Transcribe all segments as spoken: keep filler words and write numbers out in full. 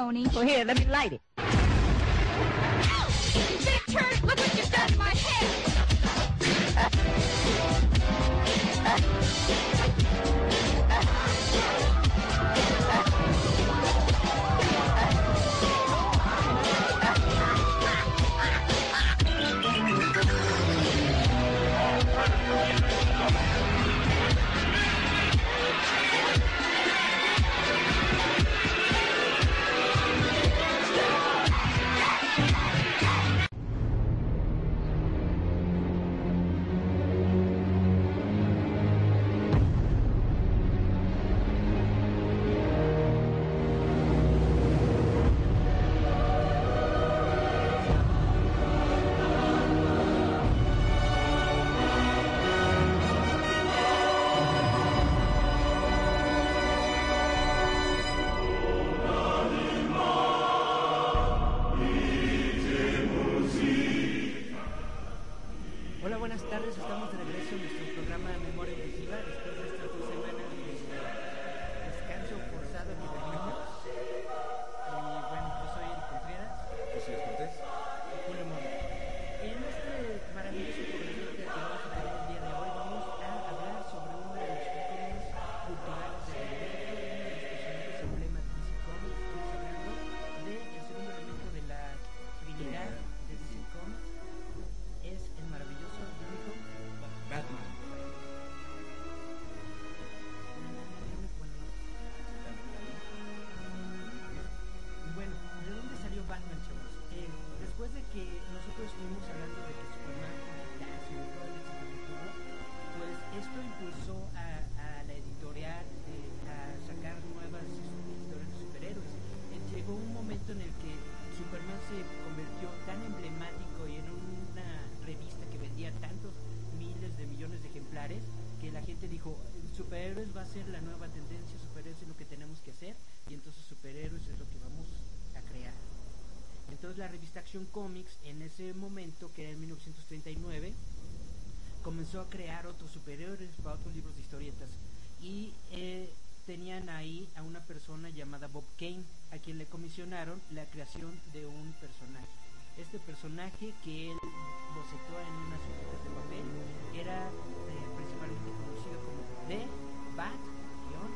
phony. Well, here, let me light it. Big turd, look what you've done to my head! Comics en ese momento, que era en mil novecientos treinta y nueve, comenzó a crear otros superhéroes para otros libros de historietas y eh, tenían ahí a una persona llamada Bob Kane, a quien le comisionaron la creación de un personaje. Este personaje, que él bocetó en unas hojitas de papel, era eh, principalmente conocido como The Bat-Man.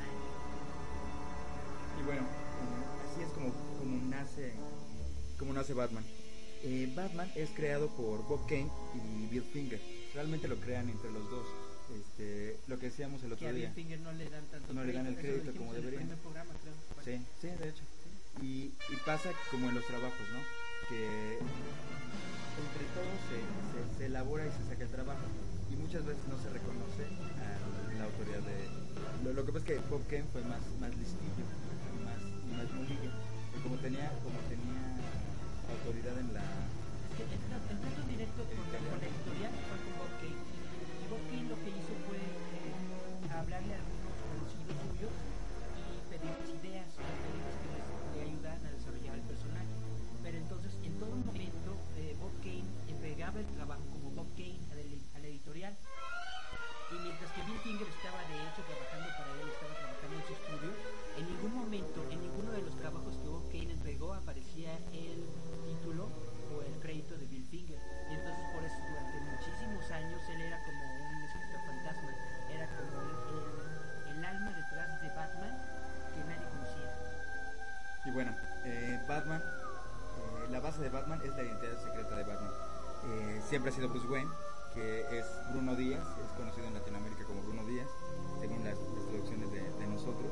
Y bueno, así es como, como nace como nace Batman. Eh, Batman es creado por Bob Kane y Bill Finger. Realmente lo crean entre los dos. Este, lo que decíamos el otro que a día. Bill Finger no le dan tanto no crédito, le dan el crédito como deberían. Programa, creo. Sí, sí, de hecho. Sí. Y, y pasa como en los trabajos, ¿no? Que entre todos se, se, se elabora y se saca el trabajo. Y muchas veces no se reconoce a la autoridad de... Lo, lo que pasa es que Bob Kane fue más, más listillo, más, más molillo. Y como tenía, como tenía autoridad en la... El trato directo con la, con la editorial fue con Bob Kane. Y Bob Kane lo que hizo fue eh, hablarle a algunos conocidos suyos y pedirles ideas, pedirles que les, le ayudaran a desarrollar el personaje. Pero entonces, en todo momento, eh, Bob Kane entregaba el trabajo como Bob Kane a la, a la editorial. Y mientras que Bill Finger estaba de hecho trabajando para él, estaba trabajando en su estudio, en ningún momento, en ninguno de los trabajos que Bob Kane entregó aparecía el título o el crédito de Bill Finger. Y entonces por eso durante muchísimos años él era como un escritor fantasma, era como el, el, el alma detrás de Batman que nadie conocía. Y bueno, eh, Batman, eh, la base de Batman es la identidad secreta de Batman. Eh, siempre ha sido Bruce Wayne, que es Bruno Díaz, es conocido en Latinoamérica como Bruno Díaz, según las, las traducciones de, de nosotros.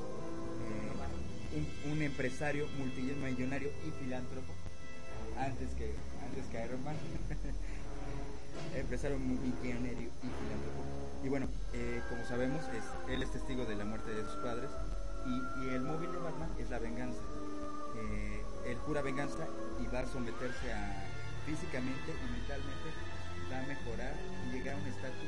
Eh, un, un empresario multimillonario y filántropo, antes que antes que Iron Man. Empresario multimillonario y filántropo. Y bueno, eh, como sabemos, es, él es testigo de la muerte de sus padres y, y el móvil de Batman es la venganza. Eh, él jura venganza y va a someterse a físicamente y mentalmente, va a mejorar y llegar a un estatus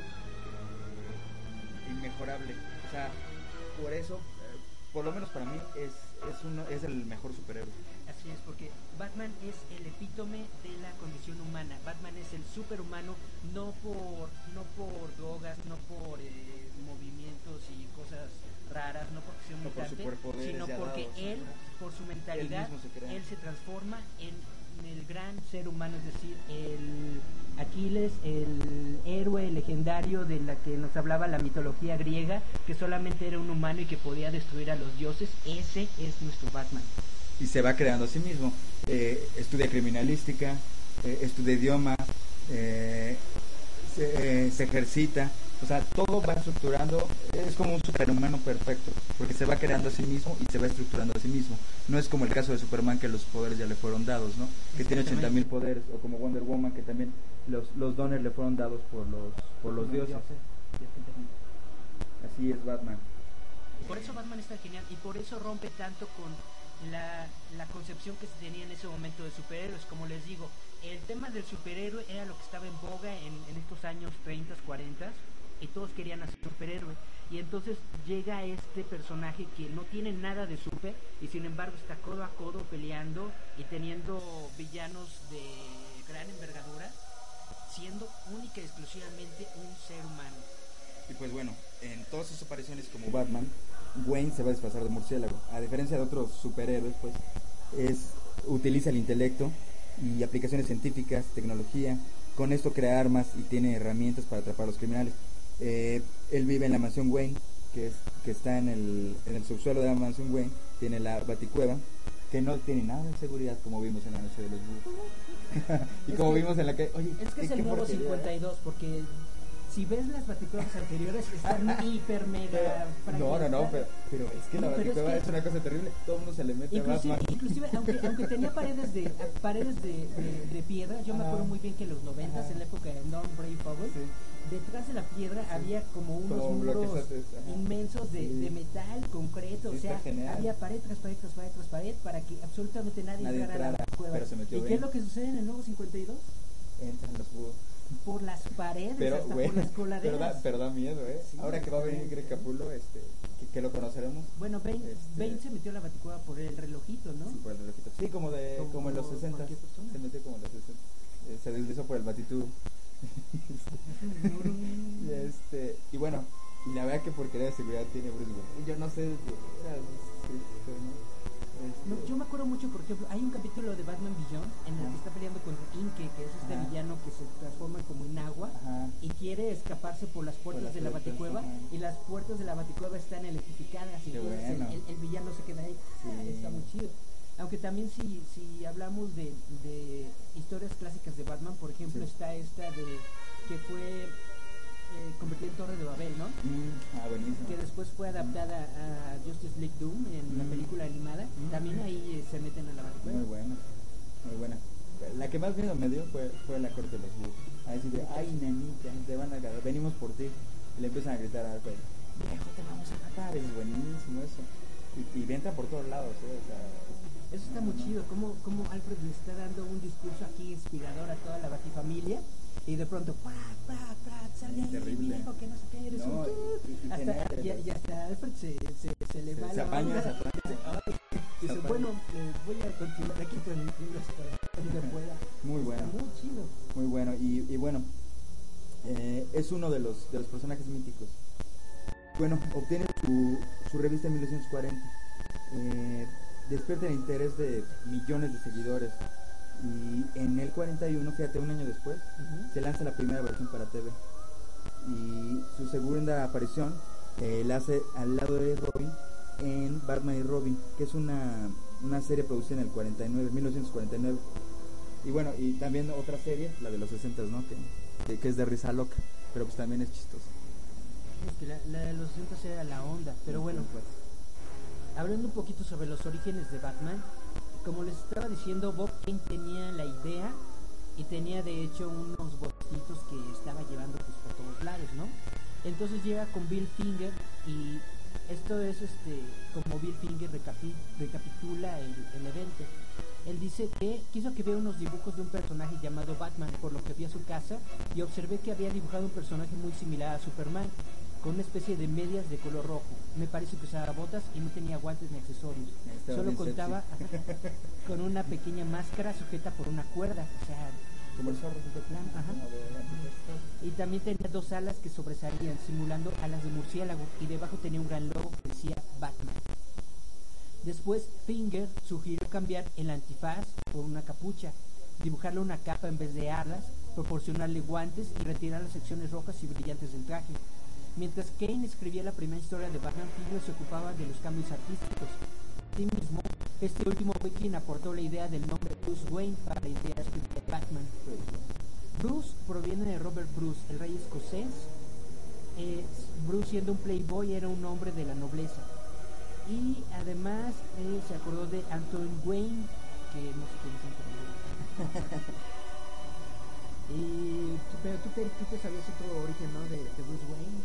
eh, inmejorable. O sea, por eso, eh, por lo menos para mí, es es uno es el mejor superhéroe. Así Así es, porque Batman es el epítome de la condición humana. Batman es el superhumano, no por no por drogas, no por eh, movimientos y cosas raras, no porque sea un No por mutante, superpoderes sino ya porque dados, él, ¿no? por su mentalidad, Él mismo se crea. él se transforma en el gran ser humano, es decir, el Aquiles, el héroe legendario de la que nos hablaba la mitología griega, que solamente era un humano y que podía destruir a los dioses. Ese es nuestro Batman. Y se va creando a sí mismo. Eh, estudia criminalística, eh, estudia idiomas, eh, se, eh, se ejercita. O sea, todo va estructurando, es como un superhumano perfecto, porque se va creando a sí mismo y se va estructurando a sí mismo. No es como el caso de Superman, que los poderes ya le fueron dados, ¿no? Que tiene ochenta mil poderes, o como Wonder Woman, que también los, los dones le fueron dados por los, por los dioses. Así es Batman. Por eso Batman está genial y por eso rompe tanto con la, la concepción que se tenía en ese momento de superhéroes. Como les digo, el tema del superhéroe era lo que estaba en boga en, en estos años treinta, cuarenta, y todos querían hacer superhéroe. Y entonces llega este personaje que no tiene nada de super y sin embargo está codo a codo peleando y teniendo villanos de gran envergadura, siendo única y exclusivamente un ser humano. Y pues bueno, en todas sus apariciones como Batman, Wayne se va a disfrazar de murciélago. A diferencia de otros superhéroes, pues es utiliza el intelecto y aplicaciones científicas, tecnología. Con esto crea armas y tiene herramientas para atrapar a los criminales. Eh, él vive en la mansión Wayne, que es que está en el, en el subsuelo de la mansión Wayne. Tiene la baticueva, que no tiene nada de seguridad, como vimos en la noche de los búhos. y es como que, vimos en la que... Oye, es que es ¿qué el nuevo porquería? cincuenta y dos, porque si ves las baticuevas anteriores están hiper mega No, no, no, pero, pero es que No, la pero es baticueva es, que- una cosa terrible. Todo el mundo se le mete Inclusive, a Batman. inclusive aunque, aunque tenía paredes de paredes de, de, de piedra, yo me Ajá. acuerdo muy bien que en los noventas, Ajá. en la época de Norm Brave Powell, Sí. detrás de la piedra había como unos Como muros bloquesotes, ajá. inmensos de, Sí. de metal, concreto, Sí, o sea, está genial. había pared tras pared tras pared tras pared para que absolutamente nadie, Nadie entrara a entrara, la cueva. pero se metió ¿Y qué bien. es lo que sucede en el nuevo cincuenta y dos? Entran los búhos. Por las paredes, Pero, hasta güey, por las pero coladeras. da, pero da miedo, ¿eh? Sí, Ahora que va a venir sí. Greg Capullo, este, que, que lo conoceremos. Bueno, Bane, Este- Bane se metió a la baticueva por el relojito, ¿no? Sí, por el relojito. Sí, como, de, Como- como en los como sesenta. cualquier persona. Se metió como en los sesenta. Eh, se deslizó por el batitubo. y, este, y bueno, y la verdad que porquería de seguridad tiene Bruce Wayne. Yo no sé de veras, este, ¿no? Este, No, yo me acuerdo mucho, por ejemplo, hay un capítulo de Batman Beyond en el que Ajá. está peleando contra Inque, que es este Ajá. villano que se transforma como en agua Ajá. y quiere escaparse por las puertas las de la puertas, baticueva, ajá. y las puertas de la baticueva están electrificadas y Qué entonces el- bueno. el, el villano se queda ahí. Sí. Ah, está muy chido. Aunque también si, si hablamos de, de historias clásicas de Batman, por ejemplo, Sí. está esta de que fue eh, convertida en Torre de Babel, ¿no? Mm, ah, buenísimo. Que después fue adaptada a Justice League Doom en la Mm. película animada. Mm. También ahí eh, se meten a la baticueva. Muy buena, muy buena. La que más miedo me dio fue, fue la corte de los búhos. Ahí sí de, ay, nanita, te van a agarrar, venimos por ti. Y le empiezan a gritar a Alfred, viejo, te vamos a matar. Es buenísimo eso. Y, y entra por todos lados, ¿eh? O sea, Eso está no, muy no. chido, como, como Alfred le está dando un discurso aquí inspirador a toda la batifamilia y de pronto, ¡prac, prac, prac! Sale ahí, Terrible. viejo, que no sé qué, eres No, un... y- y- y hasta, genial, y, el- y hasta Alfred se, se, se le Se- va se la apaña, onda. se apaña. Dice, "Ay", dice, apaña. bueno, eh, voy a continuar aquí transmitiendo hasta donde pueda. Muy Está bueno. muy chido. Muy bueno. Y, y bueno, eh, es uno de los, de los personajes míticos. Bueno, obtiene su, su revista en mil novecientos cuarenta. Eh, despierta el interés de millones de seguidores. Y en el cuarenta y uno, fíjate, un año después, Ujú. se lanza la primera versión para T V. Y su segunda aparición eh, la hace al lado de Robin en Batman y Robin, que es una, una serie producida en el cuarenta y nueve, mil novecientos cuarenta y nueve. Y bueno, y también otra serie, la de los sesenta, ¿no? Que, que, que es de risa loca, pero pues también es chistosa. Es que la, la de los sesenta era la onda, pero bueno, pues. hablando un poquito sobre los orígenes de Batman, como les estaba diciendo, Bob Kane tenía la idea y tenía de hecho unos botitos que estaba llevando pues por todos lados, ¿no? Entonces llega con Bill Finger y esto es este como Bill Finger recapi- recapitula el, el evento. Él dice que quiso que vea unos dibujos de un personaje llamado Batman, por lo que fui a su casa y observé que había dibujado un personaje muy similar a Superman. con una especie de medias de color rojo. Me parece que usaba botas y no tenía guantes ni accesorios. Estaba Solo bien contaba ajá, con una pequeña máscara sujeta por una cuerda, o sea, Como el zorro de plano, ajá. como de Anticristo. Y también tenía dos alas que sobresalían, simulando alas de murciélago, y debajo tenía un gran logo que decía Batman. Después, Finger sugirió cambiar el antifaz por una capucha, dibujarle una capa en vez de alas, proporcionarle guantes y retirar las secciones rojas y brillantes del traje. Mientras Kane escribía la primera historia de Batman, Finger se ocupaba de los cambios artísticos. Asimismo, este último fue quien aportó la idea del nombre Bruce Wayne para la idea de Batman. Bruce proviene de Robert Bruce, el rey escocés. Eh, Bruce, siendo un playboy, era un hombre de la nobleza. Y además eh, se acordó de Anton Wayne, que no sé quién es Anton Wayne. y, pero tú te, tú te sabías otro origen, ¿no? De, de Bruce Wayne.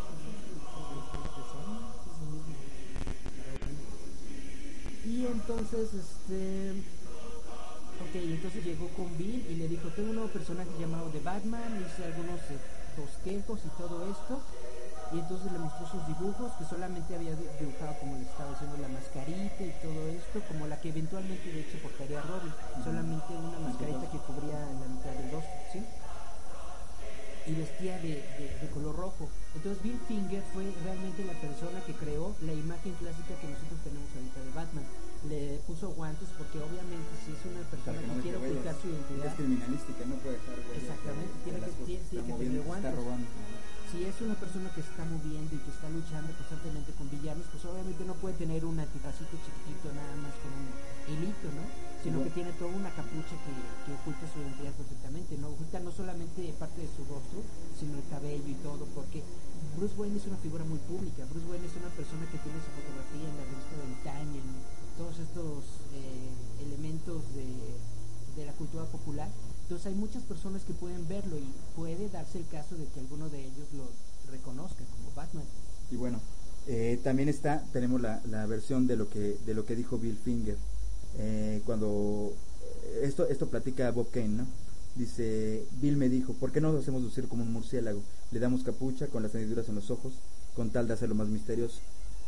Y entonces, este... Ok, entonces llegó con Bill y le dijo, tengo un nuevo personaje llamado The Batman, hice algunos eh, bosquejos y todo esto. Y entonces le mostró sus dibujos, que solamente había dibujado, como le estaba haciendo, la mascarita y todo esto, como la que eventualmente de hecho portaría Robin, uh-huh. Solamente una mascarita que cubría la mitad del rostro, ¿sí? Y vestía de, de, de color rojo. Entonces Bill Finger fue realmente la persona que creó la imagen clásica que nosotros tenemos ahorita de Batman. Le puso guantes porque obviamente si es una persona que, que no quiere ocultar su identidad, es criminalística, no puede dejar huellas. Exactamente, de, tiene, de que, tiene, tiene que tener guantes. Está robando. Si es una persona que se está moviendo y que está luchando constantemente con villanos, pues obviamente no puede tener un antifacito chiquitito nada más con un hilito, ¿no? Sino bueno. que tiene toda una capucha que, que oculta su identidad perfectamente, ¿no? Oculta no solamente parte de su rostro, sino el cabello y todo, porque Bruce Wayne es una figura muy pública. Bruce Wayne es una persona que tiene su fotografía en la revista del Time, en todos estos eh, elementos de, de la cultura popular. Entonces hay muchas personas que pueden verlo y puede darse el caso de que alguno de ellos lo reconozca como Batman. Y bueno, eh, también está, tenemos la, la versión de lo que de lo que dijo Bill Finger. Eh, cuando esto esto platica Bob Kane, ¿no? Dice, Bill me dijo, ¿por qué no lo hacemos lucir como un murciélago? Le damos capucha con las hendiduras en los ojos, con tal de hacerlo más misterioso.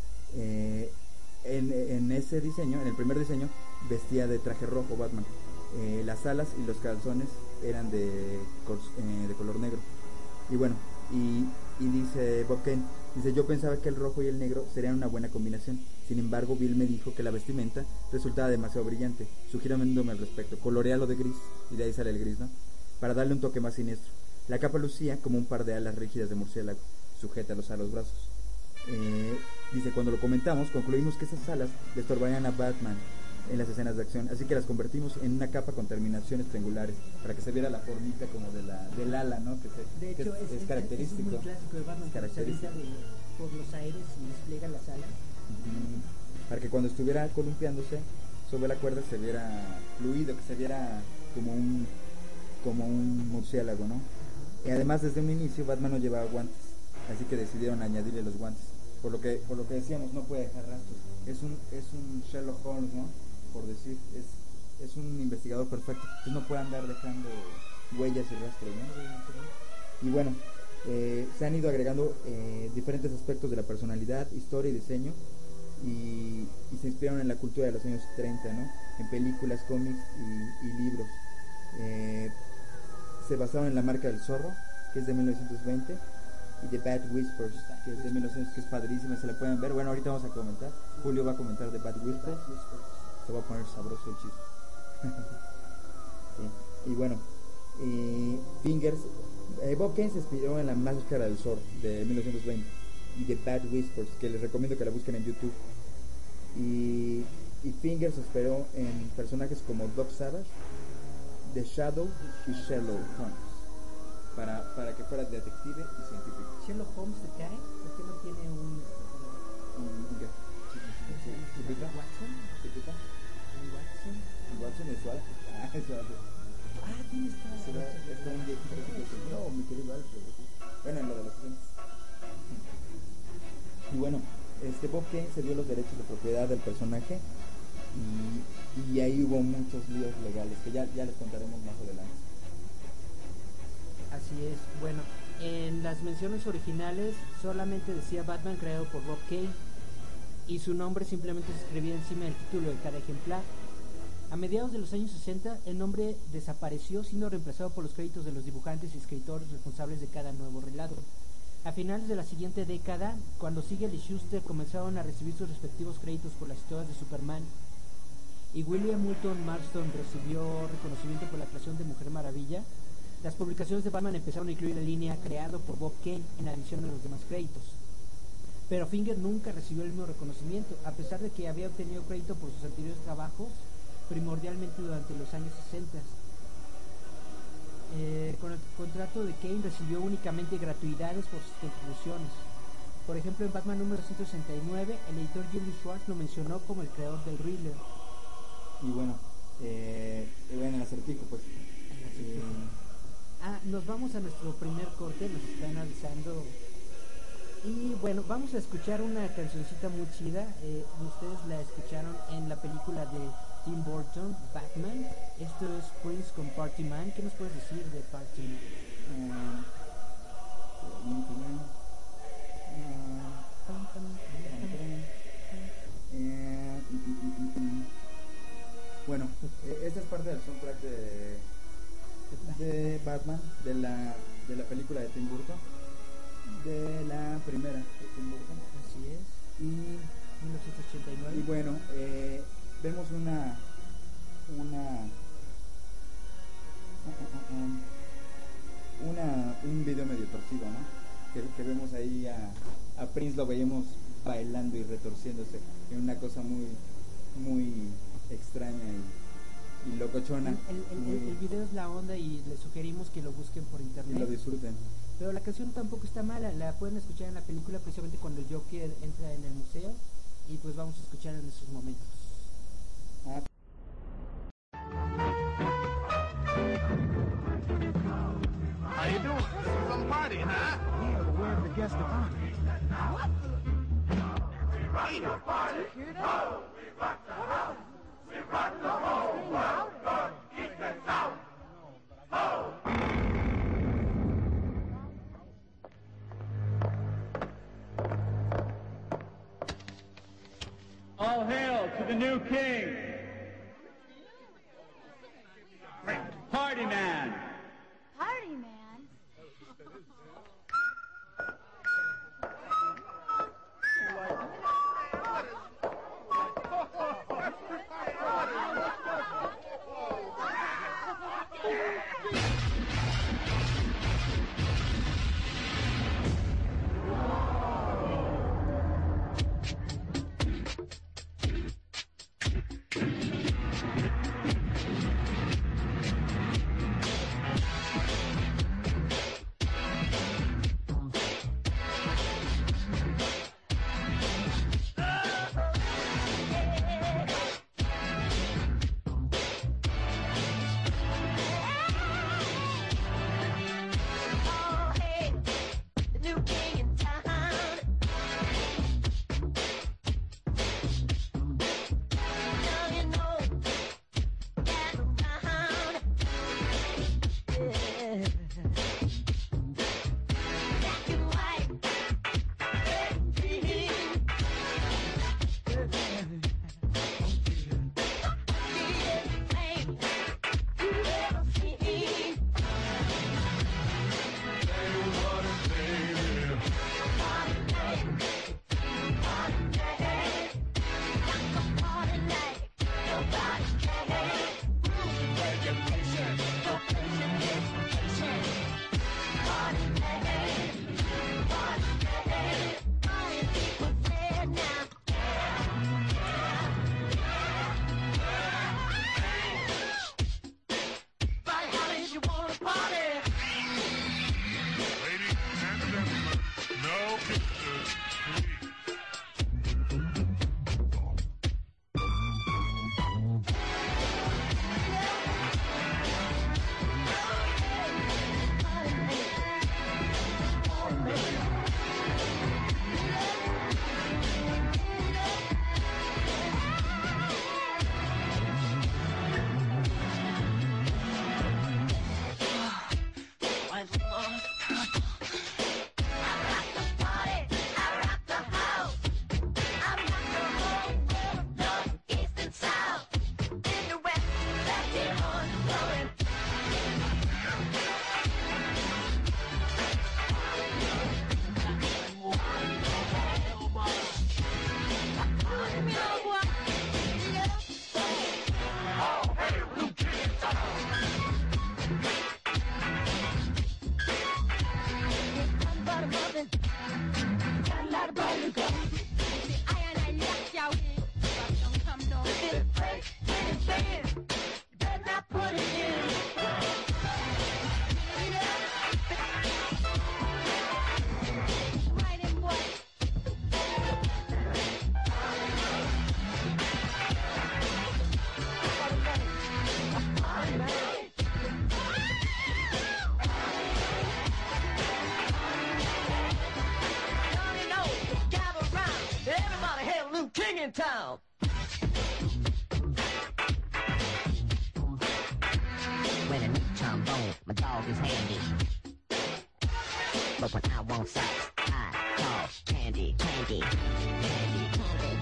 Eh, en, en ese diseño, en el primer diseño, vestía de traje rojo Batman. Eh, las alas y los calzones eran de, eh, de color negro. Y bueno, y, y dice Bob Kane, dice, yo pensaba que el rojo y el negro serían una buena combinación. Sin embargo, Bill me dijo que la vestimenta resultaba demasiado brillante, sugiriéndome al respecto. Colorealo de gris, y de ahí sale el gris, ¿no? Para darle un toque más siniestro. La capa lucía como un par de alas rígidas de murciélago, sujétalos a los brazos. Eh, dice, cuando lo comentamos, concluimos que esas alas le estorbarían a Batman en las escenas de acción, así que las convertimos en una capa con terminaciones triangulares para que se viera la formita como de la del ala, ¿no? Que, se, de hecho, que es, es, es característico. Es muy clásico de Batman, es característico. Se de, por los aires y despliega las alas. Uh-huh. Para que cuando estuviera columpiándose sobre la cuerda se viera fluido, que se viera como un como un murciélago, ¿no? Uh-huh. Y además desde un inicio Batman no llevaba guantes, así que decidieron añadirle los guantes. Por lo que por lo que decíamos, no puede dejar rastros. Es un es un Sherlock Holmes, ¿no? Por decir, es, es un investigador perfecto, entonces no puede andar dejando huellas y rastros, ¿no? Y bueno, eh, se han ido agregando eh, diferentes aspectos de la personalidad, historia y diseño, y, y se inspiraron en la cultura de los años treinta, ¿no? En películas, cómics y, y libros. Eh, se basaron en la marca del zorro, que es de mil novecientos veinte, y The Bat Whispers, que es de mil novecientos, que es padrísima, se la pueden ver. Bueno, ahorita vamos a comentar, Julio va a comentar The Bat Whispers. Se va a poner sabroso el chiste. Sí. Y bueno, eh, Fingers, eh, Bob Kane se inspiró en la máscara del zorro de mil novecientos veinte y The Bad Whispers, que les recomiendo que la busquen en YouTube. Y, y Fingers se inspiró en personajes como Doc Savage, The Shadow y Sherlock Holmes para, para que fuera detective y científico. ¿Sherlock Holmes se cae? ¿Por qué no tiene un... un, un Watson? Watson. Watson es Alfred. Ah, es Alfred. Ah, tienes toda la razón. Está un viejito que no, mi querido Alfred. Bueno, en lo de los sesenta. Y bueno, este Bob Kane se dio los derechos de propiedad del personaje y, y ahí hubo muchos líos legales que ya, ya les contaremos más adelante. Así es. Bueno, En las menciones originales solamente decía Batman creado por Bob Kane y su nombre simplemente se escribía encima del título de cada ejemplar. A mediados de los años sesenta, el nombre desapareció, siendo reemplazado por los créditos de los dibujantes y escritores responsables de cada nuevo relato. A finales de la siguiente década, cuando Siegel y Shuster comenzaron a recibir sus respectivos créditos por las historias de Superman, y William Moulton Marston recibió reconocimiento por la creación de Mujer Maravilla, las publicaciones de Batman empezaron a incluir la línea creado por Bob Kane en adición a los demás créditos. Pero Finger nunca recibió el mismo reconocimiento, a pesar de que había obtenido crédito por sus anteriores trabajos, primordialmente durante los años sesenta. Eh, con el contrato de Kane recibió únicamente gratuidades por sus contribuciones. Por ejemplo, en Batman número ciento sesenta y nueve, el editor Julius Schwartz lo mencionó como el creador del Riddler. Y bueno, eh, en el acertijo, pues. Eh, ah, nos vamos a nuestro primer corte, nos están avisando. Y bueno, vamos a escuchar una cancioncita muy chida. Eh, ustedes la escucharon en la película de Tim Burton, Batman. Esto es Prince con Party Man. ¿Qué nos puedes decir de Party Man? Bueno, esta es parte del soundtrack de, de Batman, de la, de la película de Tim Burton, de la primera de Tim Burton. Así es. Y mil novecientos ochenta y nueve. Y bueno, eh, vemos una una una un video medio torcido, ¿no? Que, que vemos ahí a, a Prince, lo veíamos bailando y retorciéndose en una cosa muy muy extraña y, y locochona. El, el, muy, el, el video es la onda y les sugerimos que lo busquen por internet y lo disfruten. Pero la canción tampoco está mala, la pueden escuchar en la película precisamente cuando el Joker entra en el museo, y pues vamos a escuchar en esos momentos. Ah. How you doing? Some party, huh? Yeah, but where's the guest of honor? What? We rock the party. Oh, we rock the house. We rock the whole world. North, east, and south. Oh. All hail to the new king. Party man. Party man. bubbling. Got a lot of bubbling gum. See, I and I knock y'all in. Don't come no fit. Break, break, break. You better not put it in. Right in what? King in town. When I need trombone, my dog is handy. But when I want sex, I call Candy, Candy, Candy, Candy.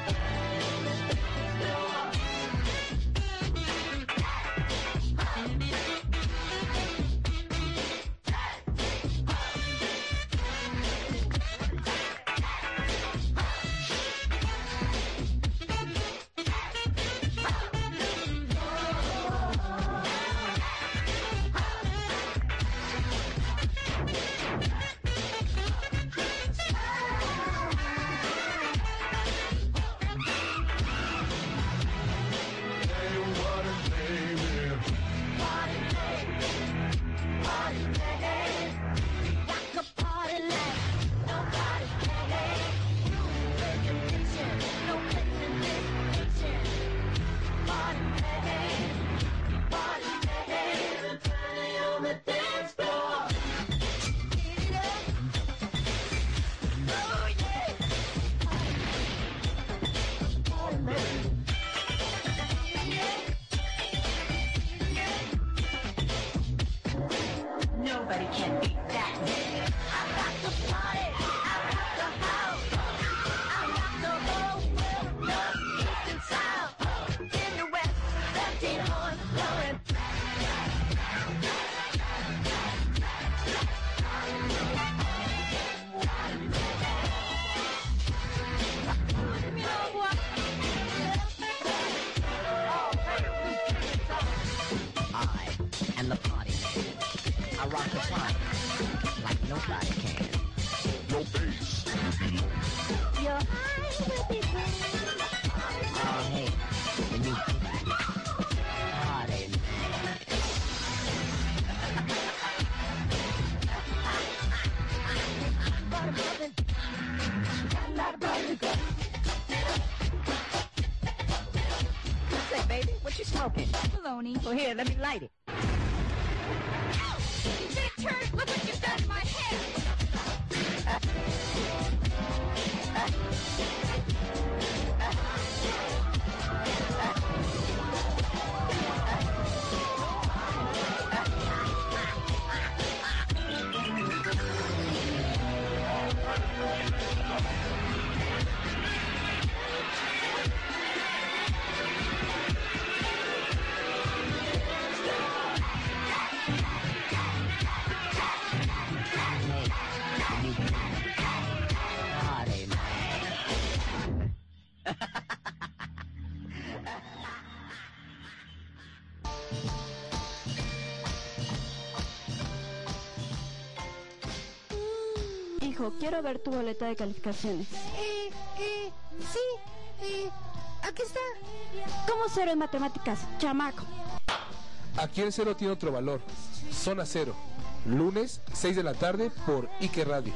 Nobody can beat that. I got the party, I got the house, I got the whole world, north, east and south, in the west, thirteen horns blowing. You know what? I am the party man. I rock the party like nobody can. Your bass will be low. Your eyes will be green. Oh hey, the new party man. Butter bubbling. Got a lot of bubbling gum. Say baby, what you smoking? Baloney. Well, here, let me light it. You big turd, look what you've done to my head. Party man. Hijo, quiero ver tu boleta de calificaciones. Eh, eh, sí, eh, aquí está. ¿Cómo cero en matemáticas, chamaco? Aquí el cero tiene otro valor. Zona Cero. Lunes, seis de la tarde por Ike Radio.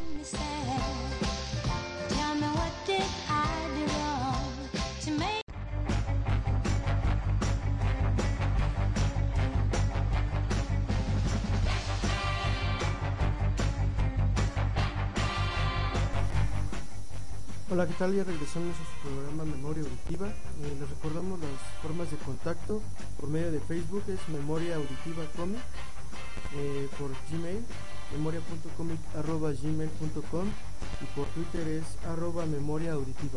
Hola, ¿qué tal? Ya regresamos a su programa Memoria Auditiva. Eh, les recordamos las formas de contacto por medio de Facebook, es Memoria Auditiva Comic, eh, por Gmail, memoria punto comic arroba gmail punto com, y por Twitter es arroba memoria auditiva.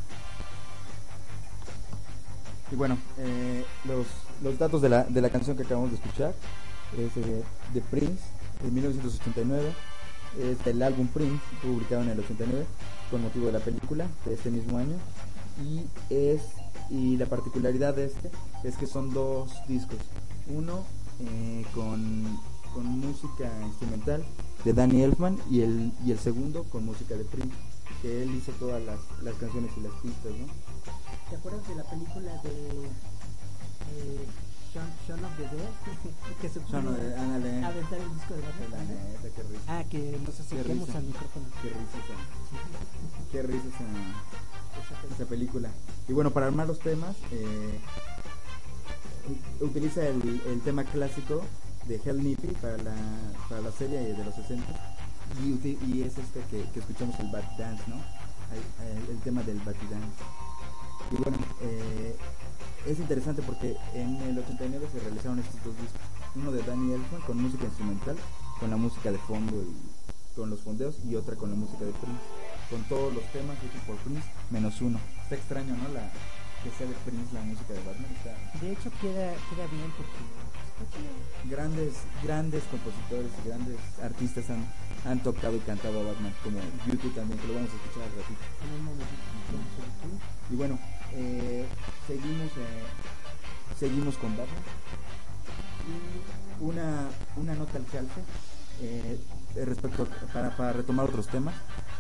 Y bueno, eh, los, los datos de la, de la canción que acabamos de escuchar es de, de Prince, de mil novecientos ochenta y nueve. Es del álbum Prince, publicado en el ochenta y nueve con motivo de la película de este mismo año, y es y la particularidad de este es que son dos discos, uno eh, con con música instrumental de Danny Elfman y el, y el segundo con música de Prince, que él hizo todas las, las canciones y las pistas, ¿no? ¿Te acuerdas de la película de eh, Shaun, Shaun of the Dead? Que se Shaun of the Dead, ándale. aventar el disco de Batman. La neta, qué risa. Ah, que nos acerquemos al micrófono. Qué risa esa, qué risa esa, esa película. Y bueno, para armar los temas, eh, utiliza el, el tema clásico de Hell Nippy para la, para la serie de los sesenta y, uti- y es este que, que escuchamos, el Bat Dance, ¿no? El, el, el tema del Bat Dance. Y bueno, eh, es interesante porque en el ochenta y nueve se realizaron estos dos discos, uno de Danny Elfman con música instrumental, con la música de fondo y con los fondeos, y otra con la música de Prince, con todos los temas hechos por Prince menos uno. Está extraño, ¿no? La, que sea de Prince la música de Batman. Está... De hecho queda, queda bien porque grandes grandes compositores y grandes artistas han, han tocado y cantado a Batman, como YouTube también, que lo vamos a escuchar al ratito. En un momentito. Y bueno, eh, seguimos eh, seguimos con Batman. Y una, una nota al calce eh, respecto a, para, para retomar otros temas.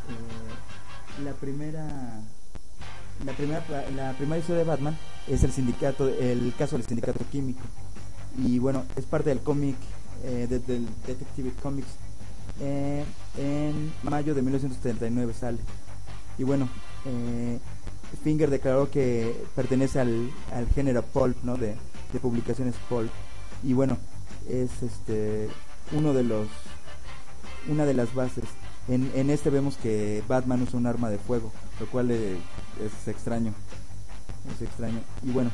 Eh, la primera la primera la primera historia de Batman es el sindicato el caso del sindicato químico, y bueno, es parte del cómic eh, de, del Detective Comics. Eh, en mayo de mil novecientos setenta y nueve sale, y bueno, eh, Finger declaró que pertenece al, al género pulp, ¿no? de, de publicaciones pulp, y bueno, es este uno de los una de las bases. En, en este vemos que Batman usa un arma de fuego, lo cual eh, es extraño, es extraño. Y bueno,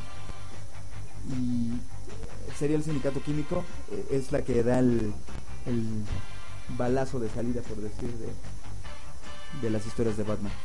y sería el sindicato químico, eh, es la que da el, el balazo de salida, por decir, de, de las historias de Batman.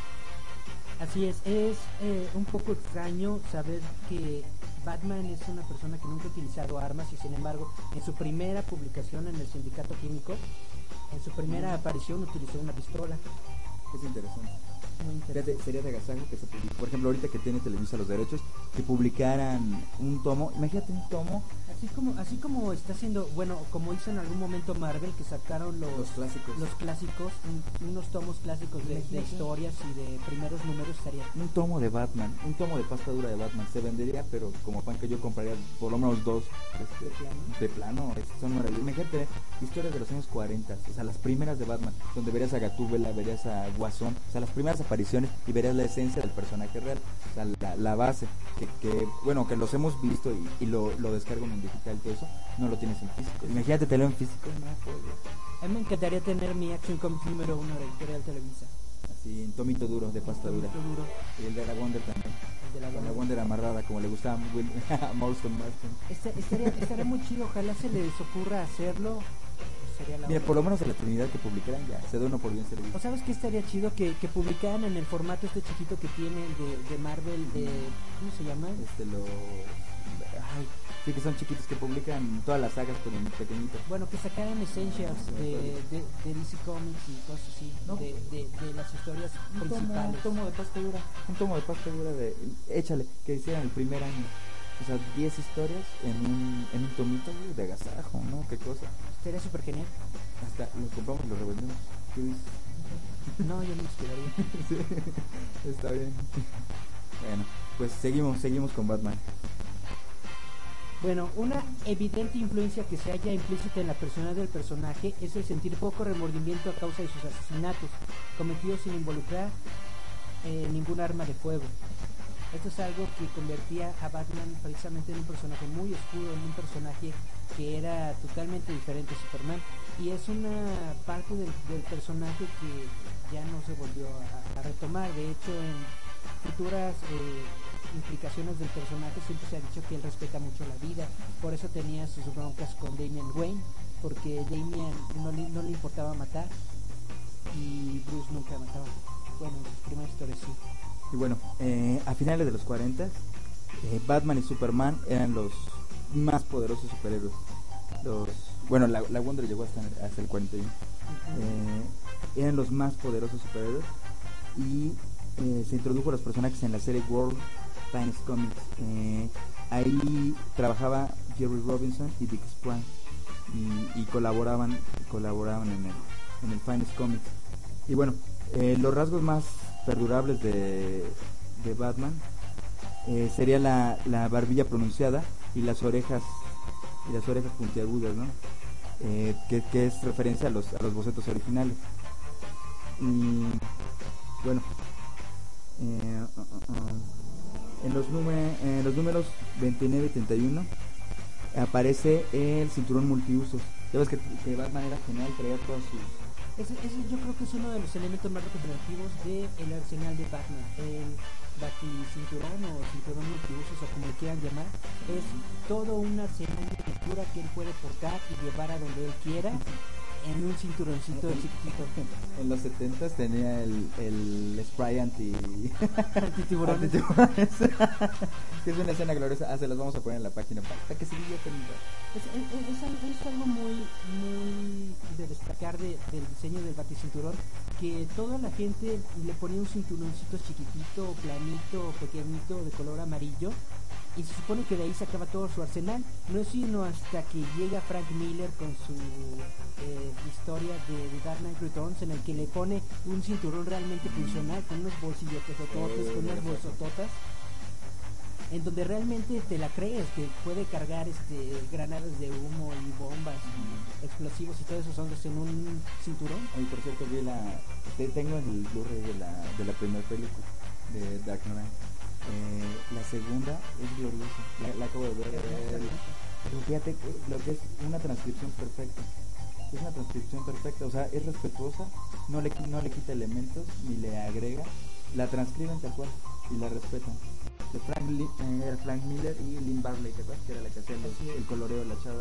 Así es, es eh, un poco extraño saber que Batman es una persona que nunca ha utilizado armas y sin embargo en su primera publicación en el sindicato químico, en su primera aparición utilizó una pistola. Es interesante. Muy interesante. Fíjate, sería de agasajo que se publique, por ejemplo, ahorita que tiene Televisa los derechos, que publicaran un tomo, imagínate un tomo. Así como, así como está haciendo, bueno, como hizo en algún momento Marvel, que sacaron los, los clásicos, los clásicos un, unos tomos clásicos de, de historias y de primeros números estaría. Un tomo de Batman, un tomo de pasta dura de Batman, se vendería, pero como pan que yo compraría por lo menos dos. Este, de plano. De plano, son maravillosas. Imagínate, historias de los años cuarenta, o sea, las primeras de Batman, donde verías a Gatúbela, verías a Guasón, o sea, las primeras apariciones, y verías la esencia del personaje real, o sea, la, la base, que, que, bueno, que los hemos visto y, y lo, lo descargan en digital y todo eso, no lo tienes en físico. Imagínate tenerlo en físico, no puedes. A mí me encantaría tener mi Action Comics número uno de Editorial Televisa. Así, en tomito duro, de pasta dura. Duro. Y el de la Wonder también. El de la Con Wonder. la Wonder amarrada, como le gustaba a Marston Martin. Este, estaría, estaría muy chido, ojalá se les ocurra hacerlo. Sería la Mira, otra. por lo menos de la Trinidad que publicaran, ya se da uno por bien servido. ¿O sabes qué estaría chido? Que, que publicaran en el formato este chiquito que tiene de, de Marvel, de... ¿Cómo se llama? Este, lo... Ay, sí, que son chiquitos, que publican todas las sagas, pero en pequeñitos. Bueno, que sacaran Essentials de, de, de D C Comics y cosas así, ¿no? de, de, de las historias Un tomo, principales. un tomo de pasta dura, un tomo de pasta dura de... Échale, que hicieran el primer año. O sea, diez historias en un, en un tomito de agasajo, ¿no? Qué cosa. Sería súper genial. Hasta los compramos y los revendemos. ¿Qué dices? No, yo no los quedaría. Sí, está bien. Bueno, pues seguimos, seguimos con Batman. Bueno, una evidente influencia que se halla implícita en la personalidad del personaje es el sentir poco remordimiento a causa de sus asesinatos, cometidos sin involucrar eh, ningún arma de fuego. Esto es algo que convertía a Batman precisamente en un personaje muy oscuro, en un personaje que era totalmente diferente a Superman, y es una parte del, del personaje que ya no se volvió a, a retomar. De hecho, en futuras eh, implicaciones del personaje siempre se ha dicho que él respeta mucho la vida, por eso tenía sus broncas con Damian Wayne, porque Damian no le, no le importaba matar y Bruce nunca mataba. Bueno, en sus primeras historias sí. Y bueno, eh, a finales de los cuarenta, eh, Batman y Superman eran los más poderosos superhéroes. Los, bueno, la, la Wonder llegó hasta, hasta el cuarenta y uno. Eh, eran los más poderosos superhéroes, y eh, se introdujo a los personajes en la serie World Finest Comics. Eh, ahí trabajaba Jerry Robinson y Dick Sprang. y, y colaboraban colaboraban en el, en el Finest Comics. Y bueno, eh, los rasgos más perdurables de, de Batman eh, sería la, la barbilla pronunciada y las orejas y las orejas puntiagudas, ¿no? Eh, que, que es referencia a los a los bocetos originales. Y bueno, eh, uh, uh, uh, en los números en los números veintinueve y treinta y uno aparece el cinturón multiusos. Ya ves que, que Batman era genial, traía todas sus... Ese, ese yo creo que es uno de los elementos más representativos del arsenal de Batman. El baticinturón o cinturón multiusos, o como le quieran llamar, es todo un arsenal de pintura que él puede portar y llevar a donde él quiera en un cinturoncito chiquitito. En los setentas tenía el, el spray anti... Antitiburones. Antitiburones. Que es una escena gloriosa. Ah, se las vamos a poner en la página para que se diviertan. Es, es, es, algo, es algo muy, muy de destacar de, del diseño del baticinturón, que toda la gente le ponía un cinturoncito chiquitito, planito, pequeñito, de color amarillo, y se supone que de ahí sacaba todo su arsenal. No es sino hasta que llega Frank Miller con su eh, historia de, de Dark Knight Returns, en el que le pone un cinturón realmente funcional, con unos bolsillotes ototes, con unas bolsototas, en donde realmente te la crees, que puede cargar este granadas de humo y bombas y explosivos y todo eso son en un cinturón. Oye, por cierto, vi la... tengo el Blu-ray de la, de la primera película de Dark Knight. Eh, la segunda es gloriosa, la, la acabo de ver. Eh, pero fíjate lo que es una transcripción perfecta. Es una transcripción perfecta, o sea, es respetuosa, no le, no le quita elementos ni le agrega, la transcriben tal cual y la respetan. De Frank, Lee, eh, Frank Miller y Lynn Barley, ¿verdad? Que era la que hacía el, el coloreo de la chava.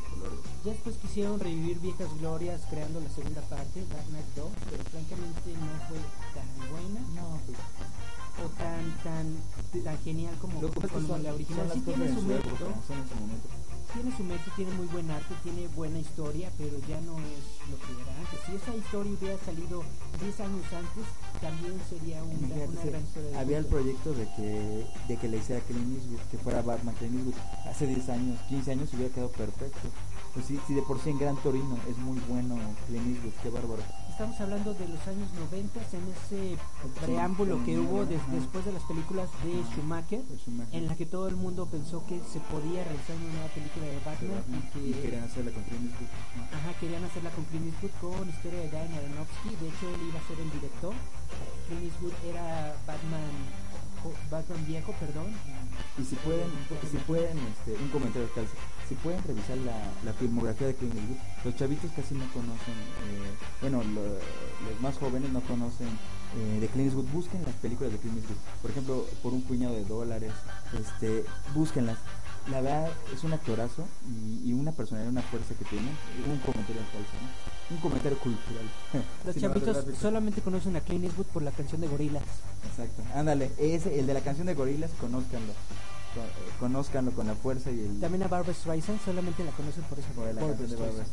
Ya después quisieron revivir viejas glorias creando la segunda parte, Dark Knight dos, pero francamente no fue tan buena. No, pues. O tan tan tan genial como, Lo que como son, la original. son Sí tiene su mérito, son en su momento. tiene su mérito, tiene muy buen arte, tiene buena historia, pero ya no es lo que era antes. Si esa historia hubiera salido diez años antes, también sería un, una, una gran historia. De había el proyecto de que de que le hiciera Clint Eastwood, que fuera Batman Clint Eastwood. Hace diez años, quince años hubiera quedado perfecto. Pues sí, si de por sí en Gran Torino es muy bueno Clint Eastwood, qué bárbaro. Estamos hablando de los años noventa, en ese preámbulo que hubo des, después de las películas de Schumacher, Schumacher, en la que todo el mundo pensó que se podía realizar una nueva película de Batman, Batman y que y querían hacerla con Clint Eastwood. Ajá, querían hacerla con Clint Eastwood, con historia de Darren Aronofsky. De hecho, él iba a ser el director. Clint Eastwood era Batman, Batman viejo, perdón. Y si pueden, si pueden, este, un comentario calza. Si pueden revisar la, la filmografía de Clint Eastwood, los chavitos casi no conocen, eh, bueno, lo, los más jóvenes no conocen eh, de Clint Eastwood. Busquen las películas de Clint Eastwood, por ejemplo, por un puñado de dólares, este, búsquenlas. La verdad es un actorazo y, y una personalidad, una fuerza que tiene. Un comentario falso, ¿no? Un comentario cultural. Los chavitos solamente conocen a Clint Eastwood por la canción de Gorillaz. Exacto, ándale, ese, el de la canción de Gorillaz, conózcanlo. Conózcanlo con la fuerza y el... También a Barbra Streisand solamente la conocen por eso. Por la canción de Barbra.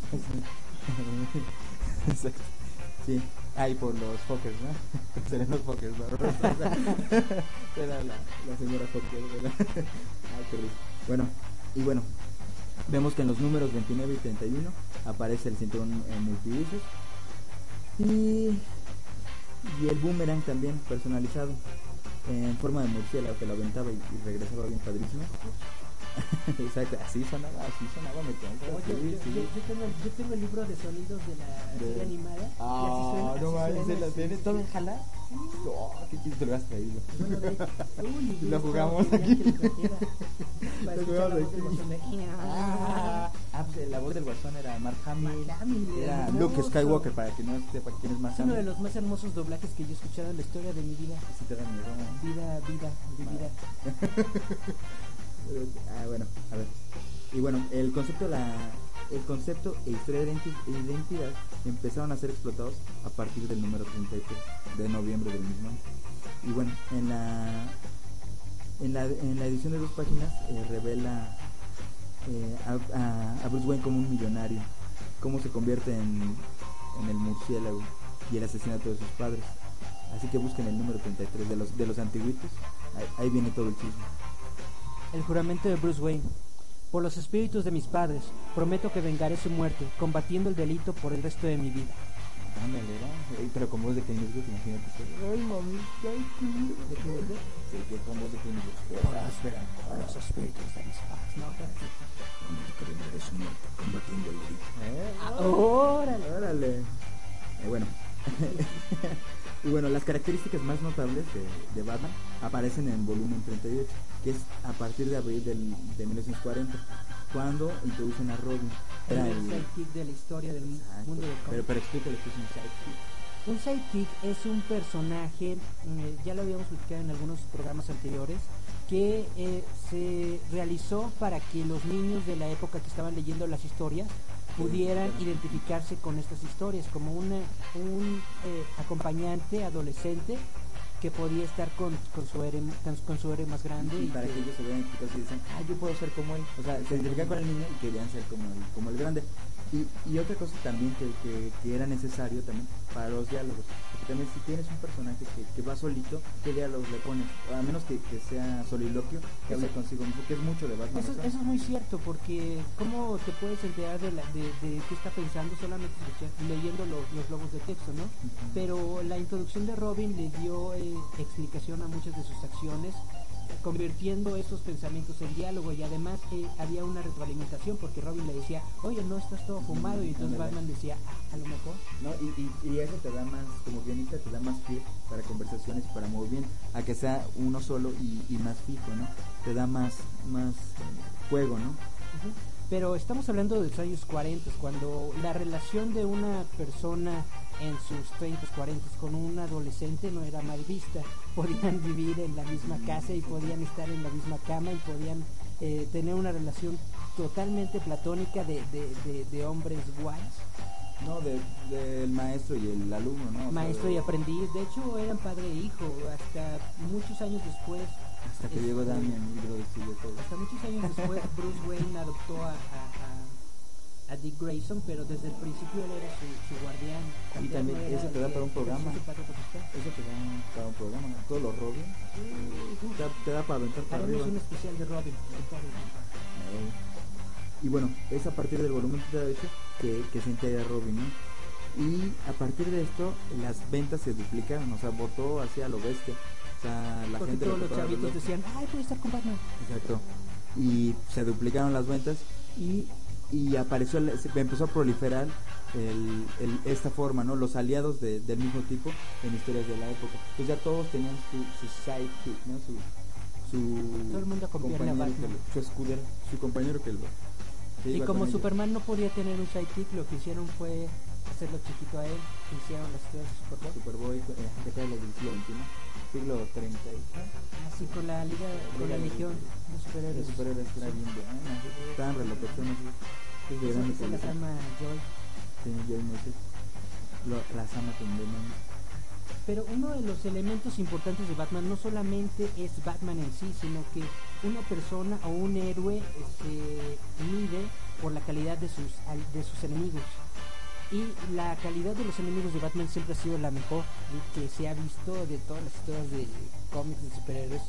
Exacto. Sí, ah, y por los Fockers, ¿no? Serían los Fockers, Barbra Streisand. Era la, la señora Fokker, ¿verdad? Ay, qué rico. Bueno, y bueno, vemos que en los números veintinueve y treinta y uno aparece el cinturón en multiusos y, y el boomerang también personalizado en forma de murciélago, que lo aventaba y, y regresaba bien padrísimo. Exacto, así sonaba, así sonaba, me cuento. Oh, yo, yo, sí. yo, yo, tengo, yo tengo el libro de sonidos de la serie animada. Ah, y así suena, no así mames, suena, ¿se la tienes todo en jala? Oh, qué chiste, te lo has traído. Bueno, de, uy, y lo jugamos aquí. Lo jugamos aquí. Ah, ah, pues la voz del Guasón era Mark Hamill. Mark Hamill era era Luke hermoso. Skywalker, para que no sepa quién es Mark Es Hamill. uno de los más hermosos doblajes que yo he escuchado en la historia de mi vida. Sí, te da miedo. Vida, vida, vida. Ah, bueno, a ver. Y bueno, el concepto de la el concepto e historia de identidad empezaron a ser explotados a partir del número treinta y tres de noviembre del mismo año. Y bueno, en la en la, en la edición de dos páginas eh, revela eh, a, a, a Bruce Wayne como un millonario, cómo se convierte en, en el murciélago y el asesinato de sus padres. Así que busquen el número treinta y tres de los de los antiguitos, ahí, ahí viene todo el chisme. El juramento de Bruce Wayne. Por los espíritus de mis padres, prometo que vengaré su muerte, combatiendo el delito por el resto de mi vida. Ándale, ¿no? Eh, Pero con voz de Clint Eastwood, imagínate. Ay, mami, ay, ¿De qué es? Sí, que con voz de Clint Eastwood. Por los, por los espíritus de mis padres, no, Prometo que vengaré su muerte, combatiendo el delito. ¿Eh? Ah, órale. Órale. Eh, bueno. Y bueno, las características más notables de, de Batman aparecen en volumen treinta y ocho, que es a partir de abril del, de mil novecientos cuarenta, cuando introducen a Robin. Era Era el el sidekick de la historia del Exacto. mundo del cómic. Pero, pero explícale que es un sidekick. Un sidekick es un personaje, eh, ya lo habíamos platicado en algunos programas anteriores, que eh, se realizó para que los niños de la época que estaban leyendo las historias pudieran identificarse con estas historias, como una, un eh, acompañante adolescente que podía estar con, con, su héroe, con, con su héroe más grande. Y, y para que, que ellos se vean identificados y dicen, ah, yo puedo ser como él. O sea, se identifican con el niño y querían ser como el, como el grande. Y, y otra cosa también que, que, que era necesario también para los diálogos, porque también si tienes un personaje que, que va solito, ¿qué diálogos le pones? A menos que, que sea soliloquio, que hable consigo mismo, que es mucho de Batman. Eso, eso es muy cierto, porque ¿cómo te puedes enterar de, la, de, de qué está pensando solamente leyendo los, los logos de texto, ¿no? Uh-huh. Pero la introducción de Robin le dio eh, explicación a muchas de sus acciones, convirtiendo esos pensamientos en diálogo, y además eh, había una retroalimentación, porque Robin le decía, oye, no estás todo fumado, y entonces Batman decía, ah, a lo mejor. No, y, y, y eso te da más, como guionista, te da más pie para conversaciones y para movimiento, a que sea uno solo y, y más fijo, ¿no? Te da más, más eh, juego, ¿no? Uh-huh. Pero estamos hablando de los años cuarenta, cuando la relación de una persona en sus treinta, cuarenta con un adolescente no era mal vista. Podían vivir en la misma casa y podían estar en la misma cama y podían eh, tener una relación totalmente platónica de, de, de, de hombres guays. No, del de, de maestro y el alumno, ¿no? Maestro o sea, y aprendiz. De hecho, eran padre e hijo. Hasta muchos años después. Hasta que este, llegó Damian y lo destruyó todo. Hasta muchos años después, Bruce Wayne adoptó a, a, a, a Dick Grayson, pero desde el principio él era su, su guardián. Y también eso te da para un programa. Eso te da para un programa. Todos los Robin. Sí, te, te da para aventar para Haremos arriba. un especial de Robin. Eh. Y bueno, es a partir del volumen treinta y ocho que, que se integra Robin, ¿no? Y a partir de esto las ventas se duplicaron, o sea, votó hacia lo bestia. O sea, la porque gente todos los chavitos decían, ay, puede estar con Batman. Exacto. Y se duplicaron las ventas y, y apareció, se empezó a proliferar el, el, esta forma, ¿no? Los aliados de, del mismo tipo en historias de la época. Pues ya todos tenían su, su sidekick, ¿no? Su, su todo el mundo compañero, que lo, su escudero, su compañero que lo... Que y como Superman no podía tener un sidekick, lo que hicieron fue hacerlo chiquito a él. Hicieron las historias de Superboy. Superboy, eh, que trae del siglo veintiuno, siglo treinta. Así con la liga, con la legión de superhéroes. De superhéroes era bien buena. Estaban relocaciones. Se las ama Joy. Sí, Joy no sé. Las ama con demonios. Pero uno de los elementos importantes de Batman no solamente es Batman en sí, sino que una persona o un héroe se mide por la calidad de sus, de sus enemigos. Y la calidad de los enemigos de Batman siempre ha sido la mejor que se ha visto de todas las historias de cómics de superhéroes.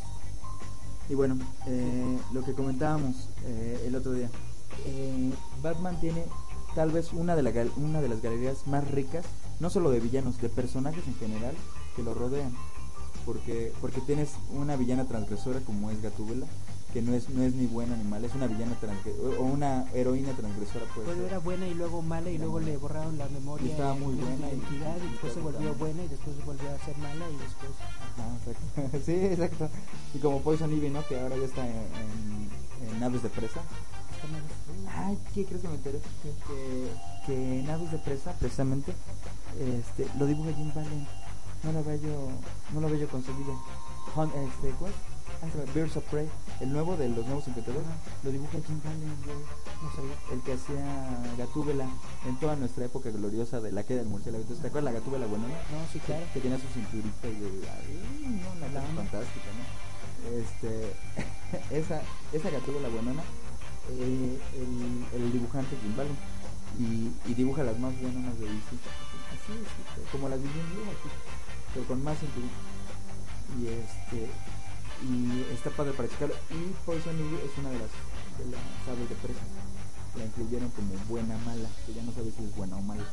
Y bueno, eh, lo que comentábamos eh, el otro día, eh, Batman tiene tal vez una de, la, una de las galerías más ricas, no solo de villanos, de personajes en general que lo rodean, porque porque tienes una villana transgresora como es Gatúbela, que no es no es ni buena ni mala, es una villana transgresora o una heroína transgresora, pues. Pero era buena y luego mala y luego mala. Le borraron la memoria y estaba muy y buena la identidad y, y después se volvió buena y después volvió a ser mala y después ajá, exacto. Sí, exacto. Y como Poison Ivy, ¿no? Que ahora ya está en, en, en Naves de Presa. Ay, ¿qué crees que me enteré? Que, que, que Naves de Presa, precisamente, este, lo dibuja Jim Balent. No lo veo, no lo veo conseguido. Hunt, este, ¿cuál? Ah, Birds of Prey, el nuevo de los nuevos cincuenta y dos, lo dibuja Jim Balent, no sabía. El que hacía Gatúbela en toda nuestra época gloriosa de la queda del murciélago. ¿Te acuerdas la Gatúbela buenona? No, sí, claro. Que, que tenía su cinturita y de, ay, no, una cosa fantástica, ¿no? Este, esa, esa Gatúbela buenona. Eh, el, el dibujante Jim Balent y, y dibuja las más buenas de D C así, así como las de Jim Lee, así, pero con más cinturita y este y está padre para checarlo. Y Poison Ivy es una de las de la Sable de Presa. La incluyeron como buena mala, que ya no sabes si es buena o mala.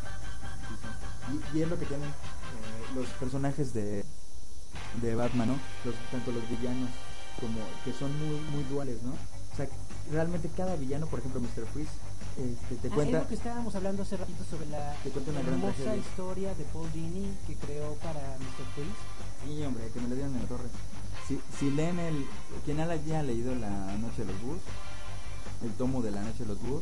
Y, y es lo que tienen eh, los personajes de, de Batman, ¿no? Los, tanto los villanos como que son muy muy duales, ¿no? O sea, realmente cada villano, por ejemplo, mister Freeze, este, te Ah, cuenta... es lo que estábamos hablando hace ratito sobre la Te cuenta una gran hermosa tragedia. historia de Paul Dini que creó para mister Freeze. Sí, hombre, que me lo dieron en la torre. Si, si leen el... Quien haya leído La Noche de los Búhos, el tomo de La Noche de los Búhos,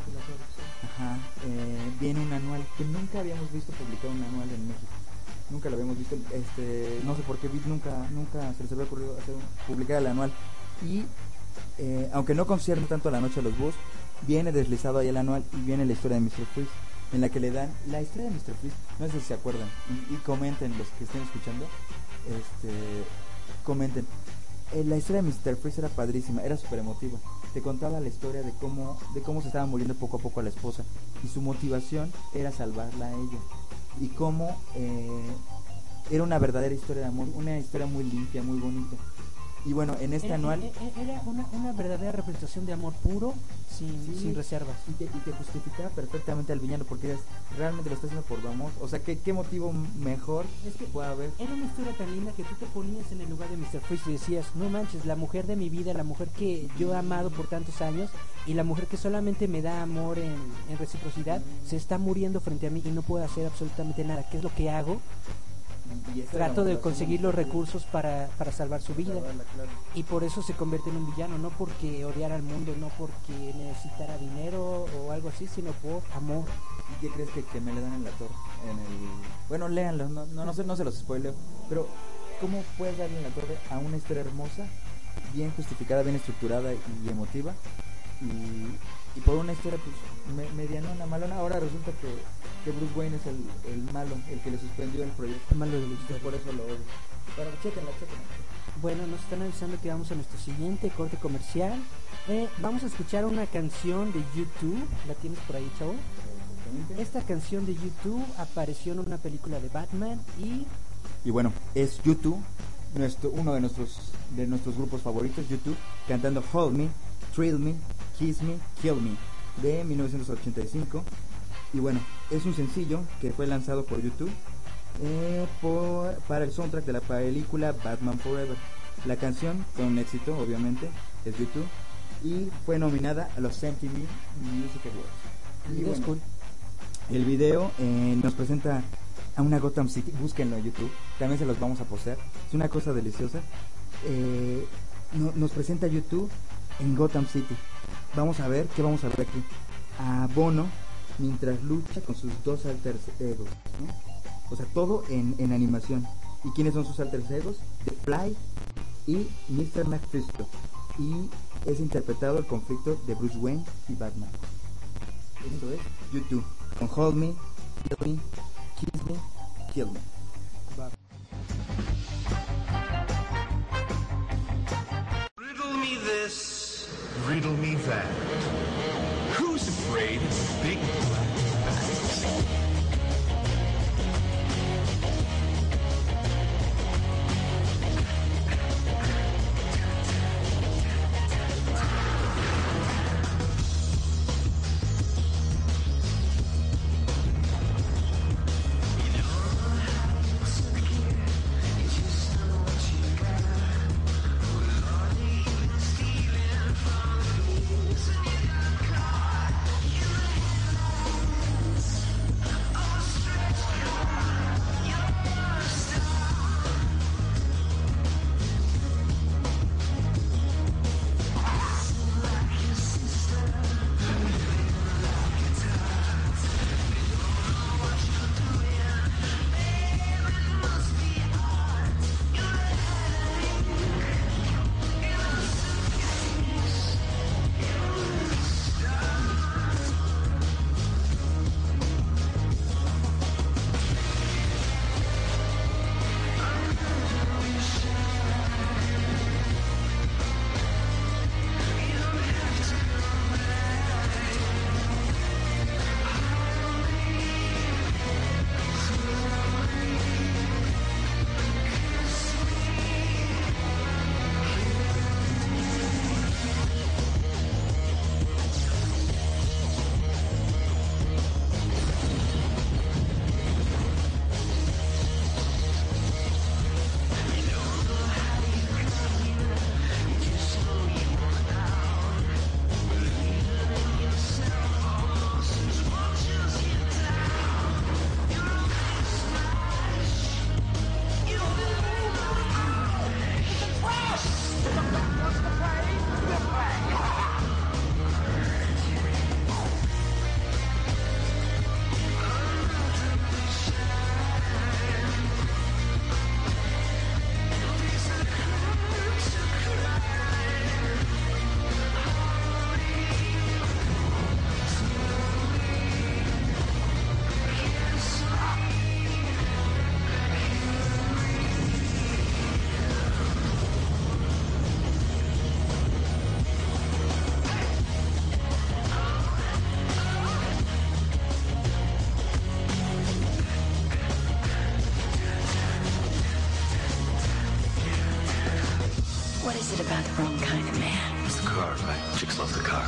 ajá, eh, viene un anual que nunca habíamos visto publicar un anual en México. Nunca lo habíamos visto, este, no sé por qué nunca, nunca se les había ocurrido hacer un, publicar el anual. Y eh, aunque no concierne tanto a La Noche de los Búhos, viene deslizado ahí el anual y viene la historia de mister Freeze, en la que le dan la historia de mister Freeze. No sé si se acuerdan y, y comenten los que estén escuchando, este, comenten. Eh, la historia de mister Freeze era padrísima, era súper emotiva. Te contaba la historia de cómo, de cómo se estaba muriendo poco a poco a la esposa y su motivación era salvarla a ella. Y cómo eh, era una verdadera historia de amor, una historia muy limpia, muy bonita. Y bueno, en este Era- anual... Era una, una verdadera representación de amor puro, sin, Sí, sin reservas. Y te, y te justificaba perfectamente al villano porque eres, realmente lo está haciendo por amor. O sea, ¿qué, qué motivo mejor Es que puede haber? era una historia tan linda que tú te ponías en el lugar de mister Freeze y decías, no manches, la mujer de mi vida, la mujer que yo he amado por tantos años y la mujer que solamente me da amor en, en reciprocidad, se está muriendo frente a mí y no puedo hacer absolutamente nada. ¿Qué es lo que hago? Y esta Trato era de la conseguir los motivación. recursos para, para salvar su vida. Salvarla, claro. Y por eso se convierte en un villano, no porque odiara al mundo, no porque necesitara dinero o algo así, sino por amor. ¿Y qué crees que, que me le dan en la torre? En el... Bueno, léanlo, no, no, no, sé, no se los spoileo. Pero, ¿cómo puedes darle en la torre a una historia hermosa, bien justificada, bien estructurada y emotiva? Y, y por una historia pues me, medianona, malona. Ahora resulta que, que Bruce Wayne es el, el malo, el que le suspendió el proyecto. El malo de la historia. Por eso lo odio. Bueno, chéquenla, chéquenla. Bueno, nos están avisando que vamos a nuestro siguiente corte comercial. Eh, vamos a escuchar una canción de YouTube. ¿La tienes por ahí, chavo? Esta canción de YouTube apareció en una película de Batman y... Y bueno, es YouTube, nuestro, uno de nuestros de nuestros grupos favoritos, YouTube, cantando Hold Me, Thrill Me, Kiss Me, Kill Me, de mil novecientos ochenta y cinco. Y bueno, es un sencillo que fue lanzado por YouTube eh, por, para el soundtrack de la película Batman Forever. La canción fue un éxito, obviamente, es YouTube, y fue nominada a los M T V Music Awards. Y Es bueno, cool. el video eh, nos presenta a una Gotham City, búsquenlo en YouTube, también se los vamos a postear, es una cosa deliciosa. Eh, no- nos presenta YouTube en Gotham City. Vamos a ver, ¿qué vamos a ver aquí? A Bono mientras lucha con sus dos alter egos, ¿no? O sea, todo en, en animación. ¿Y quiénes son sus alter egos? The Fly y mister Mephisto. Y es interpretado el conflicto de Bruce Wayne y Batman. Esto es YouTube, con Hold Me, Kill Me, Kiss Me, Kill Me. Riddle me this, riddle me that. Who's afraid of big black bats? What is it about the wrong kind of man? It's the car, right? Chicks love the car.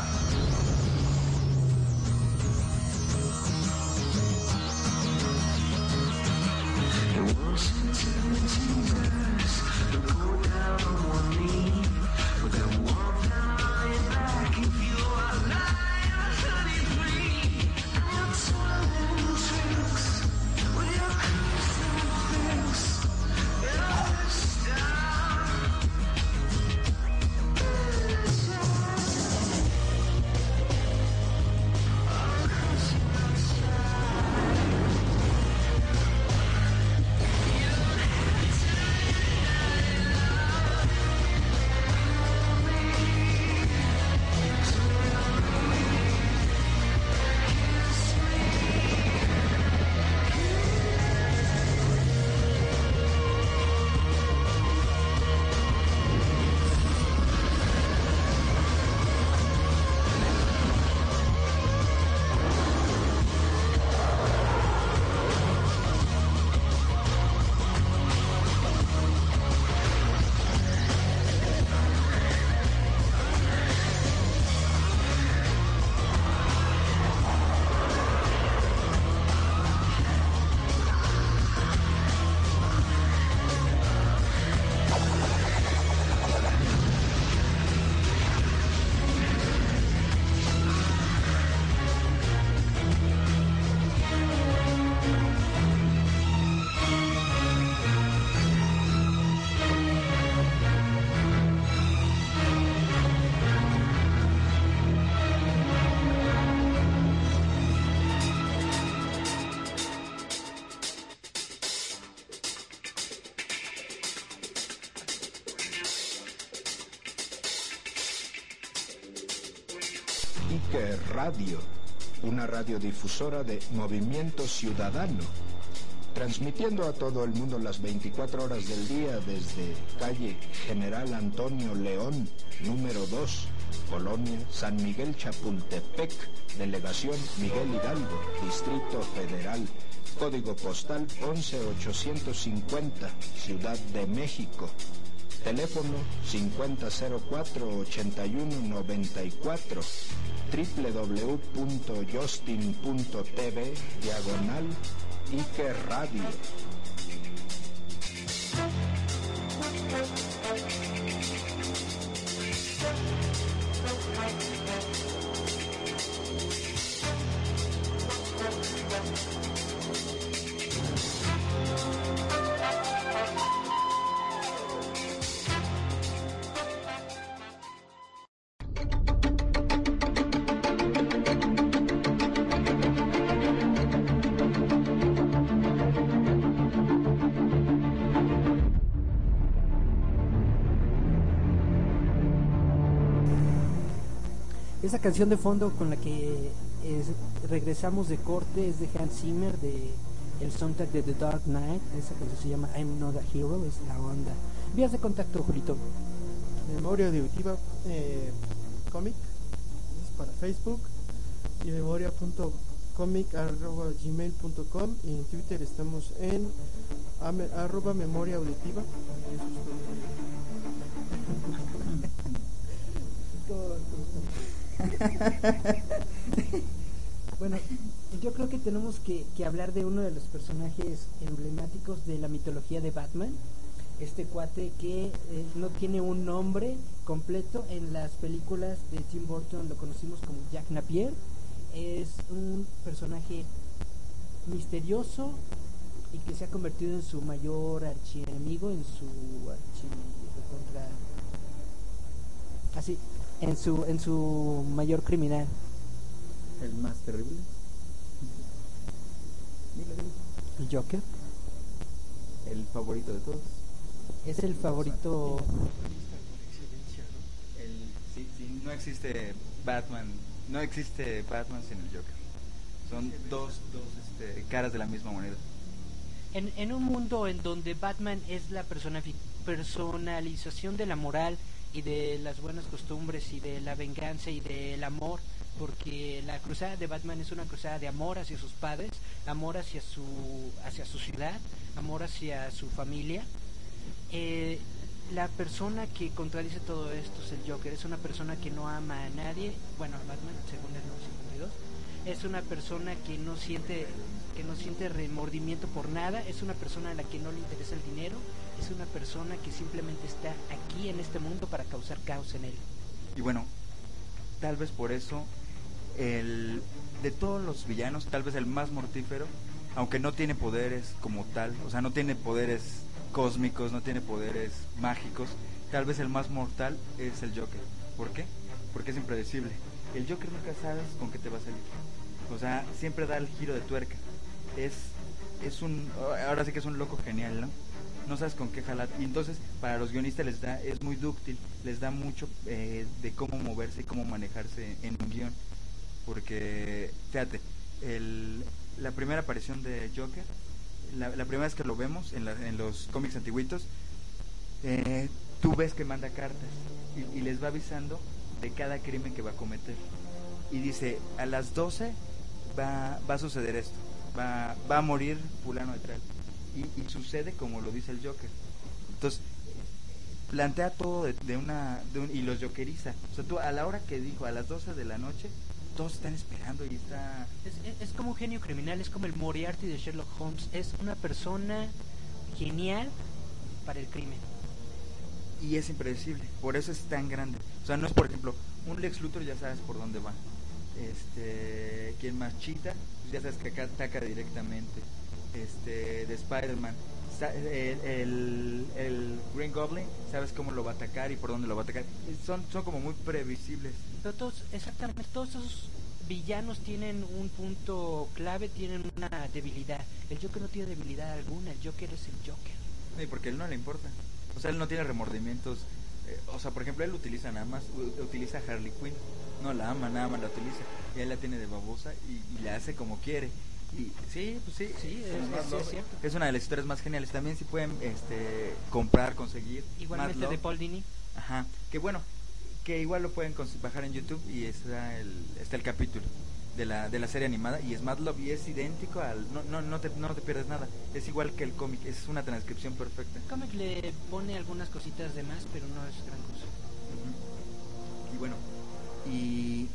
Ike Radio, una radiodifusora de Movimiento Ciudadano, transmitiendo a todo el mundo las veinticuatro horas del día desde calle General Antonio León, número dos, Colonia San Miguel Chapultepec, Delegación Miguel Hidalgo, Distrito Federal, código postal once ochocientos cincuenta, Ciudad de México. Teléfono cincuenta cero cuatro ochenta y uno noventa y cuatro, doble u doble u doble u punto justin punto t v, diagonal Ike Radio. Esa canción de fondo con la que es, regresamos de corte es de Hans Zimmer, de el soundtrack de The Dark Knight. Esa canción se llama I'm Not a Hero, es la onda. Vías de contacto, Julito. Memoria auditiva eh, cómic, es para Facebook, y memoria.comic arroba gmail punto com, y en Twitter estamos en ame, arroba memoria auditiva. todo, Bueno, yo creo que tenemos que, que hablar de uno de los personajes emblemáticos de la mitología de Batman. Este cuate que eh, no tiene un nombre completo. En las películas de Tim Burton lo conocimos como Jack Napier. Es un personaje misterioso y que se ha convertido en su mayor archienemigo, en su archi contra así, en su en su mayor criminal. El más terrible. El Joker. El favorito de todos. Es el favorito. El, sí, sí, no existe Batman, no existe Batman sin el Joker. Son dos, dos este, caras de la misma moneda. En, en un mundo en donde Batman es la persona, personalización de la moral y de las buenas costumbres y de la venganza y del amor, porque la cruzada de Batman es una cruzada de amor hacia sus padres, amor hacia su hacia su ciudad, amor hacia su familia. Eh, la persona que contradice todo esto es el Joker. Es una persona que no ama a nadie, bueno, a Batman, según el número cincuenta y dos. Es una persona que no siente que no siente remordimiento por nada, es una persona a la que no le interesa el dinero, es una persona que simplemente está aquí en este mundo para causar caos en él. Y bueno, tal vez por eso, el de todos los villanos, tal vez el más mortífero, aunque no tiene poderes como tal, o sea, no tiene poderes cósmicos, no tiene poderes mágicos, tal vez el más mortal es el Joker. ¿Por qué? Porque es impredecible. El Joker nunca sabes con qué te va a salir. O sea, siempre da el giro de tuerca. Es es un ahora sí que es un loco genial, ¿no? No sabes con qué jalar. Y entonces para los guionistas les da es muy dúctil, les da mucho eh, de cómo moverse y cómo manejarse en un guión. Porque fíjate, el, la primera aparición de Joker, la, la primera vez que lo vemos en, la, en los cómics antiguitos, eh, tú ves que manda cartas y, y les va avisando de cada crimen que va a cometer. Y dice, a las doce va, va a suceder esto, va, va a morir fulano de tal. Y, y sucede como lo dice el Joker. Entonces, plantea todo de, de una de un, y los jokeriza. O sea, tú a la hora que dijo, a las doce de la noche, todos están esperando y está... Es, es, es como un genio criminal, es como el Moriarty de Sherlock Holmes. Es una persona genial para el crimen. Y es impredecible, por eso es tan grande. O sea, no es, por ejemplo, un Lex Luthor ya sabes por dónde va. Este, ¿quién más? Cheetah, pues ya sabes que acá ataca directamente. Este, de Spider-Man, el, el, el Green Goblin, sabes cómo lo va a atacar y por dónde lo va a atacar. Son, son como muy previsibles. Pero todos, exactamente, todos esos villanos tienen un punto clave, tienen una debilidad. El Joker no tiene debilidad alguna, el Joker es el Joker. Sí, porque a él no le importa. O sea, él no tiene remordimientos. Eh, o sea, por ejemplo, él utiliza nada más, utiliza a Harley Quinn. No la ama, nada más la utiliza. Y él la tiene de babosa y, y la hace como quiere. Y sí, pues sí, sí, es, es, es, es cierto. Es una de las historias más geniales. También si pueden este, comprar, conseguir. Igualmente de Paul Dini. Ajá, que bueno, que igual lo pueden bajar en YouTube y está el, está el capítulo de la, de la serie animada y es Mad Love y es idéntico al, no, no, no, te, no te pierdes nada, es igual que el cómic, es una transcripción perfecta. El cómic le pone algunas cositas de más, pero no es gran cosa. Uh-huh. Y bueno, y,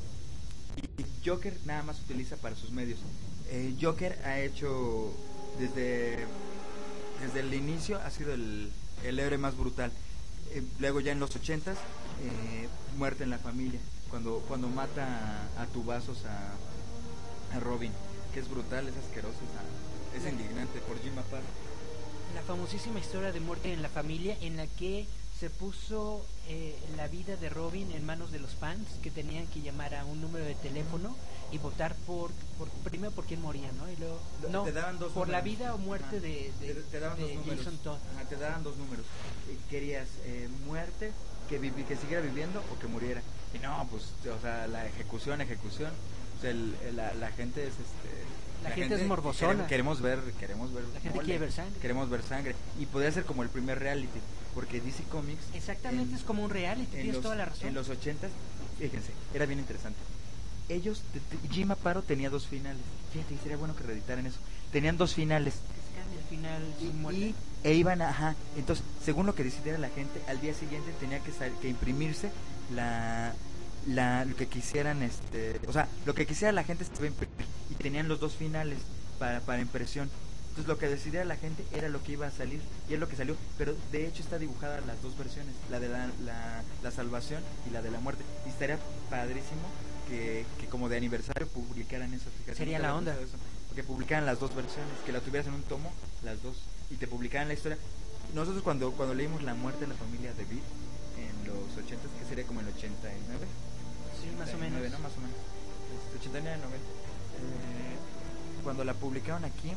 y Joker nada más utiliza para sus medios. Eh, Joker ha hecho desde desde el inicio ha sido el, el héroe más brutal. Eh, luego ya en los ochentas, eh, muerte en la familia, cuando cuando mata a, a tubazos a, a Robin, que es brutal, es asqueroso, es, es indignante por Jim Aparo. La famosísima historia de muerte en la familia, en la que se puso eh, la vida de Robin en manos de los fans, que tenían que llamar a un número de teléfono y votar por, por primero por quién moría, ¿no? Y luego no, te daban dos por números. La vida o muerte Ajá. de, de, te, te daban de dos números. Jason Todd. Ajá, te daban dos números. Eh, querías eh, muerte, que vivi, que siguiera viviendo o que muriera. Y no, pues, o sea, la ejecución, ejecución. O sea, el, el, la, la gente es este. La, la gente, gente es morbosona. Queremos, queremos ver, queremos ver. La gente mole, quiere ver sangre. Queremos ver sangre. Y podría ser como el primer reality, porque D C Comics. Exactamente, en, es como un reality. Tienes los, toda la razón. En los ochentas, fíjense, era bien interesante. Ellos, Jim Aparo tenía dos finales. Fíjate, sería bueno que reeditaran eso. Tenían dos finales. El final y, y e iban a, ajá. Entonces, según lo que decidiera la gente, al día siguiente tenía que sal, que imprimirse la la lo que quisieran este, o sea, lo que quisiera la gente se iba a imprimir y tenían los dos finales para para impresión. Entonces, lo que decidiera la gente era lo que iba a salir y es lo que salió, pero de hecho está dibujada las dos versiones, la de la la, la salvación y la de la muerte. Y estaría padrísimo Que, que como de aniversario publicaran eso. Fíjate, sería la onda eso, que publicaran las dos versiones, que la tuvieras en un tomo, las dos, y te publicaran la historia. Nosotros cuando cuando leímos La muerte de la familia de Bill en los ochentas, que sería como el ochenta y nueve, sí, más o menos, ¿no? Más o menos, ochenta y nueve, noventa, eh, cuando la publicaron aquí,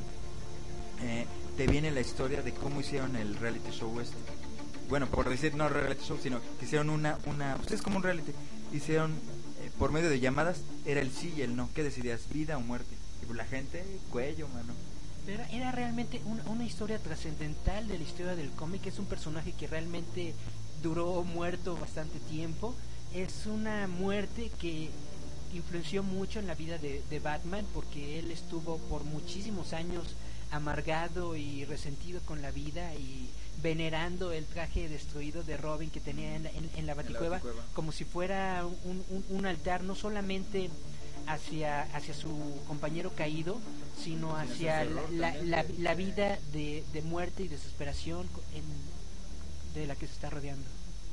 eh, te viene la historia de cómo hicieron el reality show este. Bueno, por decir no reality show, sino que hicieron una una ustedes como un reality, hicieron por medio de llamadas, era el sí y el no. ¿Qué decidías? ¿Vida o muerte? Y pues la gente, cuello, mano. Pero era realmente una, una historia trascendental de la historia del cómic. Es un personaje que realmente duró muerto bastante tiempo. Es una muerte que influenció mucho en la vida de, de Batman, porque él estuvo por muchísimos años amargado y resentido con la vida, y venerando el traje destruido de Robin que tenía en, en, en la Baticueva, Baticueva. como si fuera un, un, un altar no solamente hacia hacia su compañero caído, sino hacia la, la, la, la vida de, de muerte y desesperación en, de la que se está rodeando.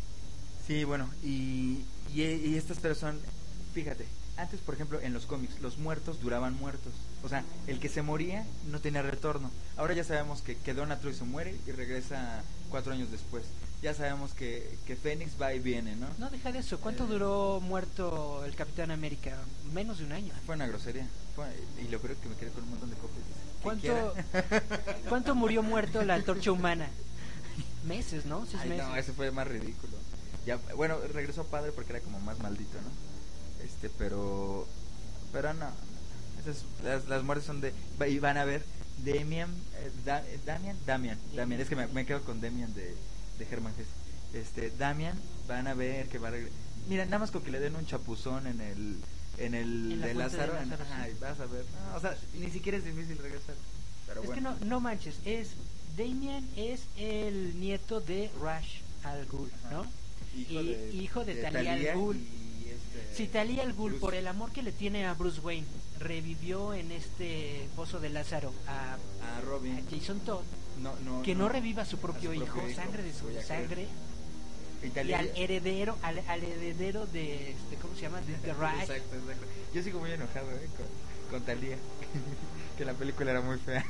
Sí, bueno, y, y, y estas personas, fíjate, antes por ejemplo en los cómics los muertos duraban muertos, o sea, el que se moría no tenía retorno. Ahora ya sabemos que, que Donna Troy se muere y regresa cuatro años después. Ya sabemos que, que Fénix va y viene, ¿no? No, deja de eso. ¿Cuánto Eh, duró muerto el Capitán América? Menos de un año. Fue una grosería. Fue, y lo creo que me quedé con un montón de copias. ¿Cuánto, ¿Cuánto murió muerto la Antorcha Humana? Meses, ¿no? Seis Ay, meses. no, ese fue más ridículo. Ya, bueno, regresó padre porque era como más maldito, ¿no? Este, pero, pero no. Esas, las, las muertes son de, y van a ver Damian, eh, da, eh, Damian, Damian, Damian. Es que me, me quedo con Damian de, de Herman Hesse. Este, Damian, van a ver que va a regresar. Mira, nada más con que le den un chapuzón en el, en el En la de fuente Lázaro, de Lázaro, en- ay, sí. vas a ver. No, o sea, ni siquiera es difícil regresar. Pero Es bueno. que no, no manches, es Damian es el nieto de Ra's al Ghul, ¿no? Hijo y de- hijo de, de Talia Talia al Ghul. y este, Si Talia al Ghul, Bruce. por el amor que le tiene a Bruce Wayne, revivió en este pozo de Lázaro a, a Robin, a Jason Todd, no, no, que no, reviva a su propio, a su propio hijo, hijo, sangre de su voy a sangre, Y y Talia- al heredero, al, al heredero de, este, ¿cómo se llama? De, de Ra's. Exacto, exacto. Yo sigo muy enojado, ¿eh? Con, con Talia. Que la película era muy fea.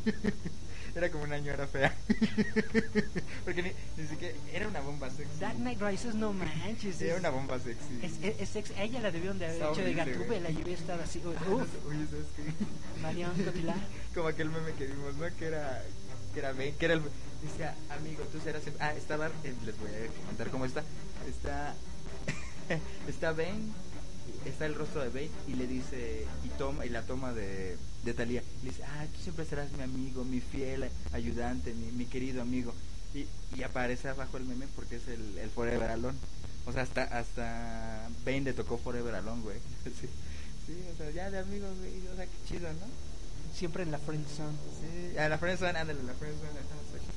Era como un año, era fea. Porque ni, ni siquiera. Era una bomba sexy. Dark Knight Rises, no manches. Era es- una bomba sexy. Es, es, es sex- a ella la debieron de haber Está hecho de horrible, Gatúbela güey. y hubiera estado así. Uf, Oye, ¿sabes qué? Marion Cotillard. Como aquel meme que vimos, ¿no? Que era. Que era Ben. Que era el. Decía, amigo, tú serás. el- Ah, estaba. eh, les voy a comentar cómo está. Está. Está Ben. Está el rostro de Bane y le dice, y toma, y la toma de, de Talia, le dice, ah, tú siempre serás mi amigo, mi fiel ayudante, mi, mi querido amigo, y, y aparece abajo el meme porque es el, el Forever Alone. O sea, hasta hasta Bane le tocó Forever Alone, güey. Sí, sí, o sea, ya de amigos, güey, o sea, qué chido, ¿no? Siempre en la friendzone. Sí, a la friendzone, ándale, la friendzone, ajá, exacto.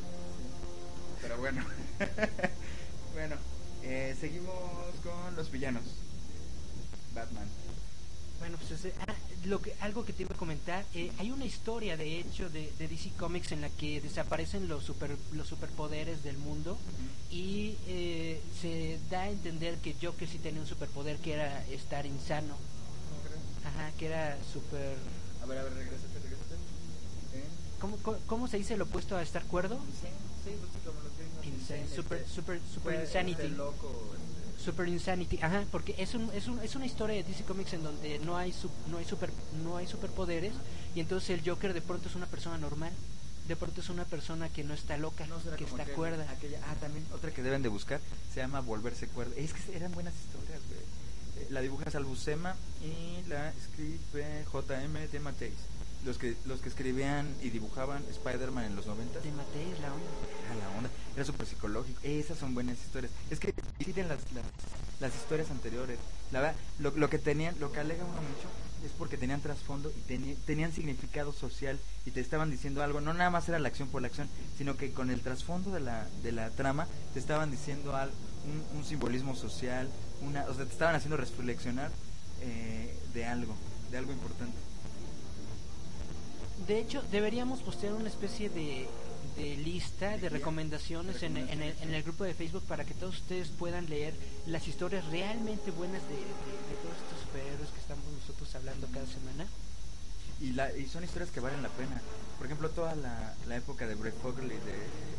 Sí. Pero bueno, bueno, eh, seguimos con los villanos. Batman. Bueno, pues ese- ah, lo que, algo que te iba a comentar, eh, hay una historia de hecho de, de D C Comics en la que desaparecen los super los superpoderes del mundo y eh, se da a entender que Joker sí tenía un superpoder que era estar insano. Ajá, que era super... A ver, a ver, regrésate, regrésate. ¿Eh? ¿Cómo, cómo, cómo se dice lo opuesto a estar cuerdo? Insane, sí, pues sí, como los gringos. Insane, Insane, super, este, super, super fue insanity. este loco, este, Super Insanity, ajá, porque es un, es un, es una historia de D C Comics en donde no hay su- no hay super no hay superpoderes y entonces el Joker de pronto es una persona normal, de pronto es una persona que no está loca, no será que como está aquel- cuerda. aquella, ah, también otra que deben de buscar se llama Volverse Cuerda. Es que eran buenas historias, güey. Eh, la dibuja Sal Buscema y la escribe J M de Mateis. Los que los que escribían y dibujaban Spider-Man en los noventas. De Mateis, la onda. Era la onda, era súper psicológico. Esas son buenas historias. Es que tienen las, las, las historias anteriores. La verdad, lo, lo que tenían, lo que alega uno mucho es porque tenían trasfondo y teni- tenían significado social y te estaban diciendo algo. No nada más era la acción por la acción, sino que con el trasfondo de la, de la trama te estaban diciendo algo, un, un simbolismo social, una, o sea, te estaban haciendo reflexionar eh, de algo, de algo importante. De hecho, deberíamos postear una especie de, de lista de recomendaciones en, en, el, en el grupo de Facebook para que todos ustedes puedan leer las historias realmente buenas de, de, de todos estos superhéroes que estamos nosotros hablando cada semana. Y, la, y son historias que valen la pena. Por ejemplo, toda la, la época de Brett Fogel y de,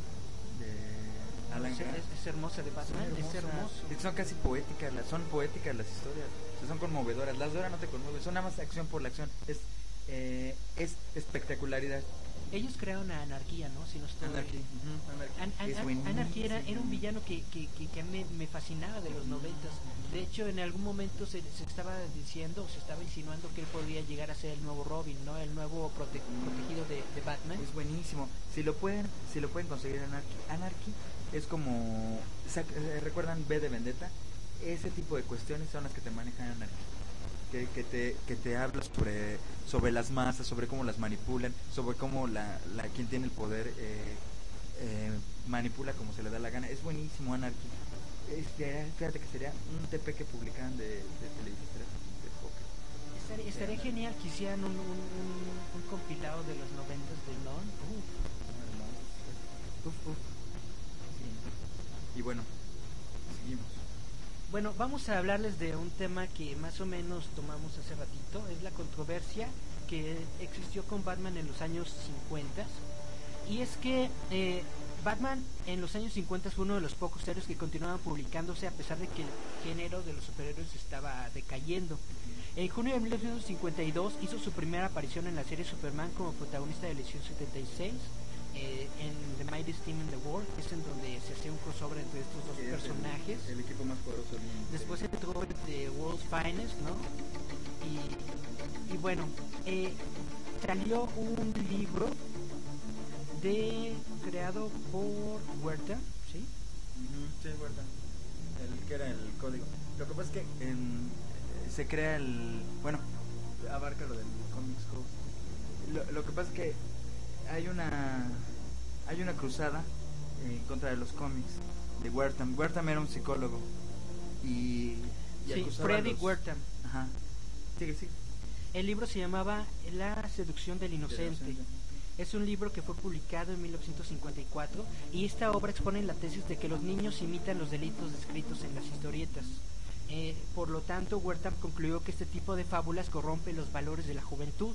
de Alan Es, Grant. es- es hermosa de Batman, Son es hermosas. hermoso. Son casi poéticas, las- son poéticas las historias. O sea, son conmovedoras. Las de ahora no te conmueven, son nada más acción por la acción. Es, eh, es espectacularidad. Ellos crearon a Anarquía, ¿no? Si no estoy... Anarchy, ujú, Anarchy. An- an- Es an- buenísimo. Anarchy era, era un villano que, que, que, que me, me fascinaba de los noventas. De hecho, en algún momento se, se estaba diciendo, o se estaba insinuando que él podría llegar a ser el nuevo Robin, ¿no? El nuevo prote- protegido de, de Batman. Es buenísimo. Si lo pueden, si lo pueden conseguir Anarchy, Anarchy es como, sac- eh, ¿recuerdan V de Vendetta? Ese tipo de cuestiones son las que te manejan Anarchy. Que, que te que te habla sobre sobre las masas, sobre cómo las manipulan, sobre cómo la, la quien tiene el poder eh, eh, manipula como se le da la gana. Es buenísimo Anarchy. Este, fíjate que sería un T P que publicaban de, de televisión de poker. Estaría, estaría genial que hicieran un, un, un, un compilado de los noventas de Non. Uf. Uf, uf. Sí. Y bueno, seguimos. Bueno, vamos a hablarles de un tema que más o menos tomamos hace ratito. Es la controversia que existió con Batman en los años cincuenta. Y es que eh, Batman en los años cincuenta fue uno de los pocos héroes que continuaban publicándose a pesar de que el género de los superhéroes estaba decayendo. En junio de mil novecientos cincuenta y dos hizo su primera aparición en la serie Superman como protagonista de la edición setenta y seis, eh, en The Mightiest Team in the World, que es en donde se hacía un crossover entre estos dos Sí, personajes. El, el equipo más poderoso del mundo. Después entró The World's Finest, ¿no? Y, y bueno, eh, salió un libro de creado por Huerta, ¿sí? Uh-huh, sí, Huerta. El que era el código. Lo que pasa es que en, eh, se crea el... Bueno, abarca lo del Comics Code. Lo, lo que pasa es que hay una hay una cruzada en contra de los cómics de Wertham. Wertham era un psicólogo y, y sí, acusaba Freddy a los... Wertham. Ajá. Sigue, sigue. El libro se llamaba La seducción del inocente. Del inocente. Es un libro que fue publicado en mil novecientos cincuenta y cuatro y esta obra expone la tesis de que los niños imitan los delitos descritos en las historietas. Eh, por lo tanto, Wertham concluyó que este tipo de fábulas corrompe los valores de la juventud.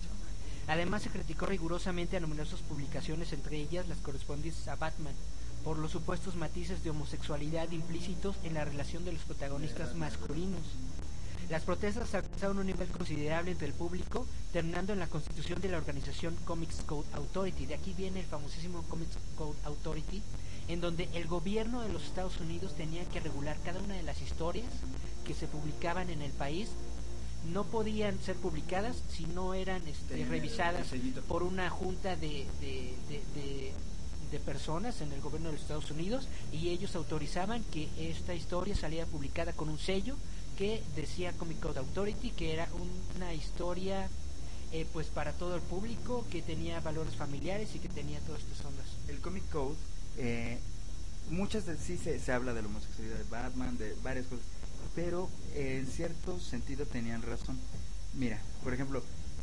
Además, se criticó rigurosamente a numerosas publicaciones, entre ellas las correspondientes a Batman, por los supuestos matices de homosexualidad implícitos en la relación de los protagonistas masculinos. Las protestas alcanzaron un nivel considerable entre el público, terminando en la constitución de la organización Comics Code Authority. De aquí viene el famosísimo Comics Code Authority, en donde el gobierno de los Estados Unidos tenía que regular cada una de las historias que se publicaban en el país. No podían ser publicadas si no eran este, revisadas por una junta de, de, de, de, de personas en el gobierno de los Estados Unidos, y ellos autorizaban que esta historia saliera publicada con un sello que decía Comic Code Authority, que era una historia eh, pues para todo el público, que tenía valores familiares y que tenía todas estas ondas. El Comic Code, eh, muchas de sí se, se habla de la homosexualidad de Batman, de varias cosas, pero eh, en cierto sentido tenían razón. Mira, por ejemplo,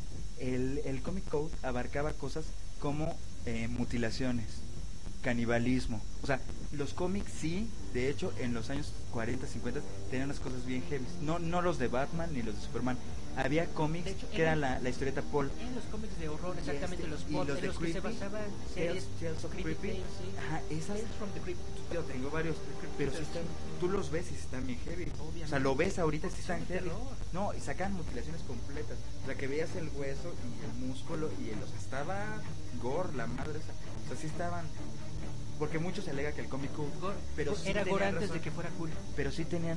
el, el Comic Code abarcaba cosas como eh, mutilaciones, canibalismo. O sea, los cómics sí, de hecho, en los años cuarenta, cincuenta tenían unas cosas bien heavy. No, no los de Batman ni los de Superman. Había cómics hecho, que era la, la historieta Paul. En los cómics de horror, exactamente, este, los y Paul, los en de los creepy, que se basaban series, Tales, Tales of Creepy Creepy. Tales, sí. Ajá, esas. Tales from the Crypt. Yo tengo varios, pero sí están, tú los ves y están bien heavy. Obviamente. O sea, lo ves ahorita y sí están heavy. Terror. No, y sacan mutilaciones completas. O sea, que veías el hueso y el músculo y el, o sea, estaba gore, la madre esa. O sea, sí estaban. Porque muchos alega que el cómic Code, pero sí era gore antes razón, de que fuera cool. Pero sí tenían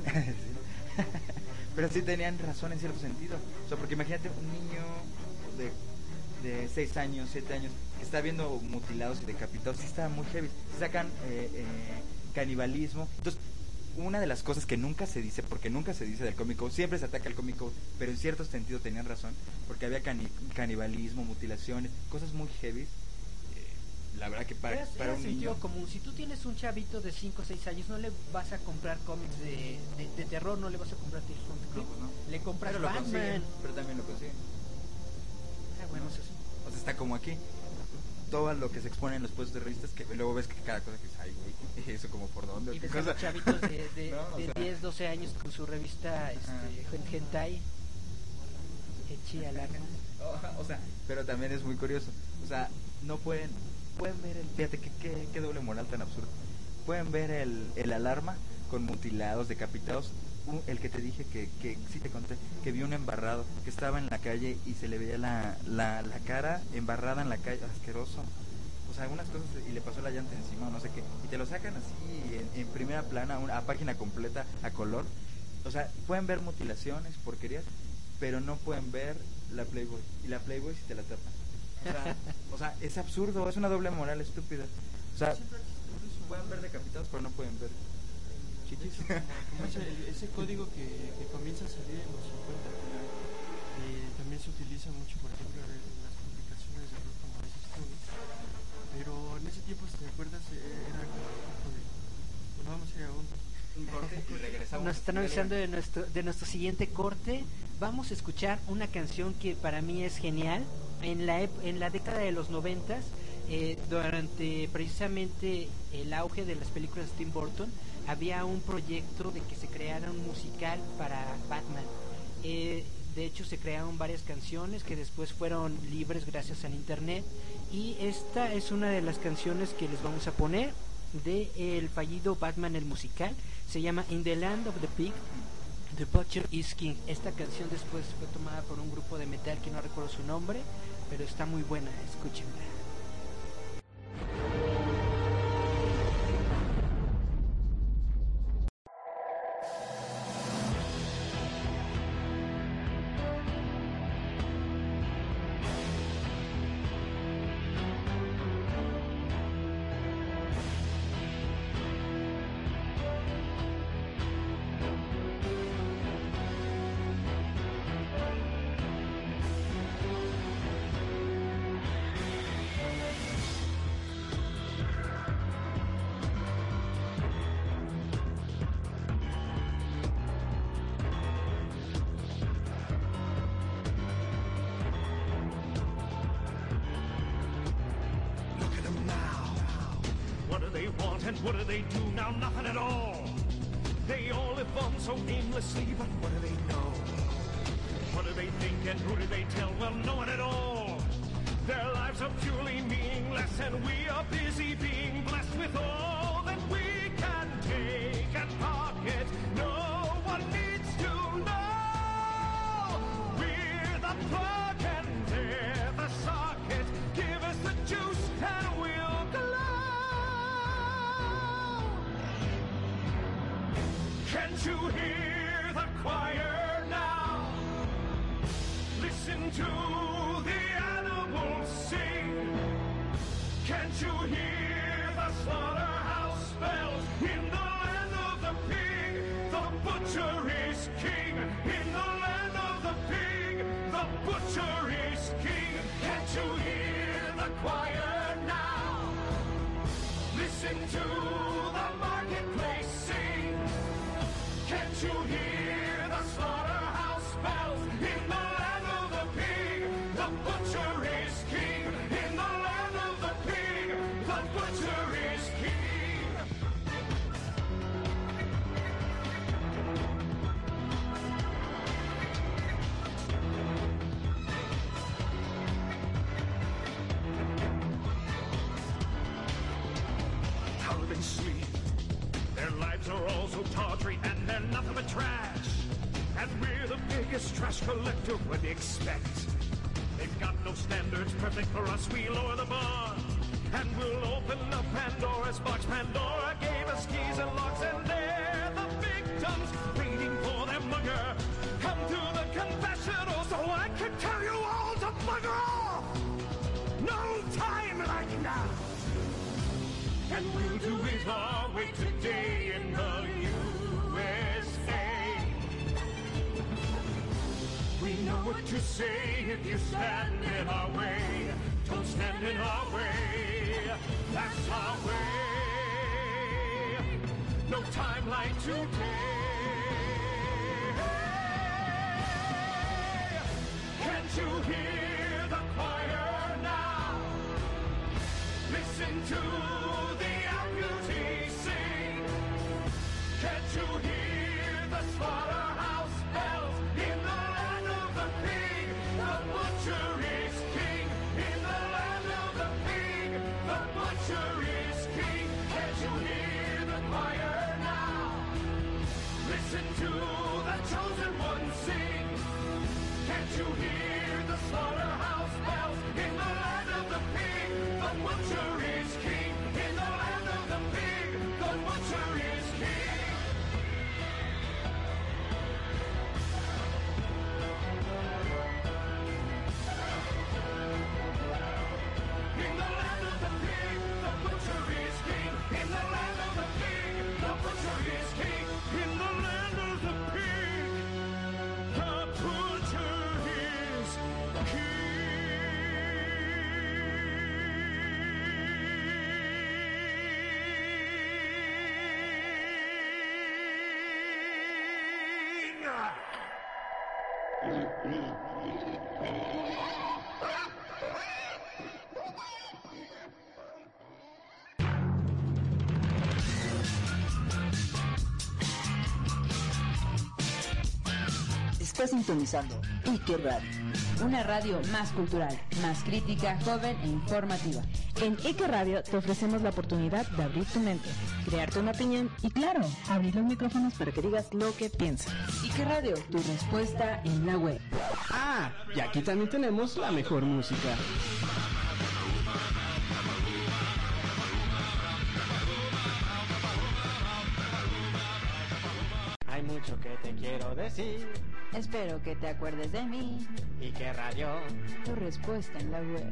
pero sí tenían razón en cierto sentido. O sea, porque imagínate un niño de de seis años, siete años que está viendo mutilados y decapitados, sí estaba muy heavy. Se sacan eh, eh, canibalismo. Entonces, una de las cosas que nunca se dice, porque nunca se dice del Comic Code, siempre se ataca el Comic Code, pero en cierto sentido tenían razón, porque había cani canibalismo, mutilaciones, cosas muy heavy. La verdad que para, era, para era un sentido niño común. Si tú tienes un chavito de cinco o seis años, no le vas a comprar cómics de, de, de terror, no le vas a comprar Tales from the Crypt. No, no. Le compras pero lo Batman. consiguen, pero también lo consiguen. Ah, bueno, No, eso sí. O sea, está como aquí. Todo lo que se expone en los puestos de revistas, que luego ves que cada cosa que dices, ay, güey, eso como por dónde. Y ¿Qué ves a cosa? los chavitos de, de, no, de o sea, diez, doce años con su revista este, Hentai, Echi Alarma. O sea, pero también es muy curioso. O sea, no pueden pueden ver el, fíjate que qué, qué doble moral tan absurdo. Pueden ver el, el Alarma con mutilados, decapitados. Un, el que te dije que, que sí te conté, que vi un embarrado que estaba en la calle y se le veía la, la, la cara embarrada en la calle, asqueroso. O sea, algunas cosas, y le pasó la llanta encima o no sé qué, y te lo sacan así en, en primera plana, una, a página completa, a color. O sea, pueden ver mutilaciones, porquerías, pero no pueden ver la Playboy. Y la Playboy si te la tapan. O sea, o sea, es absurdo, es una doble moral estúpida. O sea, pueden ver decapitados, pero no pueden ver chichis. Como, como ese, ese código que, que comienza a salir en los cincuenta, eh, también se utiliza mucho, por ejemplo, en las publicaciones de Rock como ese estudio. Pero en ese tiempo, si te acuerdas, era Y regresamos. Nos están avisando de nuestro, de nuestro siguiente corte. Vamos a escuchar una canción que para mí es genial. En la, ep- en la década de los noventas, eh, durante precisamente el auge de las películas de Tim Burton, había un proyecto de que se creara un musical para Batman. Eh, de hecho, se crearon varias canciones que después fueron libres gracias al internet. Y esta es una de las canciones que les vamos a poner de el fallido Batman el musical. Se llama In the Land of the Pig, The Butcher is King. Esta canción después fue tomada por un grupo de metal que no recuerdo su nombre, pero está muy buena, escúchenla. And what do they do now? Nothing at all. They all live on so aimlessly, but what do they know? What do they think and who do they tell? Well, no one at all. Their lives are purely meaningless, and we are busy being blessed with all that we can take and pocket. No one needs to know. We're the plug and they're the socket. Give us the juice and we'll glow. Can't you hear the choir now? Listen to the animals sing. Can't you hear the slaughterhouse bells? In the land of the pig, the butcher is king. In the land of the pig, the butcher is king. Can't you hear the choir now? Listen to the marketplace sing. Can't you hear the slaughterhouse bells? In the land of the pig, the butcher is king. In the land of the pig, the butcher is king. How do they sleep? Their lives are all so tawdry and they're nothing but trash. And we're the biggest trash collector, what do you expect? They've got no standards perfect for us, we lower the bar. And we'll open up Pandora's box. Pandora gave us keys and locks, and they're the victims waiting for their mugger. Come to the confessional so I can tell you all to bugger off. No time like now. And we'll do it our way today in the U S A. We know what to say if you stand in our way. Don't stand in our way, that's our way. No time like today. Can't you hear the choir now? Listen to the amputees sing. Can't you hear the slaughterhouse bells? In the land of the pig, the butcher is king. In the land of the pig, the butcher is king. Can't you hear the choir now? Listen to the chosen one sing. Can't you hear the slaughter? Está sintonizando Ike Radio, una radio más cultural, más crítica, joven e informativa. En Ike Radio te ofrecemos la oportunidad de abrir tu mente, crearte una opinión y, claro, abrir los micrófonos para que digas lo que piensas. Ike Radio, tu respuesta en la web. Ah, y aquí también tenemos la mejor música. Hay mucho que te quiero decir. Espero que te acuerdes de mí. Ike Radio, tu respuesta en la web.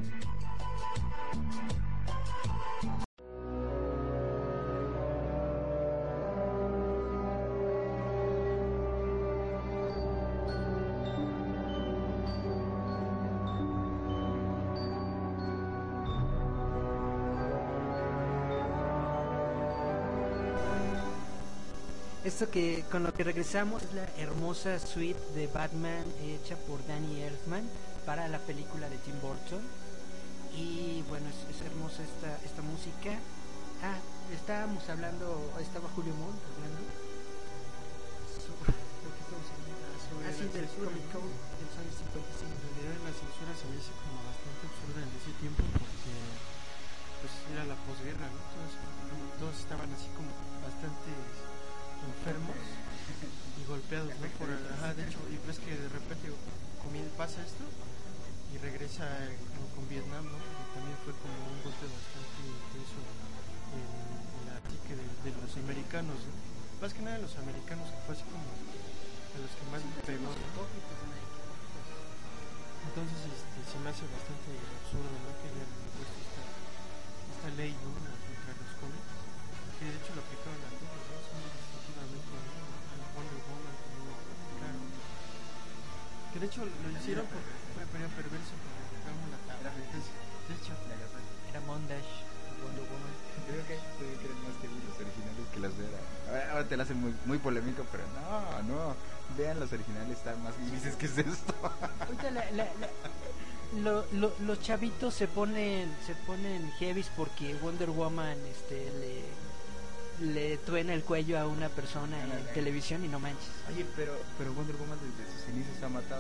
Esto que con lo que regresamos es la hermosa suite de Batman hecha por Danny Elfman para la película de Tim Burton. Y bueno, es, es hermosa esta esta música. Ah, estábamos hablando, estaba Julio Montt hablando sobre, sobre Así del Comic Code de los años cincuenta y cinco. En realidad la censura se me hizo como bastante absurda en ese tiempo porque pues era la posguerra, ¿no? Todos, todos estaban así como bastante enfermos y golpeados, ¿no? Por el, ajá, de hecho, y ves que de repente comienza, pasa esto y regresa eh, como con Vietnam, ¿no? Que también fue como un golpe bastante intenso en, en la psique de, de los americanos, ¿no? Más que nada de los americanos, que fue así como a los que más pegó, ¿no? Entonces este, se me hace bastante absurdo, ¿no? Que hayan puesto esta, esta ley, ¿no? Contra los cómics, que de hecho lo aplicaron a todos, ¿no? Son definitivamente, ¿no? Wonder Woman, ¿no? Claro. Que de hecho lo hicieron porque fue periodo perverso, porque aplicaron la tabla. Entonces, de hecho, era Mondash, Wonder Woman. Creo que tú crees más que los originales que las de ahora. Ahora, ahora te la hacen muy, muy polémico, pero no, no. Vean los originales, están más grises. ¿Qué es esto? Ahorita la, la, la, lo, lo, los chavitos se ponen se ponen heavies porque Wonder Woman este le le truena el cuello a una persona en la televisión y no manches. Oye, pero pero Wonder Woman desde sus inicios ha matado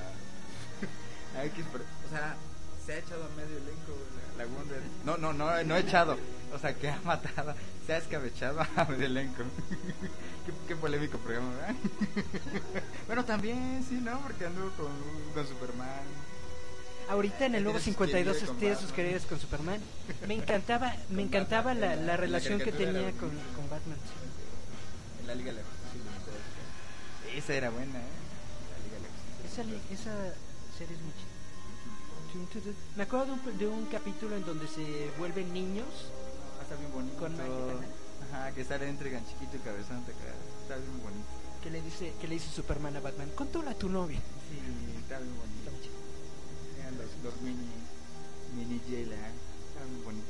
a a X, pero, o sea, se ha echado a medio elenco la, la Wonder. No, no, no, no ha echado, o sea, que ha matado, se ha escabechado a medio elenco. qué, qué polémico programa, ¿verdad? Bueno, también, sí, ¿no? Porque anduvo con, con Superman. Ahorita en el nuevo cincuenta y dos tiene sus queridas con Superman. Me encantaba, me encantaba la, la relación que tenía con, con Batman. Sí. En la Liga de la Justicia. Esa era buena, ¿eh? La Liga de la Justicia. Esa, esa serie es muy chida. Me acuerdo de un, de un capítulo en donde se vuelven niños. Ah, está bien bonito. Con Maggie. Ajá, que sale entre gan chiquito y cabezón. Está bien bonito. Que le dice, que le dice Superman a Batman, controla a tu novia. Sí, está bien bonito. Está muy chido. Los, los mini mini Jayla, ¿eh? Están muy bonitos.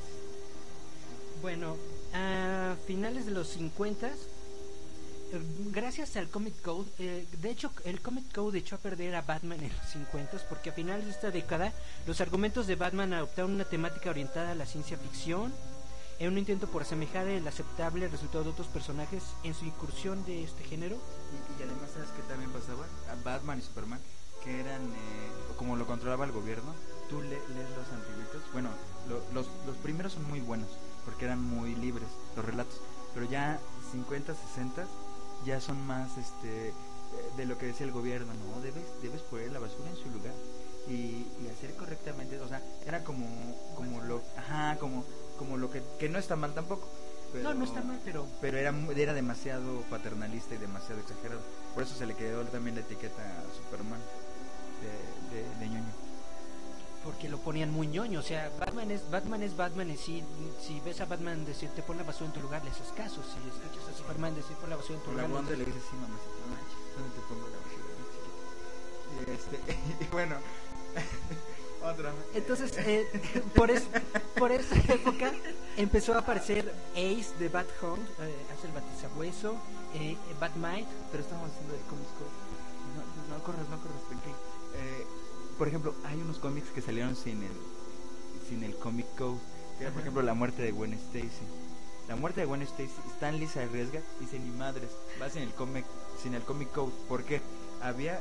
Bueno, a finales de los cincuenta, gracias al Comic Code, eh, de hecho el Comic Code echó a perder a Batman en los cincuenta, porque a finales de esta década los argumentos de Batman adoptaron una temática orientada a la ciencia ficción, en un intento por asemejar el aceptable resultado de otros personajes en su incursión de este género. Y, y además, ¿sabes qué también pasaba? A Batman y Superman, que eran, eh, como lo controlaba el gobierno, tú le, lees los antiguitos, bueno, lo, los, los primeros son muy buenos, porque eran muy libres, los relatos, pero ya cincuenta, sesenta ya son más este de lo que decía el gobierno, no, debes, debes poner la basura en su lugar y, y hacer correctamente, o sea, era como, como lo, ajá, como, como lo que, que no está mal tampoco. Pero, no, no está mal, pero... Pero era, era demasiado paternalista y demasiado exagerado, por eso se le quedó también la etiqueta a Superman. De, de, de ñoño, porque lo ponían muy ñoño, o sea, Batman es Batman es Batman y si, si ves a Batman decir te pon la basura en tu lugar, le haces caso. Si escuchas a Superman decir pon la basura en tu por lugar, la Wanda le dices sí, mamá, ¿dónde te pongo la basura? Y, este, y bueno, otra. Entonces, eh, por, es, por esa época empezó a aparecer Ace de Bat Hunt, eh, hace el batisabueso, eh, Batmite, pero estamos haciendo el Comic Code. No, no corres, no corres, tranquilo. Eh, por ejemplo, hay unos cómics que salieron sin el sin el Comic Code, que era, por ejemplo, la muerte de Gwen Stacy. La muerte de Gwen Stacy, Stan Lee se arriesga y dice, ni madres, vas sin el cómic, sin el Comic Code. ¿Por qué? Había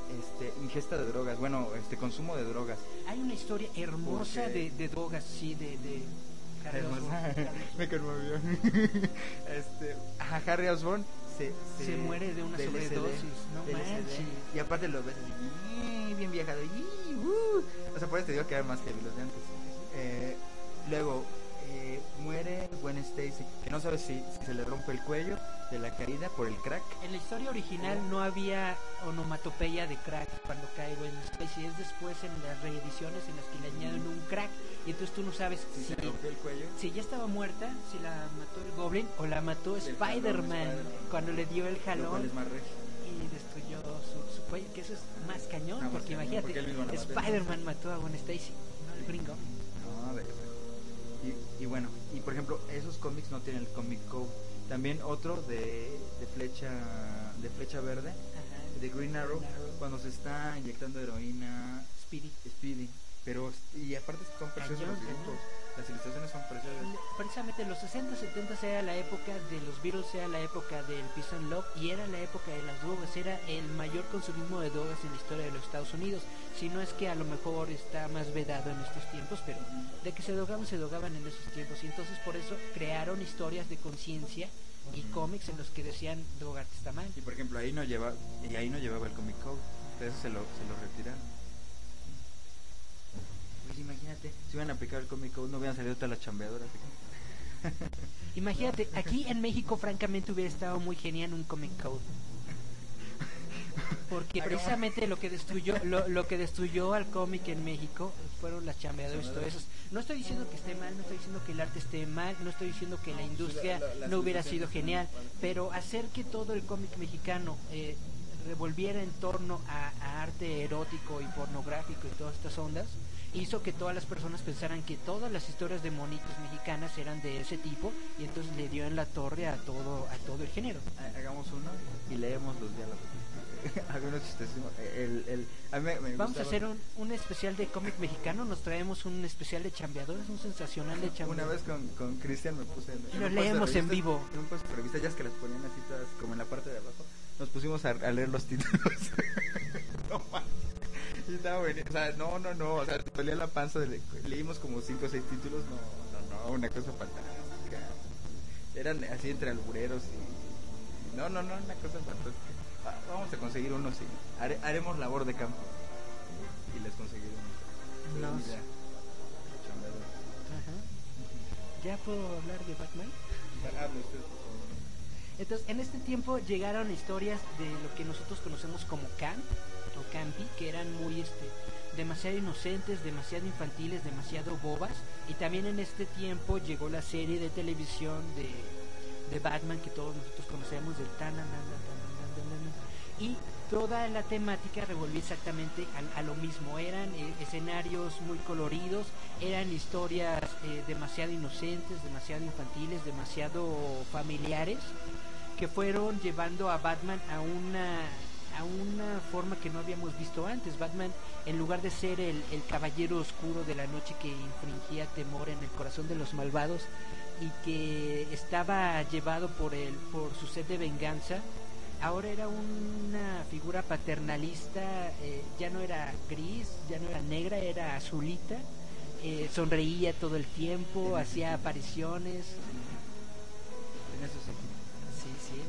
este, ingesta de drogas, bueno, este consumo de drogas. Hay una historia hermosa Porque- de, de drogas, sí, de... de Harry Hermosa. Osborn. Me conmovió. este, ajá, Harry Osborn se, Se muere de una L S D, sobredosis, no de L S D. manches. Y aparte lo ves así, bien viajado. y, uh. O sea, por eso te digo que era más que los de antes. Eh, luego eh, muere Gwen Stacy, que no sabes si, si se le rompe el cuello de la caída por el crack. En la historia original no había onomatopeya de crack cuando cae Gwen Stacy, es después en las reediciones en las que le añaden un crack y entonces tú no sabes Si si, se rompió el cuello. si ya estaba muerta, si la mató el Goblin o la mató Del jalón, Spider-Man Spider-Man. cuando le dio el Lo cual jalón es más regio. y destruyó su, su cuello, que eso es más cañón, Ah, más porque cañón, imagínate, porque él mismo la mató. Spider-Man mató a Gwen Stacy, no el Green Goblin. No, de verdad. Y, y bueno, y por ejemplo, esos cómics no tienen el Comic Code. También otro de, de flecha de flecha verde, Ajá. de Green Arrow, Green Arrow. cuando se está inyectando heroína, Speedy. Speedy. Pero, y aparte son preciosos Cañón, los dibujos. cañón. Las ilustraciones son preciosas. Precisamente los sesenta, setenta era la época de los Beatles, era la época del Peace and Love y era la época de las drogas, era el mayor consumismo de drogas en la historia de los Estados Unidos. Si no es que a lo mejor está más vedado en estos tiempos, pero de que se drogaban, se drogaban en esos tiempos. Y entonces por eso crearon historias de conciencia y cómics en los que decían drogarte está mal. Y por ejemplo, ahí no lleva, y ahí no llevaba el Comic Code. Entonces se lo, se lo retiraron. Pues imagínate, si hubieran aplicado el Comic Code no hubieran salido todas las chambeadoras. Imagínate, aquí en México francamente hubiera estado muy genial un Comic Code. Porque precisamente lo que destruyó lo, lo que destruyó al cómic en México fueron las chambeadoras y todo eso. No estoy diciendo que esté mal, no estoy diciendo que el arte esté mal, no estoy diciendo que la industria la- la- las no hubiera ilustraciones sido son genial, buenas. pero hacer que todo el cómic mexicano eh, revolviera en torno a, a arte erótico y pornográfico y todas estas ondas hizo que todas las personas pensaran que todas las historias de monitos mexicanas eran de ese tipo y entonces le dio en la torre a todo a todo el género. Ha- Hagamos uno y leemos los diálogos. Algunos chistecitos. El, el, a mí me, me Vamos a gustaba- hacer un, un especial de cómic mexicano, nos traemos un especial de chambeadores, un sensacional de Una chambeadores. vez con, con Cristian me puse en, Y en lo un puesto de leemos en revistas- vivo. en un puesto de revistas, ya es que las ponían así todas como en la parte de abajo. Nos pusimos a, a leer los títulos. No manches. Y estaba bueno. O sea, no, no, no. O sea, te dolía la panza. De, leímos como cinco o seis títulos. No, no, no. Una cosa fantástica. Eran así entre albureros y. No, no, no. Una cosa fantástica. Ah, vamos a conseguir uno, sí. Hare- haremos labor de campo. Y les conseguiré uno. Nos- Ya. Chambeador. Ajá. ¿Ya puedo hablar de Batman? Hable usted. Entonces, en este tiempo llegaron historias de lo que nosotros conocemos como camp o campy, que eran muy este demasiado inocentes, demasiado infantiles, demasiado bobas. Y también en este tiempo llegó la serie de televisión de, de Batman que todos nosotros conocemos, del tan, tan, tan, tan, tan, tan, tan. Y toda la temática revolvía exactamente a, a lo mismo. Eran eh, escenarios muy coloridos, eran historias eh, demasiado inocentes, demasiado infantiles, demasiado familiares, que fueron llevando a Batman a una a una forma que no habíamos visto antes. Batman, en lugar de ser el, el caballero oscuro de la noche que infringía temor en el corazón de los malvados y que estaba llevado por el por su sed de venganza, ahora era una figura paternalista. Eh, ya no era gris, ya no era negra, era azulita. Eh, sonreía todo el tiempo, hacía apariciones. En eso sí. Sí, sí.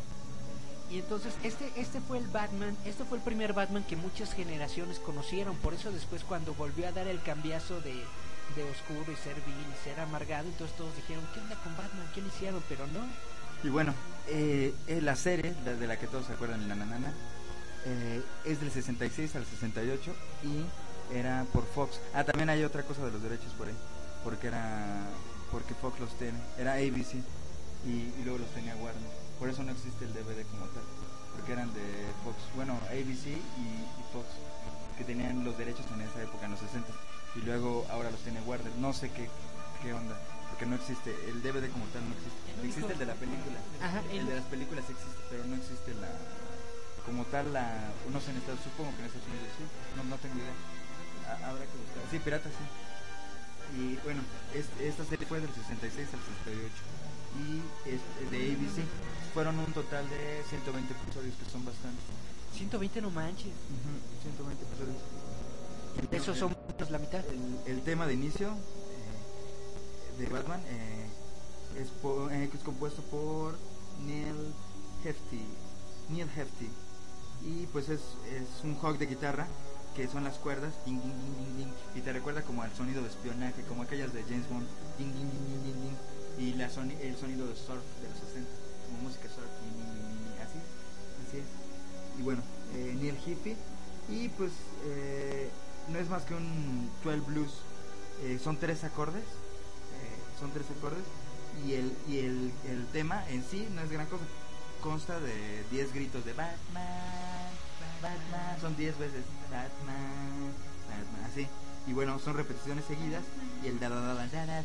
Y entonces este este fue el Batman, este fue el primer Batman que muchas generaciones conocieron. Por eso después, cuando volvió a dar el cambiazo de, de oscuro y ser vil y ser amargado, entonces todos dijeron, ¿qué onda con Batman? ¿Qué le hicieron? Pero no. Y bueno, eh, eh, la serie, la de la que todos se acuerdan, la nanana, eh, es del sesenta y seis al sesenta y ocho y era por Fox. Ah, también hay otra cosa de los derechos por ahí, porque era porque Fox los tiene, era A B C y, y luego los tenía Warner. Por eso no existe el D V D como tal, porque eran de Fox, bueno, A B C y, y Fox, que tenían los derechos en esa época, en los sesenta, y luego ahora los tiene Warner. No sé qué, qué onda, porque no existe, el D V D como tal no existe. Existe el de la película, Ajá, el, el- de las películas existe, pero no existe la, como tal, la, no sé en Estados, supongo que en Estados Unidos sí, no, no tengo idea. Ha- habrá que buscar, sí, pirata sí. Y bueno, es- esta serie fue del sesenta y seis al sesenta y ocho y es es de A B C. Fueron un total de ciento veinte episodios, que son bastantes. ciento veinte, no manches. Uh-huh, ciento veinte episodios. Esos son la mitad. El, el tema de inicio eh, de Batman eh, es, po, eh, es compuesto por Neil Hefti. Neil Hefti. Y pues es, es un hog de guitarra, que son las cuerdas, ding, ding, ding, ding, ding, y te recuerda como al sonido de espionaje, como aquellas de James Bond, ding, ding, ding, ding, ding, ding, y la soni el sonido de surf de los sesenta, como música surf, ding, ding, ding, ding, así, así es. Y bueno, eh, Neil Hefti, y pues eh, no es más que un twelve blues, eh, son tres acordes, eh, son tres acordes, y el y el, el tema en sí no es gran cosa, consta de diez gritos de Batman, Batman, son diez veces Batman, Batman, así. Y bueno, son repeticiones seguidas y el da da da da da da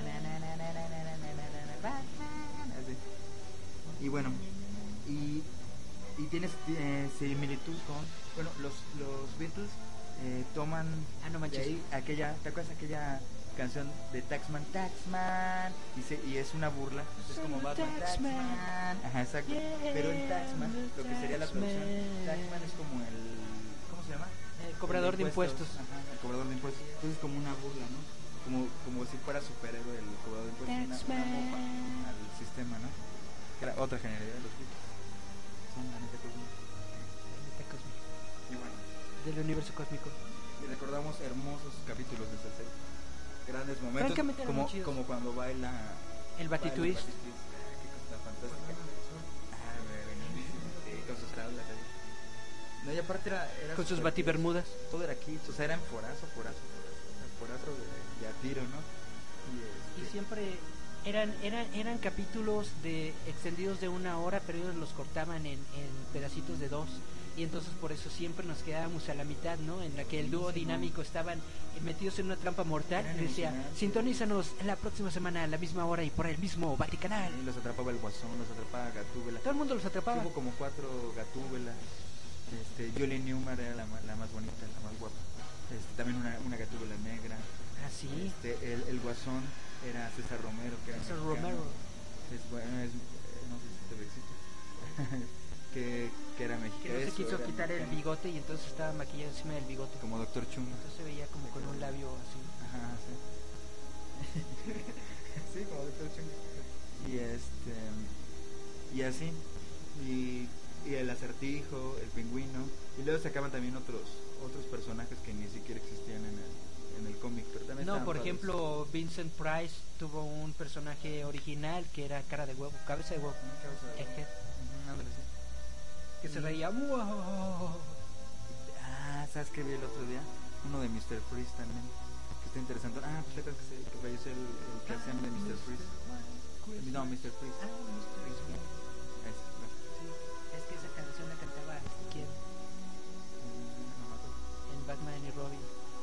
Batman, así. Y bueno, y y tienes eh, similitud con, bueno, los los Beatles eh, toman ah, no de ahí aquella, ¿te acuerdas aquella canción de Taxman, Taxman? Y, se, y es una burla, es como Batman, Taxman. Ajá, exacto. Pero el Taxman, lo que sería la traducción, Taxman es como el, ¿cómo se llama? El cobrador de impuestos. Ajá, el cobrador de impuestos. Entonces es como una burla, ¿no? Como, como si fuera superhéroe el cobrador de impuestos, una, una mofa al sistema, ¿no? Que era otra generalidad de los Beatles. Son la neta cósmica. La neta cósmica. Y bueno. Del universo cósmico. Y recordamos hermosos capítulos de esta serie. Grandes momentos, como, como cuando baila el Batitwist. Ah, qué cosa fantástica. Ah, sí, con sus tablas ahí. No, y aparte era, era con sus batibermudas. Todo era aquí, o sea, eran forazo, forazo, forazo de, de a tiro, ¿no? Y, este... y siempre eran eran eran capítulos de extendidos de una hora, pero ellos los cortaban en, en pedacitos de dos. Y entonces por eso siempre nos quedábamos a la mitad, ¿no? En la que el dúo dinámico estaban metidos en una trampa mortal. Y decía, sintonízanos la próxima semana a la misma hora y por el mismo Vaticanal. Y los atrapaba el Guasón, los atrapaba Gatúbela. Todo el mundo los atrapaba. Hubo como cuatro Gatúbelas. Este, Julie Newmar era la, la más bonita, la más guapa. Este, también una, una Gatúbela negra. Ah, sí. Este, el, el Guasón era César Romero. Que era César mexicano. Romero. Es, bueno, es, no sé si te besito. que, que era mexicano. Que no se quiso quitar mexicano. El bigote y entonces estaba maquillado encima del bigote. Como Doctor Chunga. Entonces se veía como con un labio así. Ajá, sí. Sí, como Doctor Chunga. Y este. Y así. Y, y el Acertijo, el Pingüino. Y luego sacaban también otros otros personajes que ni siquiera existían en el, en el cómic. Pero también no, por padres. ejemplo, Vincent Price tuvo un personaje original que era cara de huevo, cabeza de huevo. Egghead. Que se reía. ¡Wow! Ah, ¿sabes qué vi el otro día? Uno de mister Freeze también, que está interesante. Ah, pues te acuerdas que, se, que falleció el, el que hacían de mister Freeze. No, mister Freeze. Ah, mister Freeze. Es, bueno. Sí, es que esa canción la cantaba este quién. En Batman y Robin.